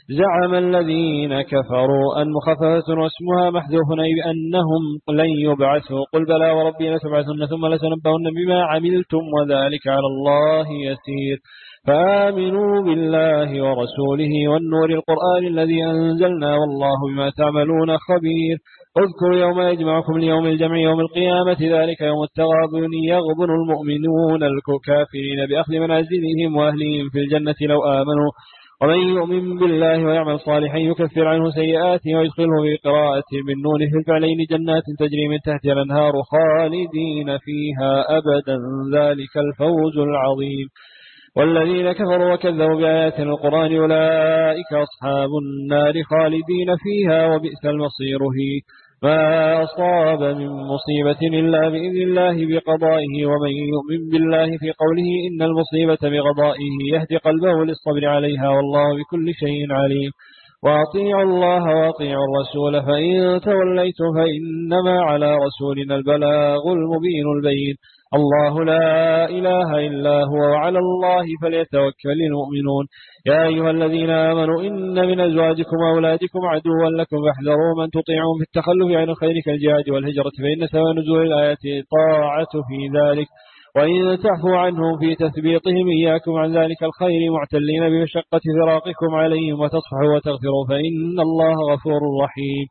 [SPEAKER 3] زعم الذين كفروا أن مخففة واسمها محذوف أي بأنهم لن يبعثوا قل بلى وربي لتبعثن ثم لتنبؤن بما عملتم وذلك على الله يسير فآمنوا بالله ورسوله والنور القرآن الذي أنزلنا والله بما تعملون خبير اذكروا يوم يجمعكم ليوم الجمع يوم القيامة ذلك يوم التغابن يغبن المؤمنون الكافرين بأخذ منازلهم وأهلهم في الجنة لو آمنوا ومن يؤمن بالله ويعمل صالحا يكفر عنه سيئاته ويدخله بقراءة بالنون في الفعلين جنات تجري من تحتها الأنهار خالدين فيها أبدا ذلك الفوز العظيم والذين كفروا وكذبوا بآيات القرآن أولئك أصحاب النار خالدين فيها وبئس المصير هي ما أصاب من مصيبة إلا بإذن الله بقضائه ومن يؤمن بالله في قوله إن المصيبة بقضائه يهدي قلبه للصبر عليها والله بكل شيء عليم وأطيعوا الله وأطيعوا الرسول فإن توليتم فإنما على رسولنا البلاغ المبين البين الله لا إله إلا هو وعلى الله فليتوكل المؤمنون يا أيها الذين آمنوا إن من أزواجكم وأولادكم عدوا لكم فاحذروا من تطيعون في التخلف عن الخير كالجهاد والهجرة فإن سبب نزول الآيات طاعة في ذلك وإن تعفوا عنهم في تثبيطهم إياكم عن ذلك الخير معتلين بمشقة فراقكم عليهم وتصفحوا وتغفروا فإن الله غفور رحيم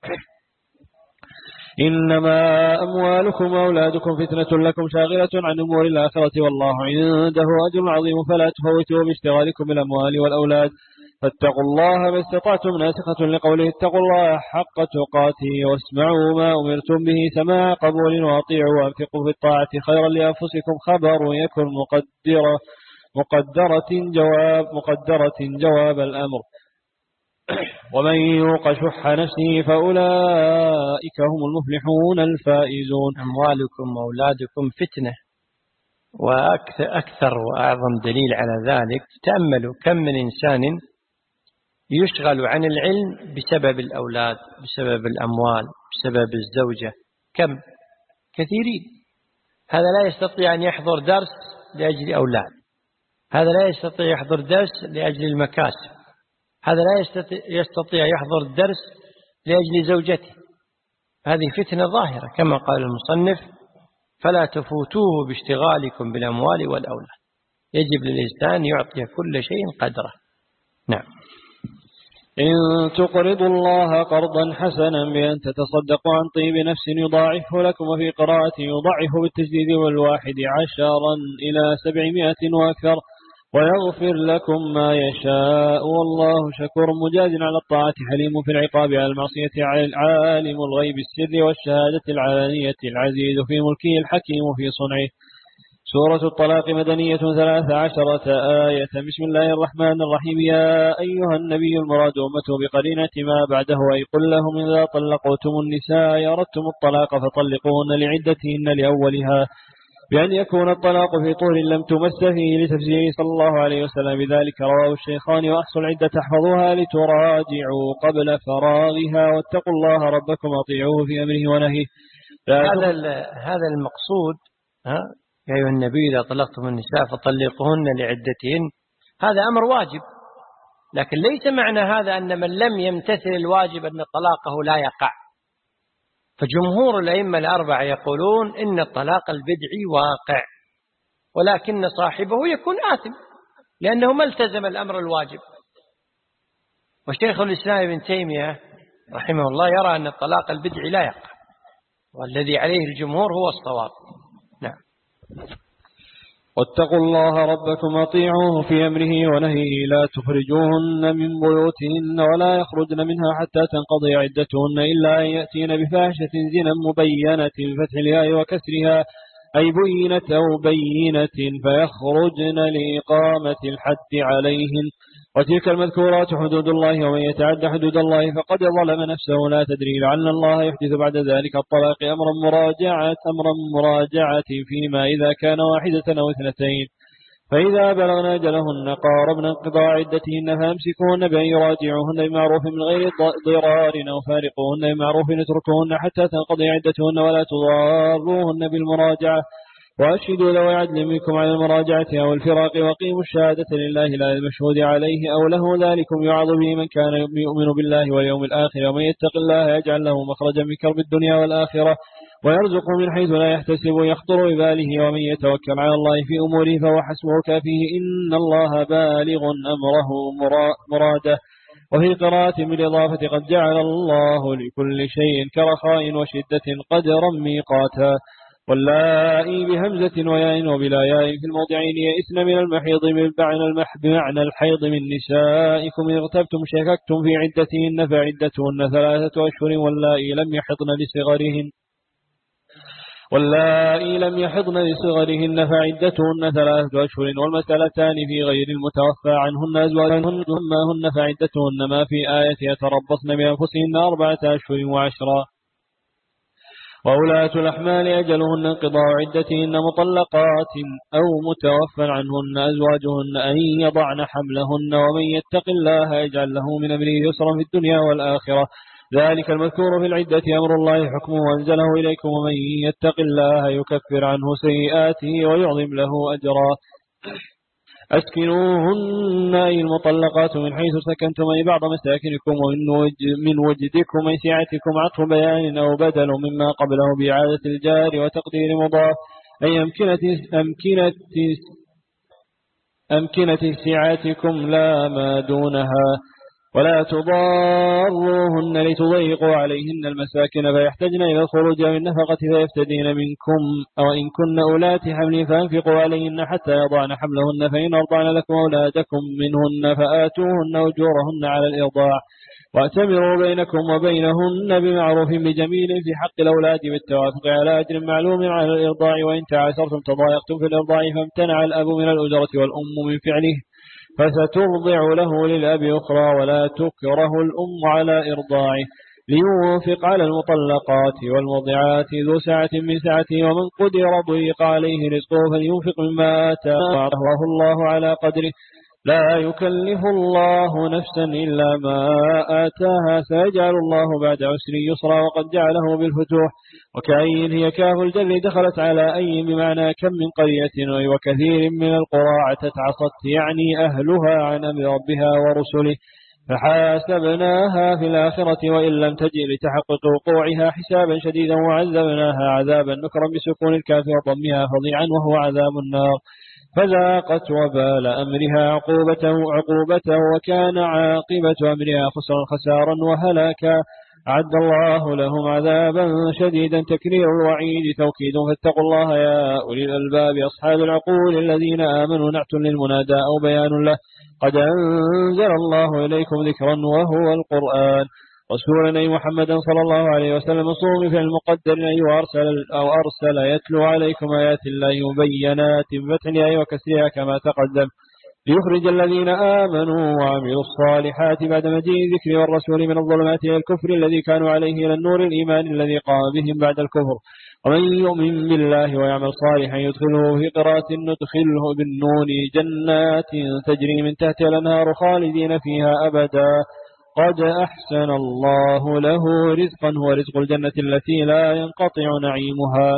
[SPEAKER 3] إنما أموالكم وأولادكم فتنة لكم شاغلة عن أمور الآخرة والله عنده أجر عظيم فلا تفوتوا باشتغالكم بالأموال والأولاد فاتقوا الله ما استطعتم ناسخة لقوله اتقوا الله حق تقاته واسمعوا ما أمرتم به سماع قبول وأطيعوا وأنفقوا في الطاعة خيرا لأنفسكم خبر يكن مقدرة جواب الأمر ومن يوق شح نفسه فأولئك هم المفلحون الفائزون
[SPEAKER 1] أموالكم وأولادكم فتنة وأكثر وأعظم دليل على ذلك تأملوا كم من إنسان يشغل عن العلم بسبب الأولاد بسبب الأموال بسبب الزوجة كم كثيرين هذا لا يستطيع أن يحضر درس لأجل أولاد هذا لا يستطيع يحضر درس لأجل المكاسب هذا لا يستطيع يحضر الدرس لأجل زوجته هذه فتنة ظاهرة كما قال المصنف فلا تفوتوه باشتغالكم بالأموال والأولاد يجب للإنسان يعطي كل شيء قدره نعم
[SPEAKER 3] إن تقرضوا الله قرضا حسنا بأن تتصدقوا عن طيب نفس يضاعفه لكم وفي قراءة يضاعف بالتجديد والواحد 10 إلى 700 وأكثر ويغفر لكم ما يشاء والله شكور مجاز على الطاعة حليم في العقاب على المعصية عالم الغيب السر والشهادة العلانية العزيز في ملكه الحكيم في صنعه سورة الطلاق مدنية 13 آية بسم الله الرحمن الرحيم يا أيها النبي المراد أمته بقرينة ما بعده أي قل لهم إذا طلقتم النساء أردتم الطلاق فطلقوهن لعدتهن لأولها بأن يكون الطلاق في طهر لم تمس فيه لتفسيره صلى الله عليه وسلم بذلك رواه الشيخان وأحصوا العدة تحفظوها لتراجعوا قبل فراغها واتقوا الله ربكم أطيعوه في أمره ونهيه
[SPEAKER 1] هذا المقصود يا أيها النبي إذا طلقتم النساء فطلقوهن لعدتهن هذا أمر واجب لكن ليس معنى هذا أن من لم يمتثل الواجب أن طلاقه لا يقع فجمهور الأئمة الأربعة يقولون إن الطلاق البدعي واقع ولكن صاحبه يكون آثم لأنه ما التزم الأمر الواجب وشيخ الإسلام ابن تيمية رحمه الله يرى أن الطلاق البدعي لا يقع والذي عليه الجمهور هو الصواب نعم
[SPEAKER 3] واتقوا الله ربكم أطيعوه في أمره ونهيه لا تخرجوهن من بيوتهن ولا يخرجن منها حتى تنقضي عدتهن إلا أن يأتين بفاحشة زنا مبينة فتح الياء وكسرها أي بينة أو بينة فيخرجن لإقامة الحد عليهن وتلك المذكورات حدود الله ومن يتعد حدود الله فقد ظلم نفسه لا تدري لعل الله يحدث بعد ذلك الطلاق أمر مراجعة فيما إذا كان واحدة أو اثنتين فإذا بلغنا أجلهن قاربنا انقضاء عدتهن فامسكوهن بأن يراجعوهن بمعروف من غير ضرار أو فارقوهن بمعروف اتركوهن حتى تنقضي عدتهن ولا تضاروهن بالمراجعة وأشهدوا ذوي عدل منكم على المراجعة أو الفراق وقيموا الشهادة لله لا المشهود عليه أو له ذلكم يعظ به من كان يؤمن بالله واليوم الآخر ومن يتق الله يجعل له مخرجا من كرب الدنيا والآخرة ويرزق من حيث لا يحتسب يخطر بباله ومن يتوكل على الله في أموره فهو حسبه كافيه إن الله بالغ أمره مراده. وفي قراءة بالإضافة قد جعل الله لكل شيء كرخاء وشدة قدرا ميقاتا. واللائي بهمزة وياء وبلا ياء في الموضعين يئسن من المحيض بمعنى الحيض من نسائكم إن اغتبتم شككتم في عدتهن فعدتهن 3 أشهر واللائي لم يحضن لصغرهن فعدتهن 3 أشهر والمسألتان في غير المتوفى عنهن أزواجهن ما هن فعدتهن ما في آية يتربصن بأنفسهن 4 أشهر و10. وأولاة الأحمال أجلهن انقضاء عدتهن مطلقات أو متوفى عنهن أزواجهن أن يضعن حملهن ومن يتق الله يجعل له من أمره يسرا في الدنيا والآخرة ذلك المذكور في العدة أمر الله حكمه وأنزله إليكم ومن يتق الله يكفر عنه سيئاته ويعظم له أجرا. أسكنوهن أي المطلقات من حيث سكنتم أي بعض مساكنكم من وجدكم أي سعتكم عطف بيان أو بدل مما قبله بإعادة الجار وتقدير مضاف أي أمكنة سعتكم لا ما دونها. ولا تضاروهن لتضيقوا عليهن المساكن فيحتجن إلى الخروج من نفقة فيفتدين منكم أو إن كن أولات حمل فانفقوا عليهن حتى يضعن حملهن فإن أرضعن لكم أولادكم منهن فآتوهن أجورهن على الإرضاع وأتمروا بينكم وبينهن بمعروف بجميل في حق الأولاد بالتوافق على أجر معلوم على الإرضاع وإن تعاسرتم تضايقتم في الإرضاع فامتنع الأب من الأجرة والأم من فعله فسترضع له للأب أخرى ولا تكره الأم على إرضاعه لينفق على المطلقات والمضعات ذو سعة من سعته ومن قدر ضيق عليه رزقه فلينفق مما آتاه الله على قدره لا يكلف الله نفسا إلا ما آتاها سيجعل الله بعد عسر يسرا وقد جعله بالفتوح وكأين هي كاف الجر دخلت على أي بمعنى كم من قرية وكثير من القرى عتت عصت يعني أهلها عن أمر ربها ورسله فحاسبناها في الآخرة وإن لم تجئ لتحقق وقوعها حسابا شديدا وعذبناها عذابا نكرا بسكون الكاف وضمها فظيعا وهو عذاب النار فذاقت وبال أمرها عقوبته وكان عاقبة أمرها خسارا وهلاكا أعد الله لهم عذابا شديدا تكرير الوعيد توكيد فاتقوا الله يا أولي الألباب أصحاب العقول الذين آمنوا نعت للمنادى أو بيان له قد أنزل الله إليكم ذكرا وهو القرآن رسولنا محمدا صلى الله عليه وسلم صوم في المقدر أو أرسل يتلو عليكم آيات الله مبينات بفتحها وكسرها كما تقدم ليخرج الذين آمنوا وعملوا الصالحات بعد مجيء الذكر والرسول من الظلمات إلى الكفر الذي كانوا عليه إلى النور الإيمان الذي قام بهم بعد الكفر ومن يؤمن بالله ويعمل صالحا يدخله في قراءة ندخله بالنون جنات تجري من تحتها الأنهار خالدين فيها أبدا قد أحسن الله له رزقا هو رزق الجنة التي لا ينقطع نعيمها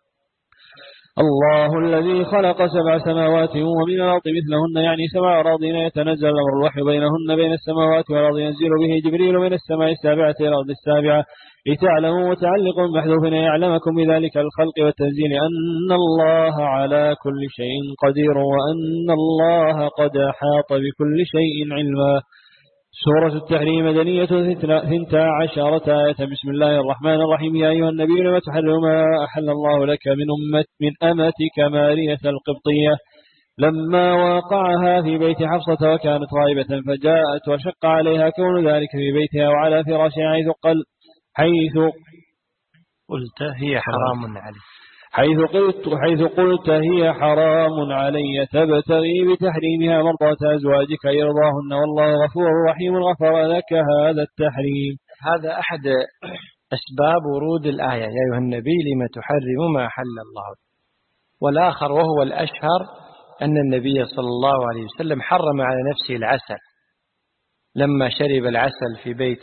[SPEAKER 3] الله الذي خلق 7 سماوات ومن الأرض مثلهن يعني 7 أراضين يتنزل الأمر الوحي بينهن بين السماوات والأرض ينزل به جبريل من السماء السابعة إلى الأرض السابعة لتعلموا متعلق محذوف يعلمكم بذلك الخلق والتنزيل أن الله على كل شيء قدير وأن الله قد أحاط بكل شيء علما. سورة التحريم مدنية 12 آية. بسم الله الرحمن الرحيم يا أيها النبي لما تحرم ما أحل الله لك من أمتك مارية القبطية لما واقعها في بيت حفصة وكانت غائبة فجاءت وشق عليها كون ذلك في بيتها وعلى فراشها حيث
[SPEAKER 1] قلت هي حرام علي
[SPEAKER 3] حيث قلت هي حرام علي تبتغي بتحريمها مرضاة أزواجك يرضاهن والله غفور رحيم غفر لك هذا التحريم.
[SPEAKER 1] هذا أحد أسباب ورود الآية يا أيها النبي لما تحرم ما أحل الله. والآخر وهو الأشهر أن النبي صلى الله عليه وسلم حرم على نفسه العسل لما شرب العسل في بيت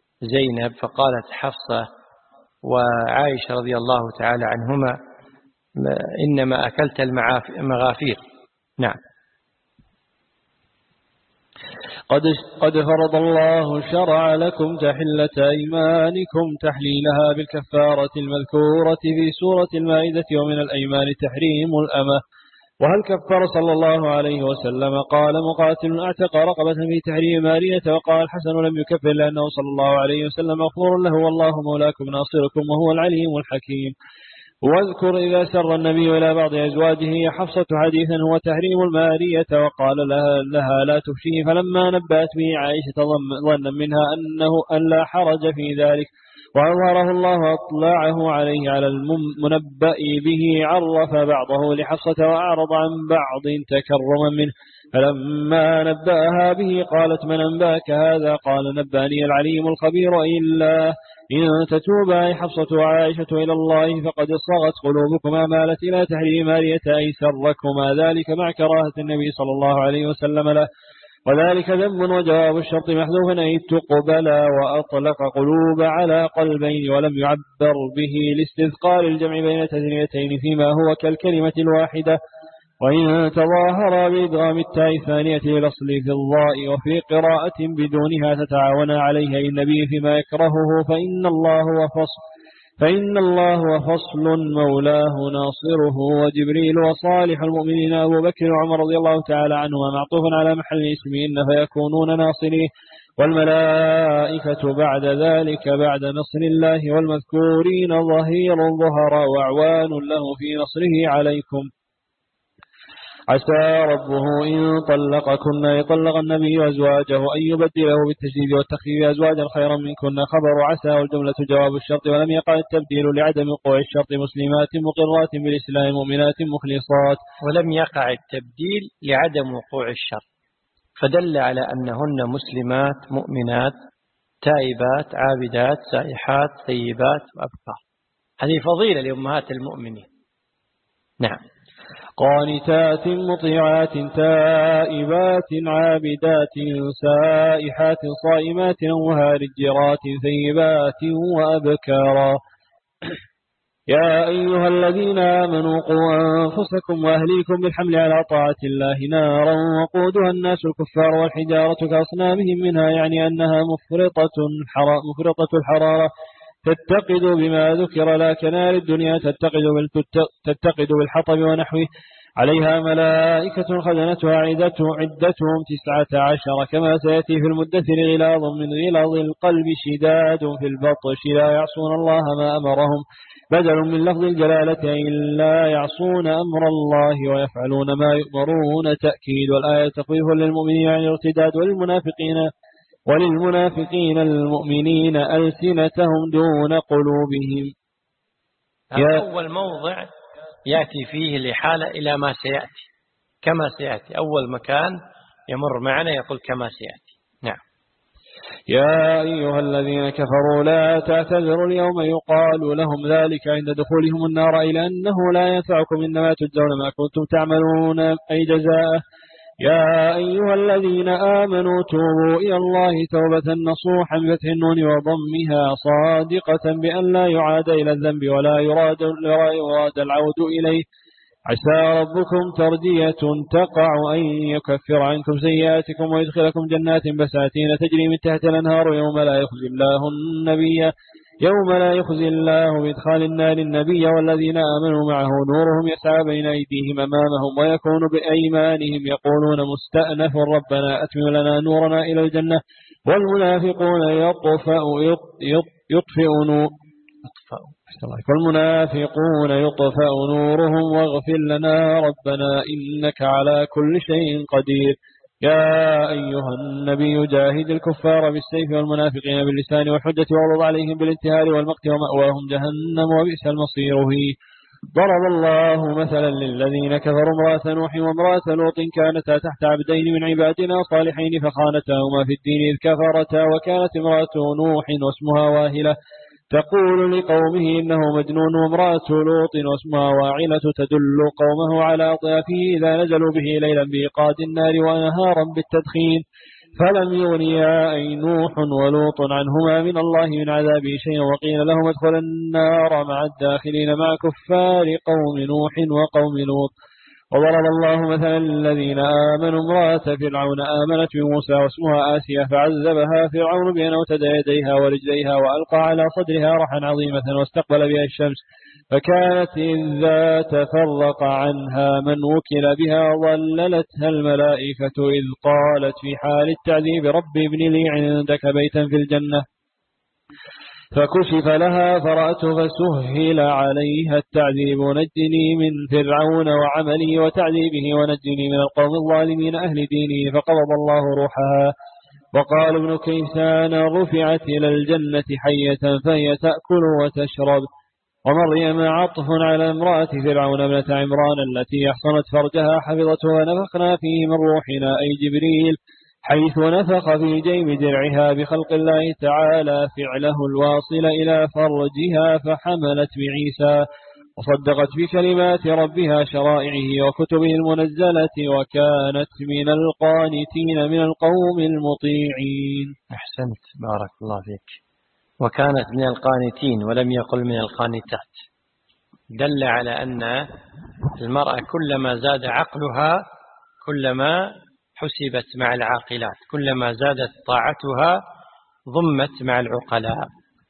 [SPEAKER 1] زينب فقالت حفصة وعائشة رضي الله تعالى عنهما إنما أكلت المغافير. نعم.
[SPEAKER 3] قد فرض الله شرع لكم تحلة أيمانكم تحليلها بالكفارة المذكورة في سورة المائدة، ومن الأيمان تحريم الأمة. وهل كفر صلى الله عليه وسلم؟ قال مقاتل اعتق رقبة في تحريم مارية. وقال الحسن لم يكفر لأنه صلى الله عليه وسلم مغفور له والله مولاكم ناصركم وهو العليم الحكيم. واذكر إذا سر النبي إلى بعض أزواجه حفصة حديثا هو تحريم المارية وقال لها لا تفشيه، فلما نبأت به عائشة ظن منها أن لا حرج في ذلك، وأظهره الله وأطلعه عليه على المنبأ به، عرف بعضه لحفصة وأعرض عن بعض تكرما منه. فلما نبأها به قالت من أنبأك هذا؟ قال نبأني العليم الخبير إلا إن تتوبا أي حفصة وعائشة إلى الله فقد صغت قلوبكما، مالت إلى تحريم مارية أي سركما ذلك مع كراهة النبي صلى الله عليه وسلم له، وذلك ذنب. وجواب الشرط محذوف أي تقبلا، وأطلق قلوب على قلبين ولم يعبر به لاستثقال الجمع بين تثنيتين فيما هو كالكلمة الواحدة. وإن تظاهر بإدغام التاء الثانية للأصل في الضاء وفي قراءة بدونها تتعاون عليها النبي فيما يكرهه فإن الله وفصل مولاه ناصره، وجبريل وصالح المؤمنين أبو بكر وعمر رضي الله تعالى عنهما معطوف على محل اسمهن فيكونون ناصريه، والملائكة بعد ذلك بعد نصر الله والمذكورين ظهير ظهر وأعوان له في نصره عليكم. عسى ربه إن طلقكن يطلق النبي أزواجه أن يبدله بالتشديد والتخفيف أزواجا خيرا منكن. خبر عسى والجملة جواب الشرط، ولم يقع التبديل لعدم وقوع الشرط، مسلمات مقرات بالإسلام مؤمنات مخلصات.
[SPEAKER 1] ولم يقع التبديل لعدم وقوع الشرط، فدل على أنهن مسلمات مؤمنات تائبات عابدات سائحات ثيبات وأبكار. هذه فضيلة لأمهات المؤمنين. نعم.
[SPEAKER 3] قانتات مطيعات تائبات عابدات سائحات صائمات مهارجرات ثيبات وأبكارا. يا أيها الذين آمنوا قوا أنفسكم وأهليكم بالحمل على طاعة الله نارا وقودها الناس الكفار والحجارة كأصنامهم منها، يعني أنها مفرطة الحرارة تتقد بما ذكر لا كنار الدنيا تتقد بالحطب ونحوه. عليها ملائكة خزنتها عدتهم 19 كما سيأتي في المدثر، غلاظ من غلاظ القلب شداد في البطش لا يعصون الله ما أمرهم، بدل من لفظ الجلالة لا يعصون أمر الله ويفعلون ما يؤمرون تأكيد. والآية تخويف للمؤمنين عن الارتداد، وللمنافقين المؤمنين ألسنتهم دون قلوبهم.
[SPEAKER 1] أول موضع يأتي فيه الإحالة إلى ما سيأتي كما سيأتي، أول مكان يمر معنا يقول كما سيأتي. نعم.
[SPEAKER 3] يا أيها الذين كفروا لا تعتذروا اليوم يقال لهم ذلك عند دخولهم النار إلى أنه لا ينفعكم إنما تجزون ما كنتم تعملون أي جزاء. يا أيها الذين آمنوا توبوا إلى الله توبة نصوحا بفتح النون وضمها صادقة بأن لا يعاد إلى الذنب ولا يراد العود إليه. عسى ربكم ترجية تقع أن يكفر عنكم سيئاتكم ويدخلكم جنات بساتين تجري من تحت الأنهار يوم لا يخزي الله بإدخال النار النبي والذين آمنوا معه نورهم يسعى بين أيديهم أمامهم ويكون بأيمانهم يقولون مستأنف ربنا أتمم لنا نورنا إلى الجنة. والمنافقون يطفأ نورهم واغفر لنا ربنا إنك على كل شيء قدير. يا أيها النبي جاهد الكفار بالسيف والمنافقين باللسان والحجة واغلظ عليهم بالانتهار والمقت ومأواهم جهنم وبئس المصير. ضرب الله مثلا للذين كفروا امرأة نوح وامرأة لوط كانتا تحت عبدين من عبادنا صالحين فخانتاهما في الدين إذ كفرتا، وكانت امرأة نوح واسمها واهلة تقول لقومه إنه مجنون، وامرأة لوط واسمها واعلة تدل قومه على ضيافه إذا نزلوا به ليلا بإيقاد النار ونهارا بالتدخين. فلم يغنيا أي نوح ولوط عنهما من الله من عذابه شيئا، وقيل لهم ادخلا النار مع الداخلين مع كفار قوم نوح وقوم لوط. وضرب الله مثلا الذين آمنوا امرأة فرعون آمنت بموسى واسمها آسية فعذبها فرعون بأن أوتد يديها ورجليها وألقى على صدرها رحا عظيمة واستقبل بها الشمس فكانت إذا تفرق عنها من وكل بها ظللتها الملائكة إذ قالت في حال التعذيب رب ابن لي عندك بيتا في الجنة فكشف لها فرأته فسهل عليها التعذيب نجني من فرعون وعمله وتعذيبه ونجني من القوم الظالمين أهل دينه فقبض الله روحها. وقال ابن كيسان رفعت إلى الجنة حية فهي تأكل وتشرب. ومريم عطف على امرأة فرعون ابنة عمران التي أحصنت فرجها حفظته ونفخنا فيه من روحنا أي جبريل حيث نفخ في جيب درعها بخلق الله تعالى فعله الواصل إلى فرجها فحملت بعيسى وصدقت بكلمات ربها شرائعه وكتبه المنزلة وكانت من القانتين من القوم المطيعين.
[SPEAKER 1] أحسنت بارك الله فيك. وكانت من القانتين ولم يقل من القانتات، دل على أن المرأة كلما زاد عقلها كلما حسبت مع العاقلات، كلما زادت طاعتها ضمت مع العقلاء،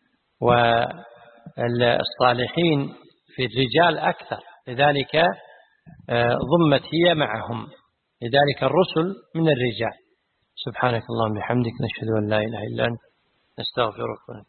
[SPEAKER 1] والصالحين في الرجال أكثر، لذلك ضمت هي معهم، لذلك الرسل من الرجال. سبحانك اللهم وبحمدك نشهد أن لا إله إلا أنت نستغفرك.